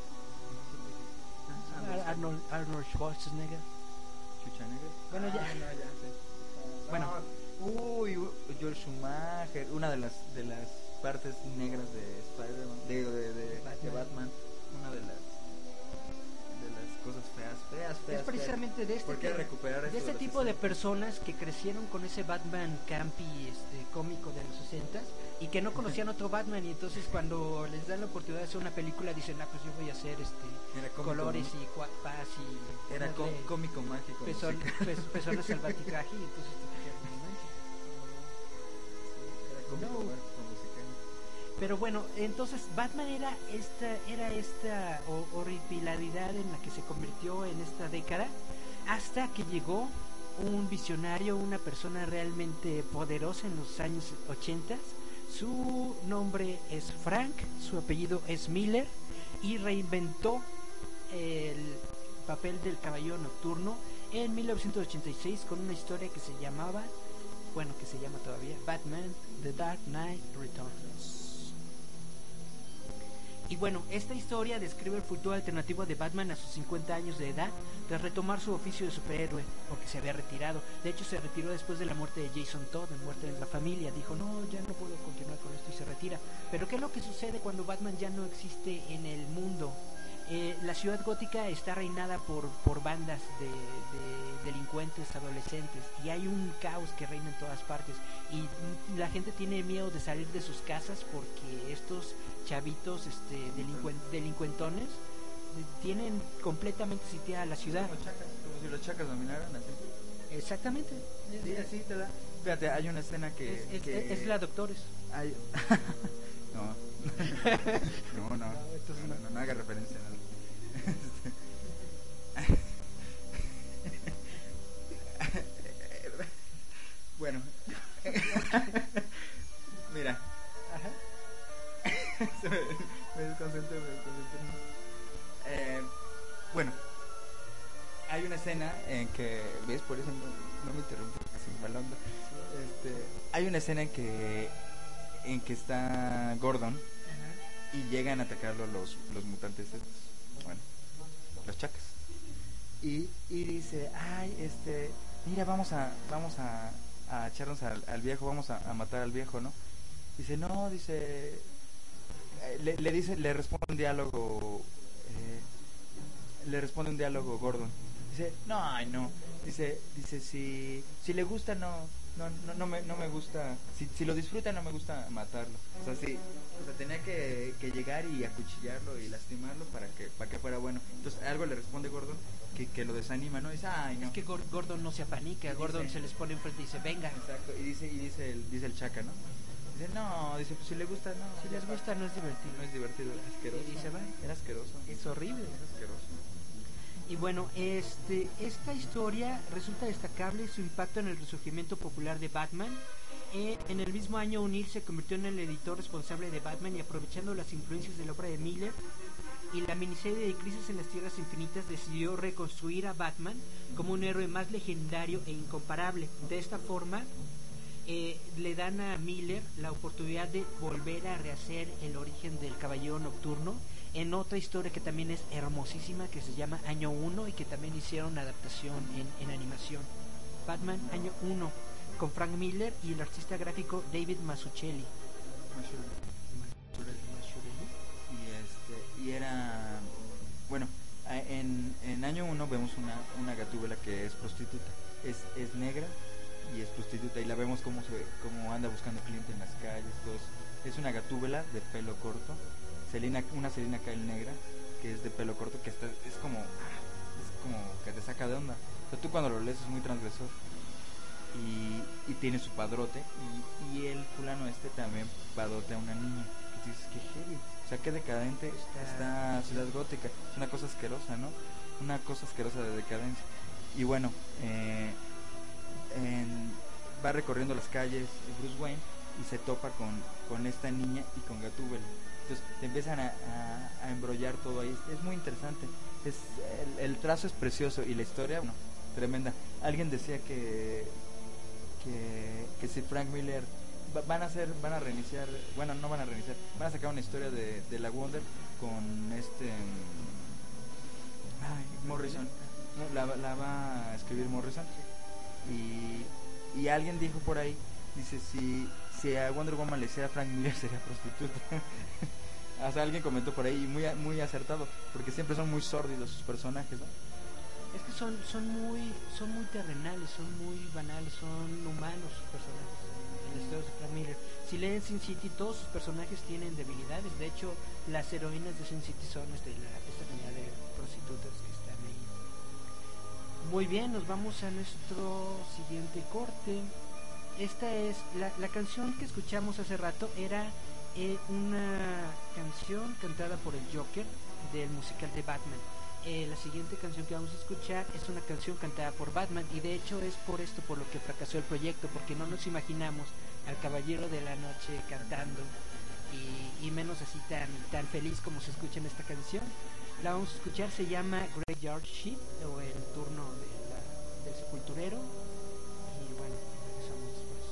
Ah, Arnold, Arnold Schwarzenegger. Schwarzenegger. Bueno, ya. Ah, no, ya sé. Bueno. Uy, George Schumacher, una de las de las partes negras de Spider-Man, de, de, de, Batman. de Batman, una de las de las cosas feas, feas, feas. Es precisamente feas. de este, ¿Por qué recuperar de este de tipo de personas que crecieron con ese Batman campi, este cómico de los sesentas y que no conocían otro Batman, y entonces cuando les dan la oportunidad de hacer una película dicen, ah, pues yo voy a hacer este colores y paz y era cómico mágico, person, pe personas al batitraje y entonces no. Pero bueno, entonces Batman era esta era esta horripilaridad en la que se convirtió en esta década, hasta que llegó un visionario, una persona realmente poderosa en los años ochenta. Su nombre es Frank, su apellido es Miller, y reinventó el papel del Caballero Nocturno en mil novecientos ochenta y seis con una historia que se llamaba, bueno, que se llama todavía Batman The Dark Knight Returns. Y bueno, esta historia describe el futuro alternativo de Batman a sus cincuenta años de edad, tras retomar su oficio de superhéroe, porque se había retirado. De hecho, se retiró después de la muerte de Jason Todd, de muerte de la familia. Dijo, no, ya no puedo continuar con esto, y se retira. Pero ¿qué es lo que sucede cuando Batman ya no existe en el mundo? Eh, la ciudad gótica está reinada por, por bandas de, de delincuentes adolescentes y hay un caos que reina en todas partes y la gente tiene miedo de salir de sus casas porque estos chavitos este, delinquen, delincuentones tienen completamente sitiada la ciudad. Como, chacas, como si los chacas dominaran así. Exactamente. Sí, así te da. Fíjate, hay una escena que... Es, es, que... es la Doctores. Hay... no. no, no. No, no, no, no haga referencia a nada. Bueno. Mira. Ajá. me, me desconcentré, me desconcentré. Eh, bueno. Hay una escena en que... ¿Ves? Por eso no, no me interrumpo. Así, mal onda. Este, hay una escena en que... En que está Gordon. Ajá. Y llegan a atacarlo los, los mutantes estos. Bueno, los chacas. Y, y dice, ay, este, mira, vamos a, vamos a, a echarnos al, al viejo, vamos a, a matar al viejo, ¿no? Dice, no, dice, eh, le, le dice, le responde un diálogo, eh, le responde un diálogo Gordon. Dice, no, ay, no. Dice, dice, si, si le gusta, no, no, no, no me, no me gusta, si, si lo disfruta, no me gusta matarlo. O sea, sí, o sea, tenía que, que llegar y acuchillarlo y lastimarlo para que, para que fuera bueno. Entonces, algo le responde Gordon que, que lo desanima, ¿no? Dice, ay, no. Es que Gordon no se apanica, Gordon dice, se les pone enfrente y dice, venga. Exacto, y dice, y dice el, dice el chaca, ¿no? Dice, no, dice, pues si le gusta, no. Si les gusta, no es divertido. No es divertido, es asqueroso. Y se va. Era asqueroso. Es horrible. Es asqueroso. Y bueno, este, esta historia resulta destacable su impacto en el resurgimiento popular de Batman. Eh, en el mismo año O'Neill se convirtió en el editor responsable de Batman y aprovechando las influencias de la obra de Miller y la miniserie de Crisis en las Tierras Infinitas decidió reconstruir a Batman como un héroe más legendario e incomparable. De esta forma eh, le dan a Miller la oportunidad de volver a rehacer el origen del Caballero Nocturno en otra historia que también es hermosísima, que se llama Año uno y que también hicieron adaptación en, en animación. Batman Año uno, con Frank Miller y el artista gráfico David Mazzucchelli. Y este, y era, bueno, en, en Año uno vemos una, una Gatúbela que es prostituta, es, es negra y es prostituta y la vemos como se, como anda buscando cliente en las calles, todo eso. Es una Gatúbela de pelo corto. Selina, una Selina Kyle negra que es de pelo corto, que está, es como es como que te saca de onda. O sea, tú cuando lo lees es muy transgresor y, y tiene su padrote y, y el fulano este también padrote a una niña. Y dices, qué heavy, o sea, qué decadente está, está Ciudad Gótica. Es una cosa asquerosa, ¿no? Una cosa asquerosa de decadencia. Y bueno, eh, en, va recorriendo las calles Bruce Wayne y se topa con, con esta niña y con Gatúbela. Entonces te empiezan a, a, a embrollar todo ahí. Es, es muy interesante. Es, el, el trazo es precioso y la historia, bueno, tremenda. Alguien decía que que, que si Frank Miller va, van a hacer, van a reiniciar, bueno, no van a reiniciar, van a sacar una historia de, de la Wonder con este ay, Morrison. No, la, la va a escribir Morrison. Y, y alguien dijo por ahí, dice, si si a Wonder Woman le hiciera Frank Miller sería prostituta. O sea, alguien comentó por ahí, muy muy acertado, porque siempre son muy sórdidos sus personajes, ¿no? Es que son son muy son muy terrenales, son muy banales, son humanos sus personajes en la historia de Frank Miller. Si leen Sin City, todos sus personajes tienen debilidades. De hecho, las heroínas de Sin City son este, la, esta comunidad de prostitutas que están ahí. Muy bien, nos vamos a nuestro siguiente corte. Esta es la, la canción que escuchamos hace rato, era eh, una canción cantada por el Joker del musical de Batman. Eh, la siguiente canción que vamos a escuchar es una canción cantada por Batman y de hecho es por esto por lo que fracasó el proyecto, porque no nos imaginamos al Caballero de la Noche cantando y, y menos así tan tan feliz como se escucha en esta canción. La vamos a escuchar, se llama Graveyard Shift o el turno de la, del sepulturero. Y bueno, regresamos después.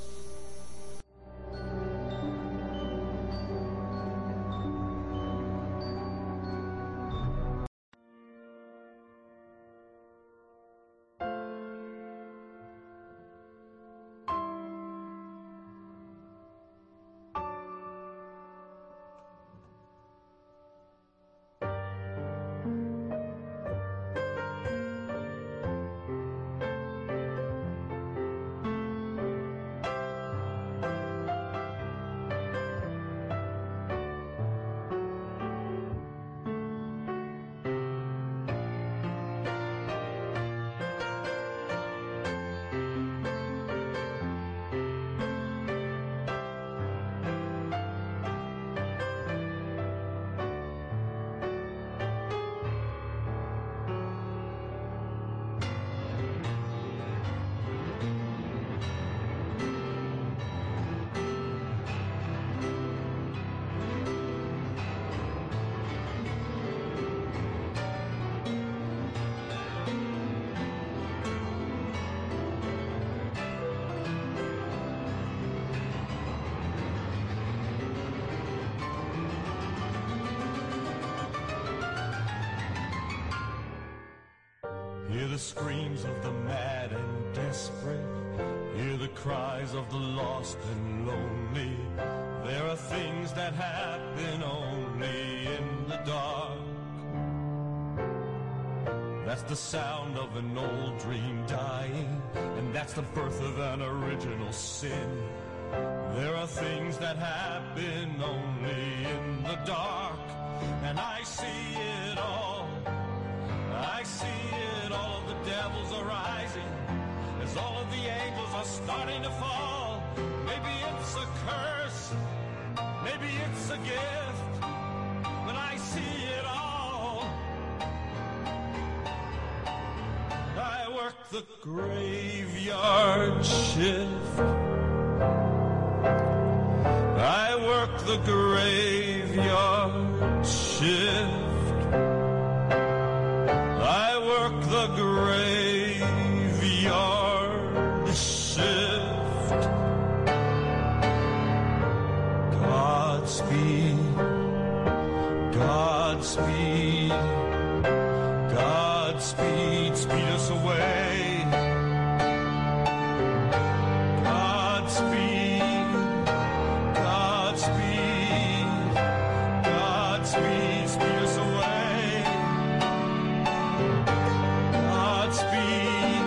Hear the screams of the mad and desperate. Hear the cries of the lost and lonely. There are things that happen only in the dark. That's the sound of an old dream dying, and that's the birth of an original sin. There are things that happen only in the dark, and I see it all. I see it all. The devils are rising as all of the angels are starting to fall. Maybe it's a curse, maybe it's a gift, but I see it all. I work the graveyard shift. I work the graveyard shift. I work the graveyard shift. Godspeed, Godspeed, Godspeed, speed us away. Godspeed, Godspeed, Godspeed, speed us away. Godspeed,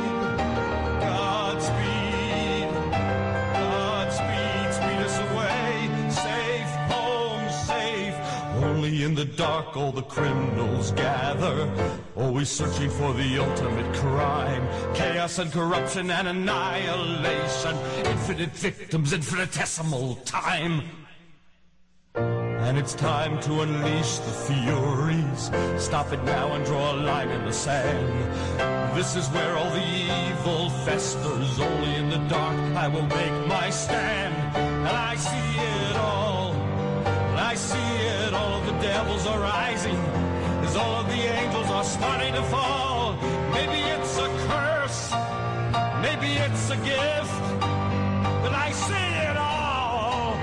Godspeed, Godspeed, speed us away. Safe, home, safe. Only in the dark all the criminals gather, always searching for the ultimate crime. Chaos and corruption and annihilation. Infinite victims, infinitesimal time. And it's time to unleash the furies. Stop it now and draw a line in the sand. This is where all the evil festers. Only in the dark I will make my stand. And I see it all. And I see it all. The devils are rising as all of the angels are starting to fall. Maybe it's a curse, maybe it's a gift, but I see it all.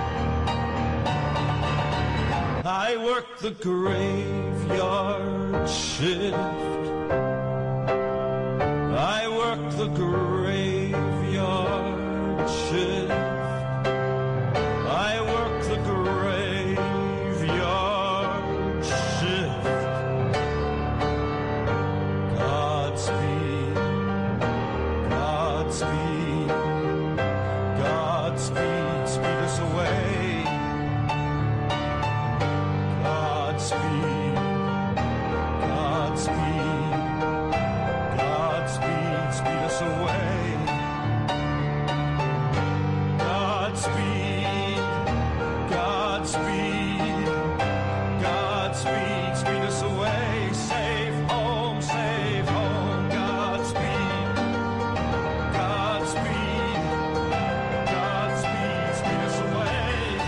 I work the graveyard shift. I work the graveyard shift. I work the graveyard shift. Godspeed, Godspeed, Godspeed, speed us away. Godspeed, Godspeed, Godspeed, speed us away. Godspeed, Godspeed, Godspeed, speed us away. Safe home, safe home. Godspeed, Godspeed, Godspeed, speed us away.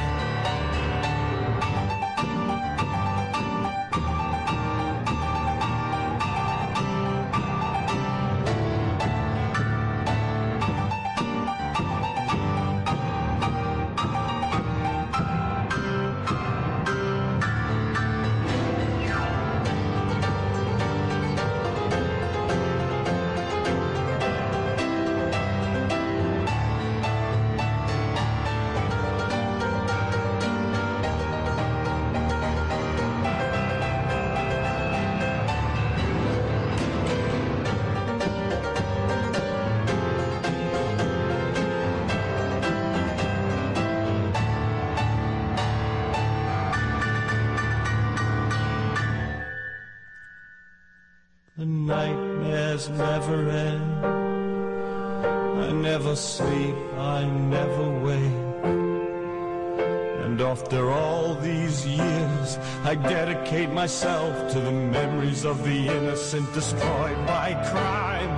The nightmares never end. I never sleep, I never wake. And after all these years, I dedicate myself to the memories of the innocent destroyed by crime.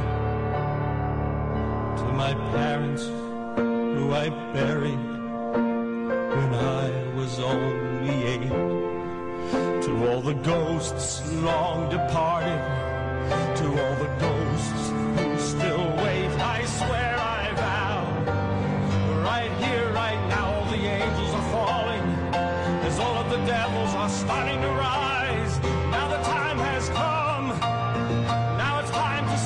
To my parents, who I buried when I was only eight. To all the ghosts long departed, to all the ghosts who still wait, I swear I vow, right here, right now, all the angels are falling, as all of the devils are starting to rise. Now the time has come, now it's time to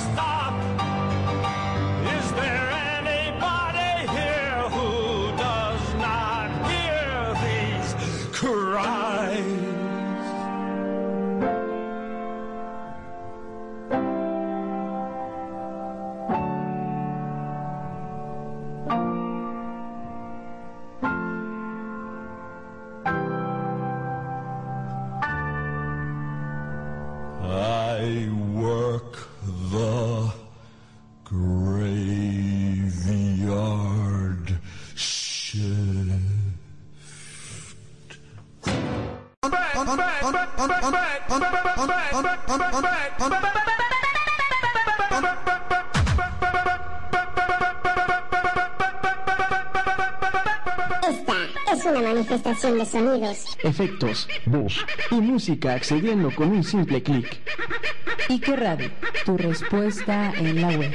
es una manifestación de sonidos, efectos, voz y música accediendo con un simple clic. Ike Radio, tu respuesta en la web.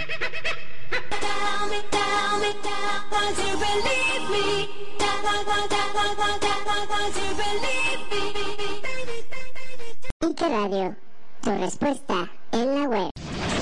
Ike Radio, tu respuesta en la web.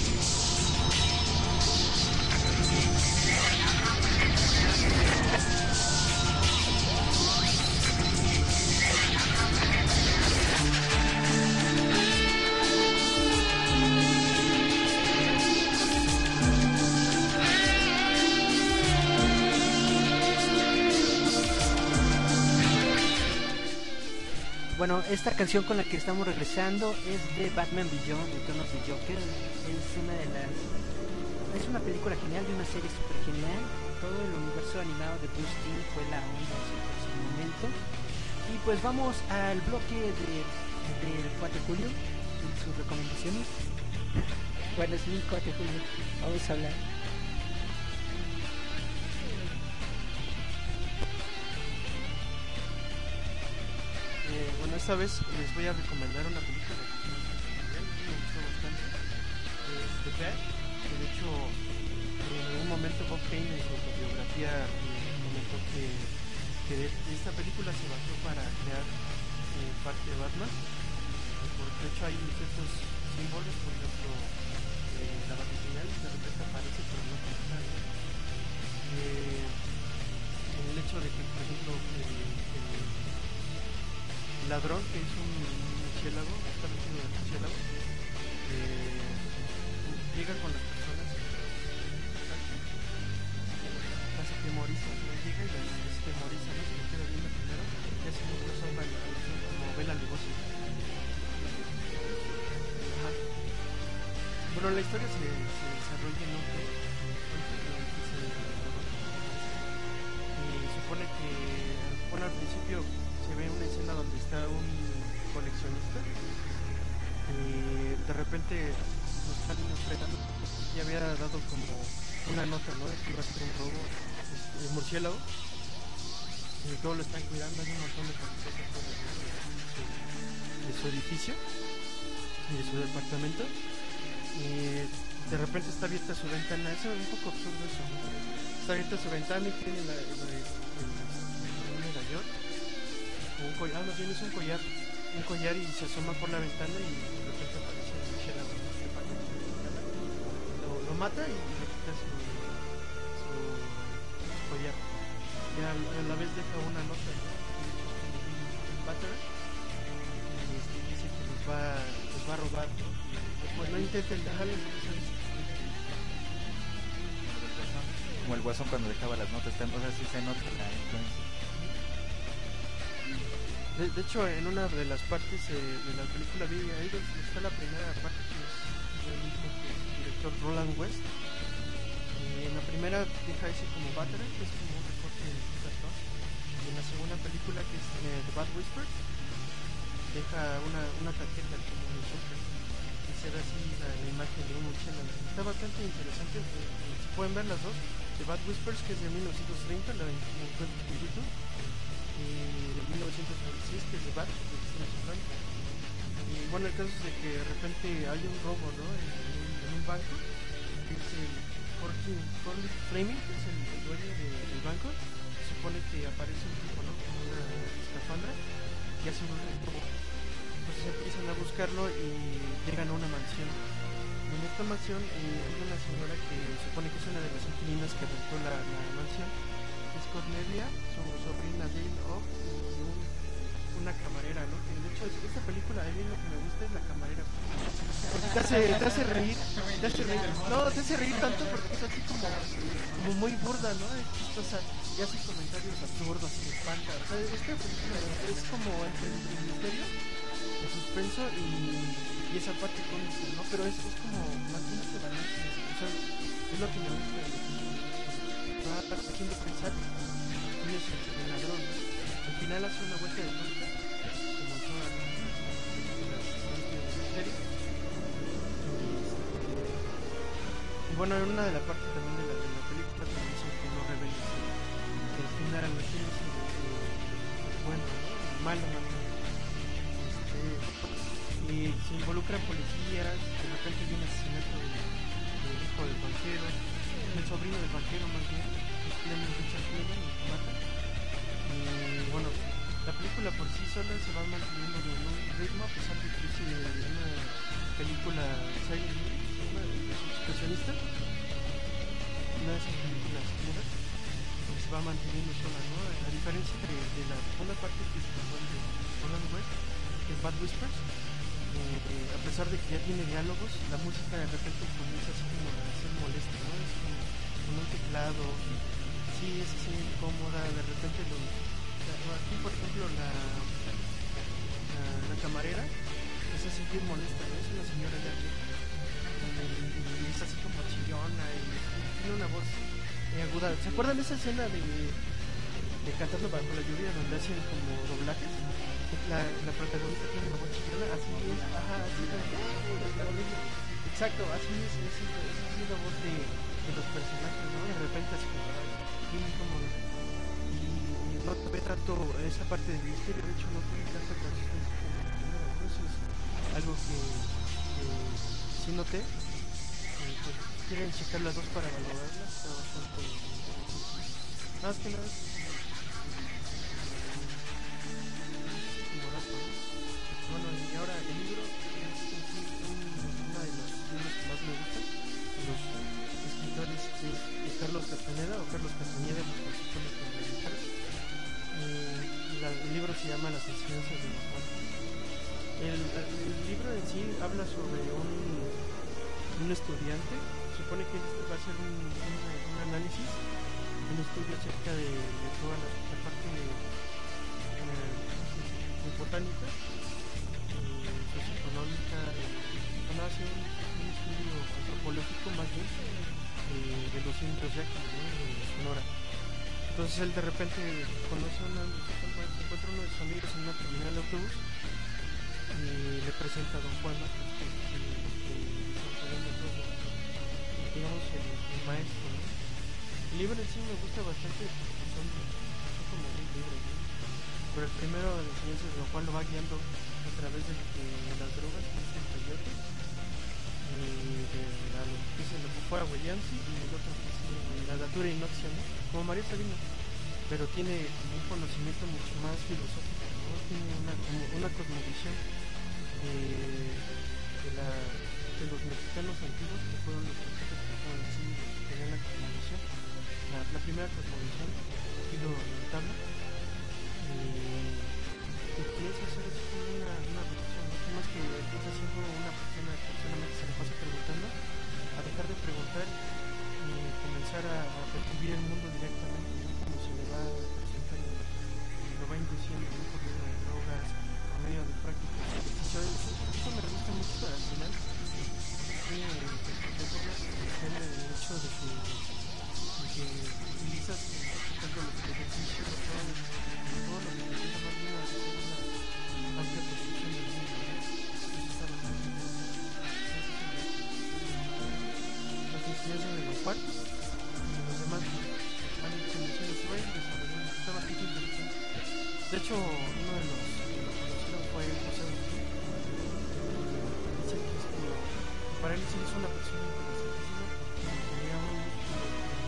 Bueno, esta canción con la que estamos regresando es de Batman Beyond, Return of the Joker. Es una de las es una película genial, de una serie super genial. Todo el universo animado de Bruce Timm fue la onda en su momento. Y pues vamos al bloque de del cuatro de julio y sus recomendaciones. Bueno, es mi cuatro de julio. Vamos a hablar. Eh, bueno, esta vez les voy a recomendar una película que me gustó bastante. Es The Bat, que de hecho en algún momento Bob Kane en su biografía eh, comentó que, que de, de esta película se basó para crear eh, parte de Batman. Eh, porque de hecho hay ciertos símbolos, por ejemplo eh, la batiseñal de repente aparece pero no está. Eh, el hecho de que por ejemplo eh, el ladrón, que es un murciélago, está vestido de murciélago, eh, llega con las personas, las atemoriza, llega y las atemoriza, ¿no? Se lo queda viendo primero y hace un crossover como Bela Lugosi. Ajá. Bueno, la historia se, se desarrolla en un y supone que, bueno, al principio se ve una escena donde está un coleccionista y de repente lo están enfrentando y había dado como una nota, ¿no? De que iba a ser un robo, el murciélago, y todos lo están cuidando. Hay un montón de policías afuera de, de, de su edificio y de su departamento, y de repente está abierta su ventana. Es un poco absurdo eso, ¿no? Está abierta su ventana y tiene la, la, el, el medallón, un collar, ah, más bien es un collar, un collar, y se asoma por la ventana y de repente aparece el murciélago, lo, lo mata y le quita su, su collar. Y a, a la vez deja una nota, ¿no? En Battery, y dice que los va, los va a robar, ¿no? Y pues no intenten dejarles. Como el Guasón cuando dejaba las notas, o sea, sí se nota la influencia. De, de hecho, en una de las partes eh, de la película vi ahí donde está la primera parte, que es el mismo director Roland West. Y en la primera deja ese como Battery, que es como un recorte de un cartón. Y en la segunda película, que es eh, The Bad Whisper, deja una, una tarjeta como el Joker, y se ve así la, la imagen de un murciélago. Está bastante interesante. Eh, si pueden ver las dos, The Bad Whispers, que es de mil novecientos treinta, la encuentro en YouTube, y de mil novecientos noventa y seis, que es de Bat, de Cristina Soprano. Y bueno, el caso es de que de repente hay un robo, ¿no? En, en, un, en un banco, que es el Corley Fleming, que es el, el dueño de, del banco. Se supone que aparece un tipo, ¿no? Con una escafandra y hacen un robo. Entonces empiezan a buscarlo y llegan a una mansión. Y en esta mansión eh, hay una señora que supone que es una de las inquilinas que rentó la, la mansión. Es Cornelia, su sobrina Dale Off, y un, una camarera, ¿no? Que de hecho esta película, a mí lo que me gusta es la camarera, porque te hace, te hace reír, te hace reír, no, te hace reír tanto porque es así como, como muy burda, ¿no? Es chistosa y hace comentarios absurdos y espanta. O sea, esta película es como entre el misterio, el suspenso y, y esa parte cómica, ¿no? Pero es, es como mantiene este balance, o sea, es lo que me gusta de la película. Va haciendo pensar quién es el ladrón, ¿no? Al final hace una vuelta de tuerca, como todas las películas de misterio. Y bueno, en una de las partes también de la, de la película también dicen que no revela que al final quién es el, el, el malo, malo. Este, y se involucran policías, de repente hay un asesinato del, del hijo del banquero, del sobrino del banquero más bien, los planes de Richard Clinton y lo matan. Y bueno, la película por sí sola se va manteniendo en un ritmo a pesar de que es de una película silent movie, una expresionista, una de esas películas mudas, que se va manteniendo sola, ¿no? A diferencia de, de la segunda parte que es de Roland West, que es Bad Whispers, eh, eh, a pesar de que ya tiene diálogos, la música de repente comienza así como a ser molesta, ¿no? Es como con un teclado, sí, es así incómoda, de repente lo, aquí por ejemplo la, la, la camarera es así bien molesta, ¿no? Es una señora ya vieja, y es así como chillona y tiene una voz eh, aguda. ¿Se acuerdan de esa escena de, de Cantando bajo la lluvia donde hacen como doblajes? La, la protagonista tiene una voz chillona, así es, ajá, así es, exacto, así es, es, es, es la voz de, de los personajes, ¿no? De repente así como bien incómodo. Y no ve tanto esa parte del misterio, de hecho no tiene tanta consistencia como la primera, ¿no? Eso es algo que, que sí noté. Eh, pues quieren checar las dos para valorarlas, está bastante más que nada morazo, ¿no? Bueno, y ahora el libro es en sí una de los libros que más me gustan. Los escritores es Carlos Castaneda o Carlos Castañeda, por supuesto que me gustaron. Eh, la, el libro se llama Las enseñanzas de los Juan. El, el libro en sí habla sobre un, un estudiante. Se supone que este va a hacer un, un, un análisis, un estudio acerca de, de toda la, la parte de, eh, de botánica, eh, socioeconómica, eh, van a hacer un, un estudio antropológico más bien eh, de los indios yaquis, ¿no? De Sonora. Entonces él de repente conoce a una, se encuentra uno de sus amigos en una terminal de autobús y le presenta a Don Juan, ¿no? Que, que, que, que, digamos el, el maestro, ¿no? El libro en sí me gusta bastante porque son, son como muy libros, ¿no? Pero el primero de las enseñanzas de Don Juan lo va guiando a través de, de las drogas, que es el peyote, y de la que es el Opofora Williamsi, y el otro que es la Datura Inoxia, ¿no? Como María Sabina, pero tiene como un conocimiento mucho más filosófico, ¿no? Tiene una, como una cosmovisión de, de, la, de los mexicanos antiguos, que fueron los mexicanos que fueron así, que tenían la cosmovisión, la, la primera cosmovisión, estilo tabla, eh, que piensa hacer así como una, una reflexión, ¿no? Más que empieza siendo una persona que solamente se le pasa preguntando, a dejar de preguntar y comenzar a, a percibir el mundo directamente, ¿no? Como se le va presentando, lo va induciendo, ¿no? Por medio de drogas, por medio de prácticas de ejercicio. Eso me gusta mucho al final, porque de forma depende del hecho de que, de que utilizas, por ejemplo, los ejercicios, todo, todo lo que te ayuda más bien a hacer una amplia percepción del mundo, ¿no? Eso está bastante interesante. Las enseñanzas de los Juan y los demás han hecho menciones, se vayan desarrollando, está bastante interesante. De hecho, uno de los que lo conocieron fue José Agustín. Dice que es como, para él sí es una persona interesantísima porque tenía un músculo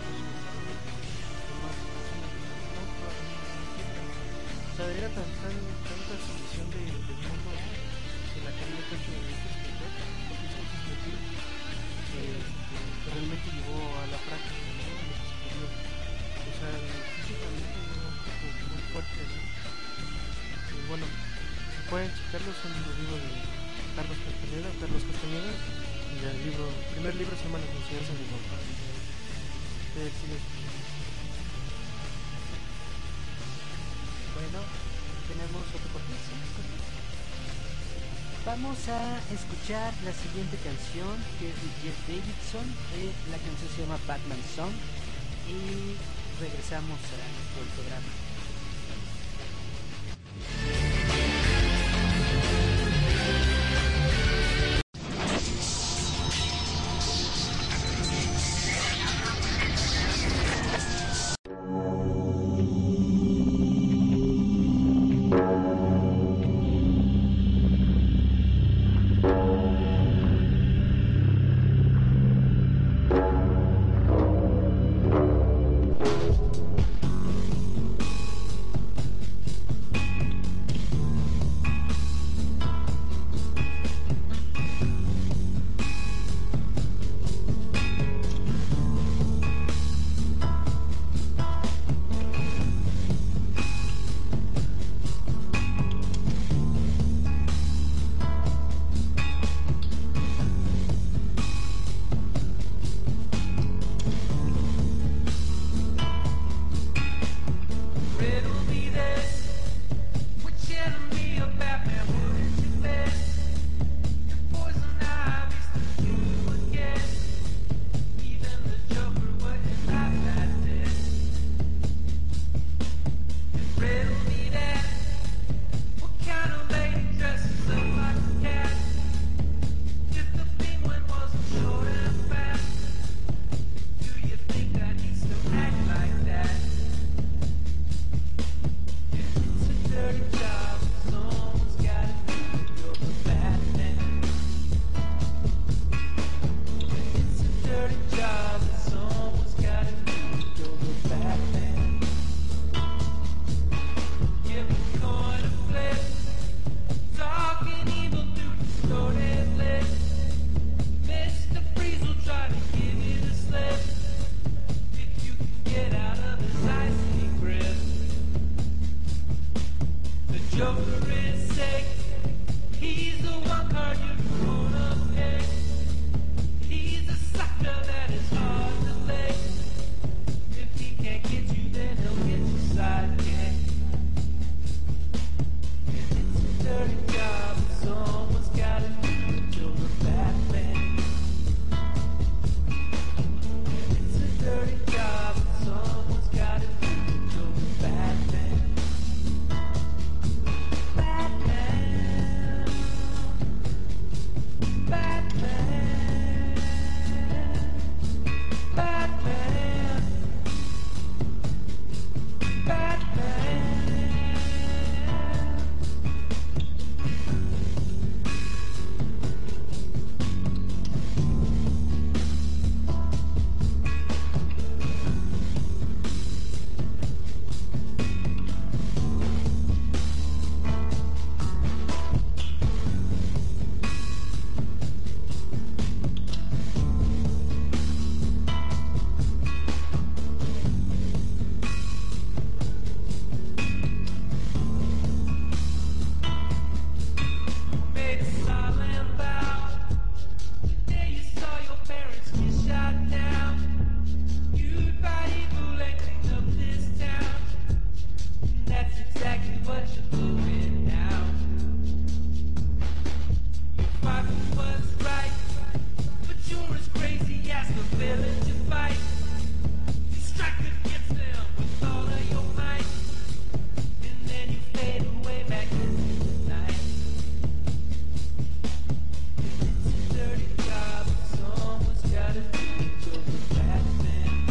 más personas no o sea, era tan, tan, tanta su visión de, del mundo que la quería tanto de este escritor, porque es un escritor que, que realmente llevó a la práctica, ¿no? Lo que se quería. O sea, físicamente era un poco muy fuerte, ¿no? Y bueno, pueden checarlo, son los libros de Carlos Castaneda, Carlos Castaneda, y el libro, el primer libro se llama Las enseñanzas de Don Juan. Ustedes siguen escuchando. Bueno, tenemos otro corte. Vamos a escuchar la siguiente canción, que es de Jeff Davidson. Eh, la canción se llama Batman Song y regresamos a nuestro programa. chauffeurin's sake. He's the one card you're gonna pay. He's a sucker that is hard to lay. If he can't get you, then he'll get your sidekick. It's a dirty job, someone's gotta do it till the Batman. It's a dirty job, someone's gotta do it till the Batman. Batman. Batman. Batman. Batman. Made a silent vow the day you saw your parents get shot down. You'd fight evil and clean up this town. And that's exactly what you're doing now. You fight for what's right, but you're as crazy as the villains you fight. You strike against them with all of your might, and then you fade away back into the night. It's a dirty job, someone's gotta do it till the Batman.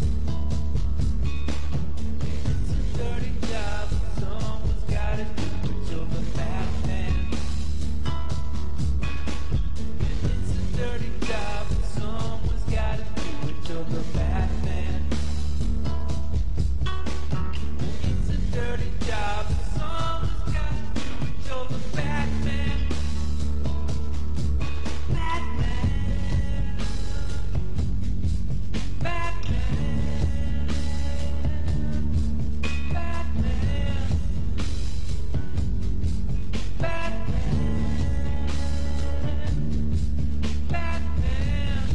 It's a dirty job, someone's gotta do it till the Batman. It's a dirty job, someone's gotta do it till the Batman. It's a dirty job, someone's gotta do it till the Batman. Batman. Batman. Batman. Batman. Batman.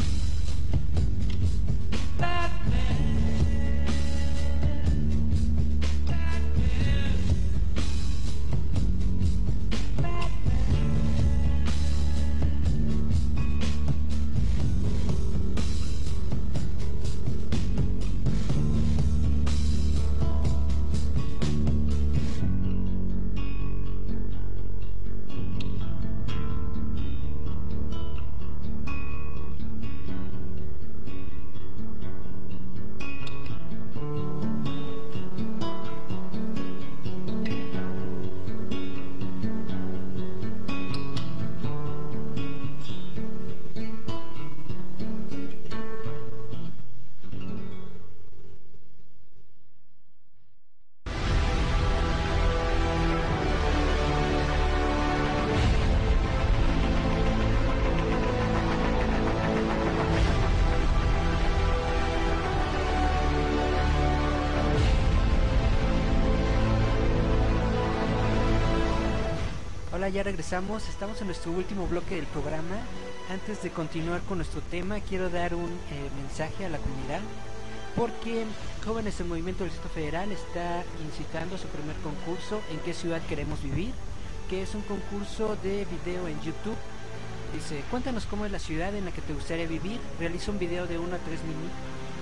Hola, ya regresamos, estamos en nuestro último bloque del programa. Antes de continuar con nuestro tema, quiero dar un eh, mensaje a la comunidad, porque Jóvenes del Movimiento del Distrito Federal está incitando su primer concurso, ¿En qué ciudad queremos vivir?, que es un concurso de video en YouTube. Dice, cuéntanos cómo es la ciudad en la que te gustaría vivir, realiza un video de uno a tres minutos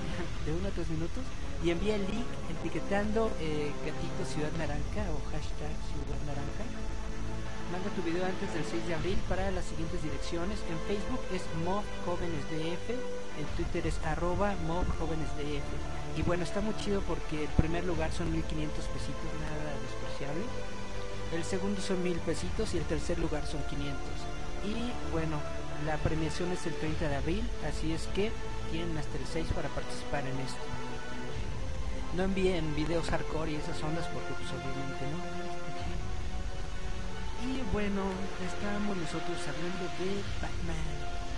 de uno a tres minutos y envía el link etiquetando eh, gatito Ciudad Naranja o hashtag Ciudad Naranja. Manda tu video antes del seis de abril para las siguientes direcciones. En Facebook es Mob Jóvenes D F, en Twitter es arroba Mob Jóvenes D F. Y bueno, está muy chido porque el primer lugar son mil quinientos pesitos, nada despreciable. El segundo son mil pesitos y el tercer lugar son quinientos. Y bueno, la premiación es el treinta de abril, así es que tienen hasta el seis para participar en esto. No envíen videos hardcore y esas ondas porque pues obviamente no. Y bueno, estábamos nosotros hablando de Batman.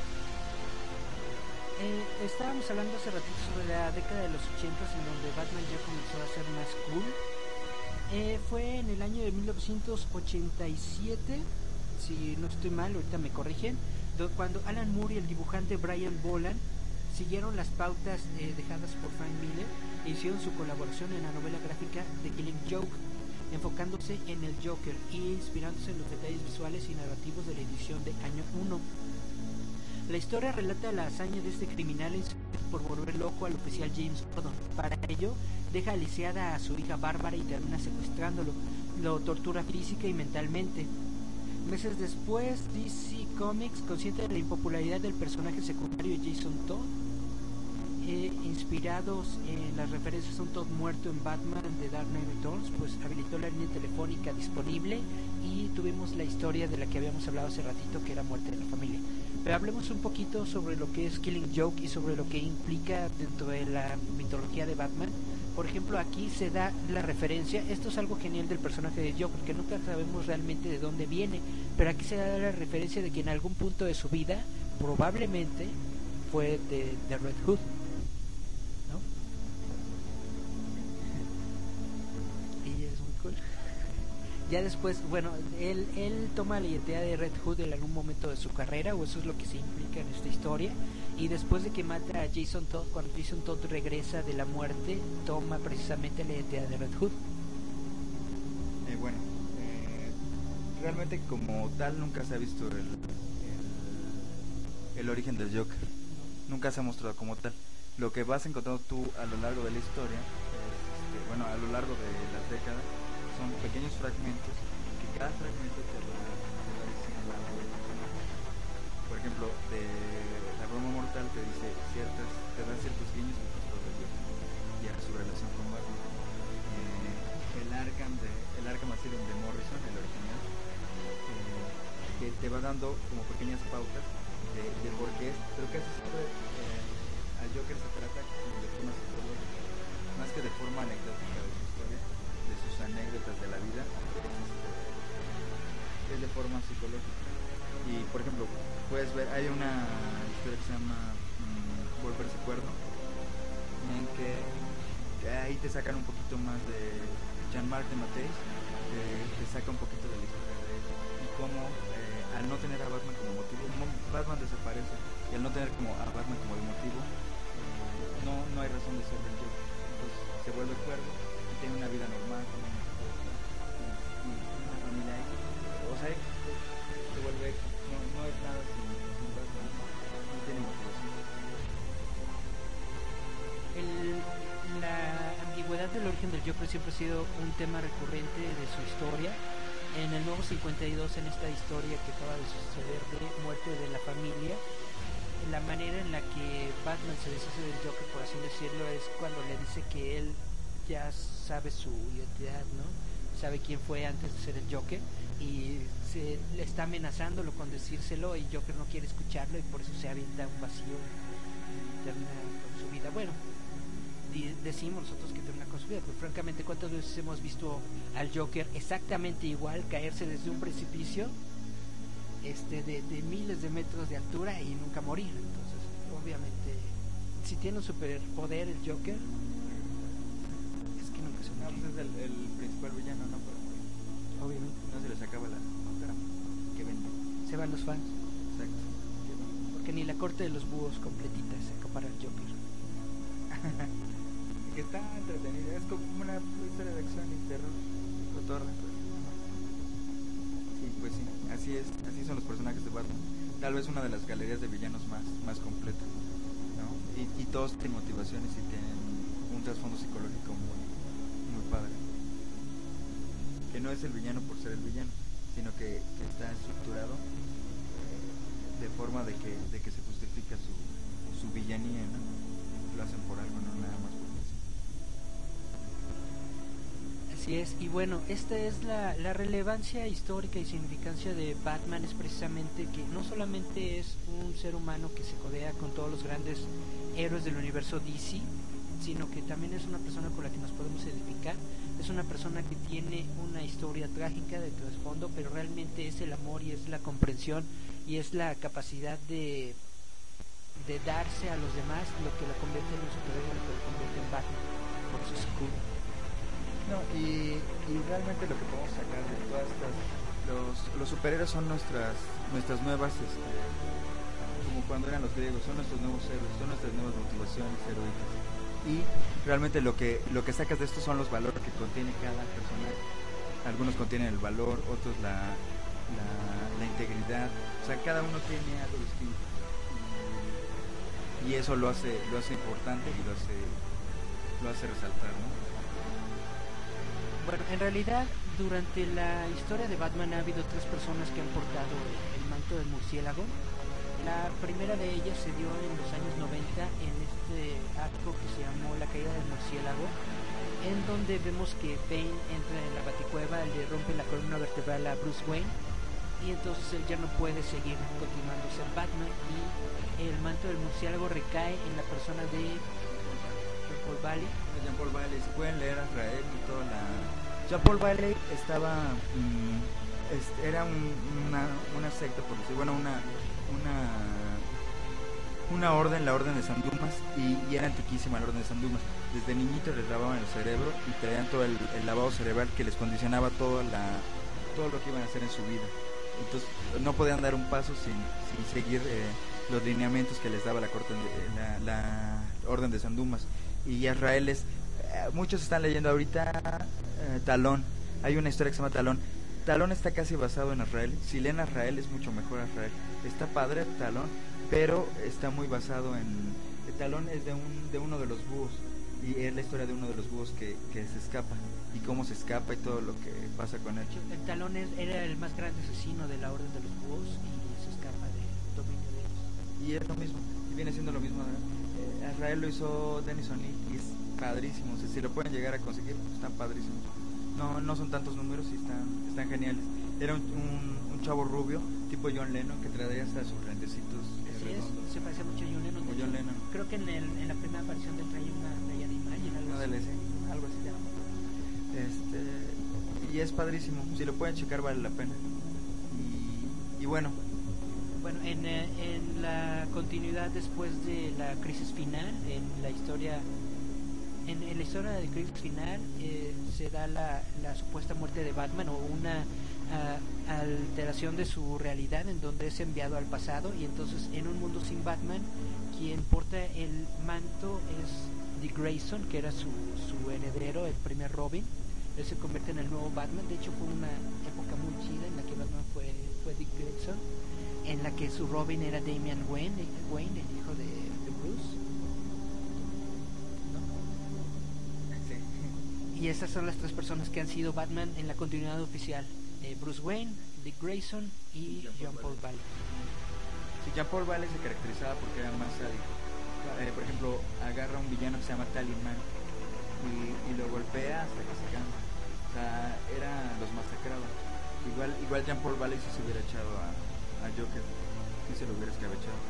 Eh, estábamos hablando hace ratito sobre la década de los ochentas, en donde Batman ya comenzó a ser más cool. Eh, fue en el año de mil novecientos ochenta y siete, si no estoy mal, ahorita me corrigen, do- cuando Alan Moore y el dibujante Brian Boland siguieron las pautas eh, dejadas por Frank Miller e hicieron su colaboración en la novela gráfica The Killing Joke, enfocándose en el Joker e inspirándose en los detalles visuales y narrativos de la edición de año uno. La historia relata la hazaña de este criminal por volver loco al oficial James Gordon. Para ello, deja lisiada a su hija Bárbara y termina secuestrándolo. Lo tortura física y mentalmente. Meses después, D C Comics, consciente de la impopularidad del personaje secundario Jason Todd, eh, inspirados en las referencias a un Todd muerto en Batman de Dark Knight Returns, pues habilitó la línea telefónica disponible y tuvimos la historia de la que habíamos hablado hace ratito, que era Muerte de la Familia. Pero hablemos un poquito sobre lo que es Killing Joke y sobre lo que implica dentro de la mitología de Batman. Por ejemplo, aquí se da la referencia, esto es algo genial del personaje de Joker, que nunca sabemos realmente de dónde viene, pero aquí se da la referencia de que en algún punto de su vida, probablemente, fue de, de Red Hood, ¿no? Y es muy cool. Ya después, bueno, él, él toma la identidad de Red Hood en algún momento de su carrera, o eso es lo que se implica en esta historia. Y después de que mata a Jason Todd, cuando Jason Todd regresa de la muerte, toma precisamente la identidad de Red Hood. Eh, bueno, eh, realmente como tal nunca se ha visto el, el, el origen del Joker. Nunca se ha mostrado como tal. Lo que vas encontrando tú a lo largo de la historia, es, este, bueno, a lo largo de las décadas, son pequeños fragmentos que cada fragmento te va, te va diciendo algo del personaje. Por ejemplo, de La Broma Mortal te dice ciertas, te da ciertos guiños al pasado de Joker y a su relación con Batman. Eh, el Arkham de, el Arkham Asylum de Morrison, el original, eh, que te va dando como pequeñas pautas de, de por qué es, pero casi siempre eh, al Joker se trata como de forma psicológica, más que de forma anecdótica de su historia, de sus anécdotas de la vida, es, es de forma psicológica. Y por ejemplo, puedes ver, hay una historia que se llama mmm, Volverse Cuerdo, en que, que ahí te sacan un poquito más de Jean-Marc de Matheis, que te saca un poquito de la historia de él y cómo eh, al no tener a Batman como motivo, no, Batman desaparece, y al no tener como a Batman como el motivo, no, no hay razón de ser del Joker. Entonces se vuelve cuerdo y tiene una vida normal, con una esposa y una familia X, o sea, se vuelve X, no, no es nada sin, sin Batman, no tiene motivación. El, la ambigüedad del origen del Joker siempre ha sido un tema recurrente de su historia. En el nuevo cincuenta y dos, en esta historia que acaba de suceder de Muerte de la Familia, la manera en la que Batman se deshace del Joker, por así decirlo, es cuando le dice que él ya sabe su identidad, ¿no? Sabe quién fue antes de ser el Joker y se, le está amenazándolo con decírselo, y Joker no quiere escucharlo y por eso se avienta un vacío y termina con su vida. Bueno, di, decimos nosotros que termina con su vida, pero francamente, ¿cuántas veces hemos visto al Joker exactamente igual caerse desde un precipicio este de, de miles de metros de altura y nunca morir? Entonces, obviamente, si tiene un superpoder el Joker, es que nunca se muere. No, pues es el, el principal villano, ¿no? Para morir. Obviamente. No se les acaba la trama que vende. Se van los fans. Exacto. Porque ni la corte de los búhos completita se acapara el Joker. Que está entretenida, es como una historia de acción y terror, cotorra. Y pues sí, así es, así son los personajes de Batman. Tal vez una de las galerías de villanos más, más completa, ¿no? Y, y todos tienen motivaciones y tienen un trasfondo psicológico muy, muy padre. Que no es el villano por ser el villano, sino que, que está estructurado de forma de que, de que se justifica su, su villanía, ¿no? Lo hacen por algo, no nada más por eso. Así es, y bueno, esta es la, la relevancia histórica y significancia de Batman, es precisamente que no solamente es un ser humano que se codea con todos los grandes héroes del universo D C, sino que también es una persona con la que nos podemos identificar, es una persona que tiene una historia trágica de trasfondo, pero realmente es el amor y es la comprensión y es la capacidad de, de darse a los demás lo que la convierte en un superhéroe, lo que lo convierte en Batman, por su escudo. No, y, y realmente lo que podemos sacar de todas estas, los, los superhéroes son nuestras nuestras nuevas, este, como cuando eran los griegos, son nuestros nuevos héroes, son nuestras nuevas motivaciones heroicas. Y realmente lo que lo que sacas de esto son los valores que contiene cada personaje. Algunos contienen el valor, otros la, la, la integridad, o sea, cada uno tiene algo distinto. Y, y eso lo hace lo hace importante y lo hace lo hace resaltar, ¿no? Bueno, en realidad, durante la historia de Batman ha habido tres personas que han portado el manto del murciélago. La primera de ellas se dio en los años noventa en este arco que se llamó La caída del murciélago, en donde vemos que Bane entra en la Baticueva, le rompe la columna vertebral a Bruce Wayne y entonces él ya no puede seguir continuando ser Batman y el manto del murciélago recae en la persona de Jean Paul Valley. Jean Paul Valley, si pueden leer a Israel y toda la... Jean Paul Valley estaba... Mmm, este, era un, una, una secta, por decir, bueno, una... una una orden, la orden de San Dumas, y, y era antiquísima la orden de San Dumas. Desde niñitos les lavaban el cerebro y traían todo el, el lavado cerebral que les condicionaba toda la, todo lo que iban a hacer en su vida. Entonces no podían dar un paso sin, sin seguir eh, los lineamientos que les daba la, corte, la, la orden de San Dumas. Y Azrael es, eh, muchos están leyendo ahorita eh, Talón, hay una historia que se llama Talón. Talón está casi basado en Azrael. Si leen Azrael es mucho mejor Azrael. Está padre Talón, pero está muy basado en... El Talón es de, un, de uno de los búhos, y es la historia de uno de los búhos que, que se escapa, y cómo se escapa y todo lo que pasa con él. El Talón es, era el más grande asesino de la orden de los búhos y se escapa del dominio de ellos. Y es lo mismo, y viene siendo lo mismo. Eh, Azrael lo hizo Dennis O'Neil y es padrísimo. O sea, si lo pueden llegar a conseguir, pues están padrísimos. No, no son tantos números y están, están geniales. Era un, un, un chavo rubio, tipo John Lennon, que traía hasta sus lentecitos. Así es, se parecía mucho a John Lennon. O John Lennon. Creo que en, el, en la primera aparición del traía una playa de Imagine, algo Una así. D L C, algo así. Este, y es padrísimo. Si lo pueden checar, vale la pena. Y, y bueno. Bueno, en, en la continuidad después de la crisis final, en la historia... En, en la historia de crisis final eh, se da la, la supuesta muerte de Batman, o una uh, alteración de su realidad en donde es enviado al pasado, y entonces en un mundo sin Batman quien porta el manto es Dick Grayson, que era su, su heredero, el primer Robin. Él se convierte en el nuevo Batman. De hecho fue una época muy chida en la que Batman fue, fue Dick Grayson, en la que su Robin era Damian Wayne, Wayne el hijo de, de Bruce. Y esas son las tres personas que han sido Batman en la continuidad oficial: eh, Bruce Wayne, Dick Grayson y Jean Paul Valley. Sí, Jean Paul Valley se caracterizaba porque era más sádico. Eh, por ejemplo, agarra a un villano que se llama Talisman y, y lo golpea hasta que se cansa. O sea, era, los masacraba. Igual, igual Jean Paul Valley si se hubiera echado a, a Joker, si se lo hubiera escabechado.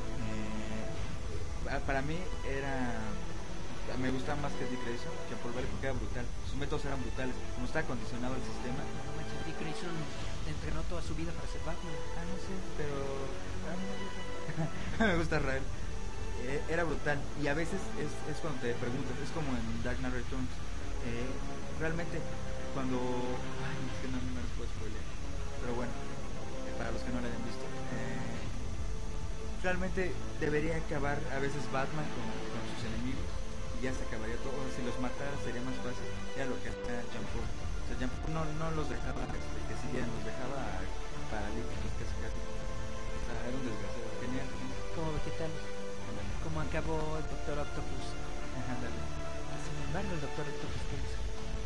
Eh, para mí era... Me gustaba más que Dick Grayson, Jean Paul Valley, porque era brutal. Sus métodos eran brutales. Como estaba condicionado el sistema. No manches, Dick Grayson entrenó toda su vida para ser Batman. Ah, no sé, pero a mí me gusta. Me gusta Rael. Eh, era brutal. Y a veces es, es cuando te preguntas, es como en Dark Knight Returns. Eh, realmente, cuando. Ay, es que no, no me lo puedo spoiler. Pero bueno, eh, para los que no lo hayan visto. Eh, realmente debería acabar a veces Batman con, con sus enemigos. Y ya se acabaría todo. Si los matara sería más fácil. Era lo que hacía Jean Paul. O sea, Jean Paul no, no los dejaba este, que siguieran, los dejaba paralíticos, casi casi. O sea, era un desgraciado. Genial. Como vegetales. Como acabó el Doctor Octopus. Ándale. Sin embargo, el Doctor Octopus piensa.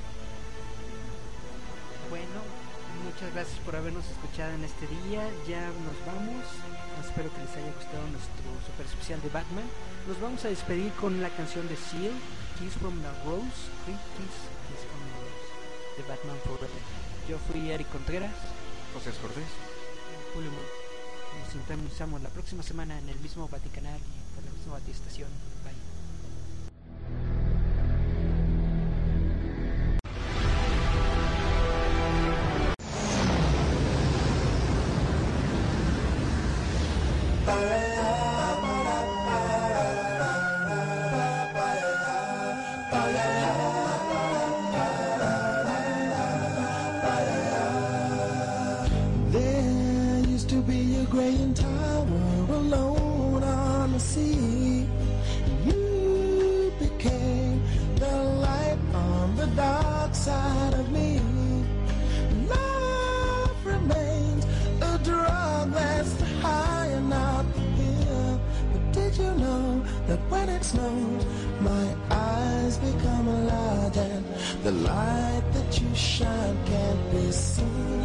Bueno, muchas gracias por habernos escuchado en este día. Ya nos vamos. Espero que les haya gustado nuestro super especial de Batman. Nos vamos a despedir con la canción de Seal, Kiss from the Rose, Kiss, Kiss from the Rose, de Batman Forever. Yo fui Eric Contreras. José Cortés. Julio. Nos sintonizamos la próxima semana en el mismo Vaticanal y por la misma Batiestación. Bye. dark side of me. Love remains a drug that's high and not here. But did you know that when it snows, my eyes become alive and the light that you shine can't be seen?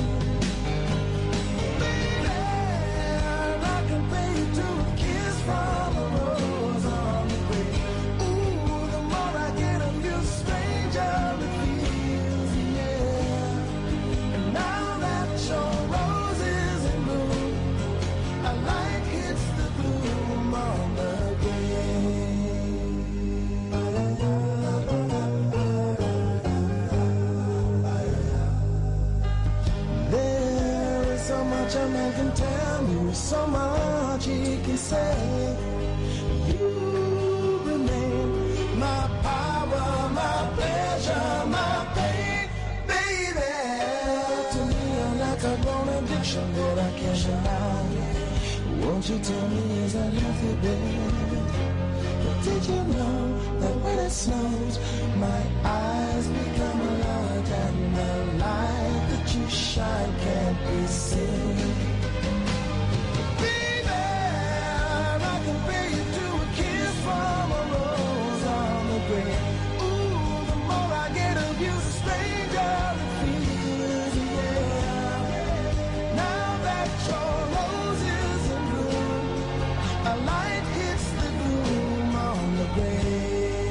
Baby, I can pay you to a kiss from a rose on the grave. Ooh, the more I get of you, stranger it feels, yeah. And now that your rose is in bloom, a light hits the gloom on the a man can tell you so much he can say. You remain my power, my pleasure, my pain, baby. To me you're like a grown addiction that I can't deny. Won't you tell me, is that healthy, baby? But did you know that when it snows, my eyes become a light and the light that you shine can't be seen? Baby, I can pay you to a kiss from a rose on the grave. Ooh, the more I get of you, the stranger it feels, yeah. Now that your rose is in bloom, a light hits the gloom on the grave.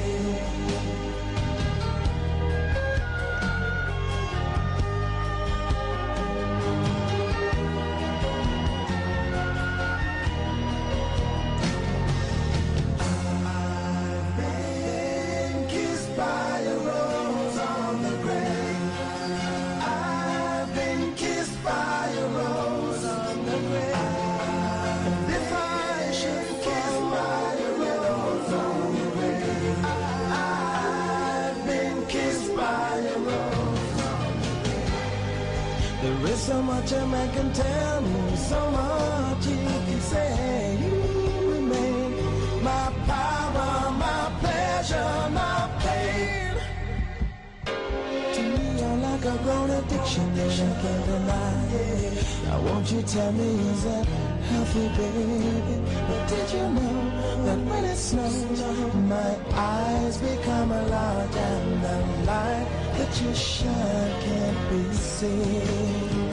There is so much a man can tell me, so much he can say. You remain my power, my pleasure, my pain. To me you're like a grown addiction that I can't deny. Now won't you tell me, is that healthy, baby? But did you know that when it snows, my eyes become a light and the light that you shine can't be seen?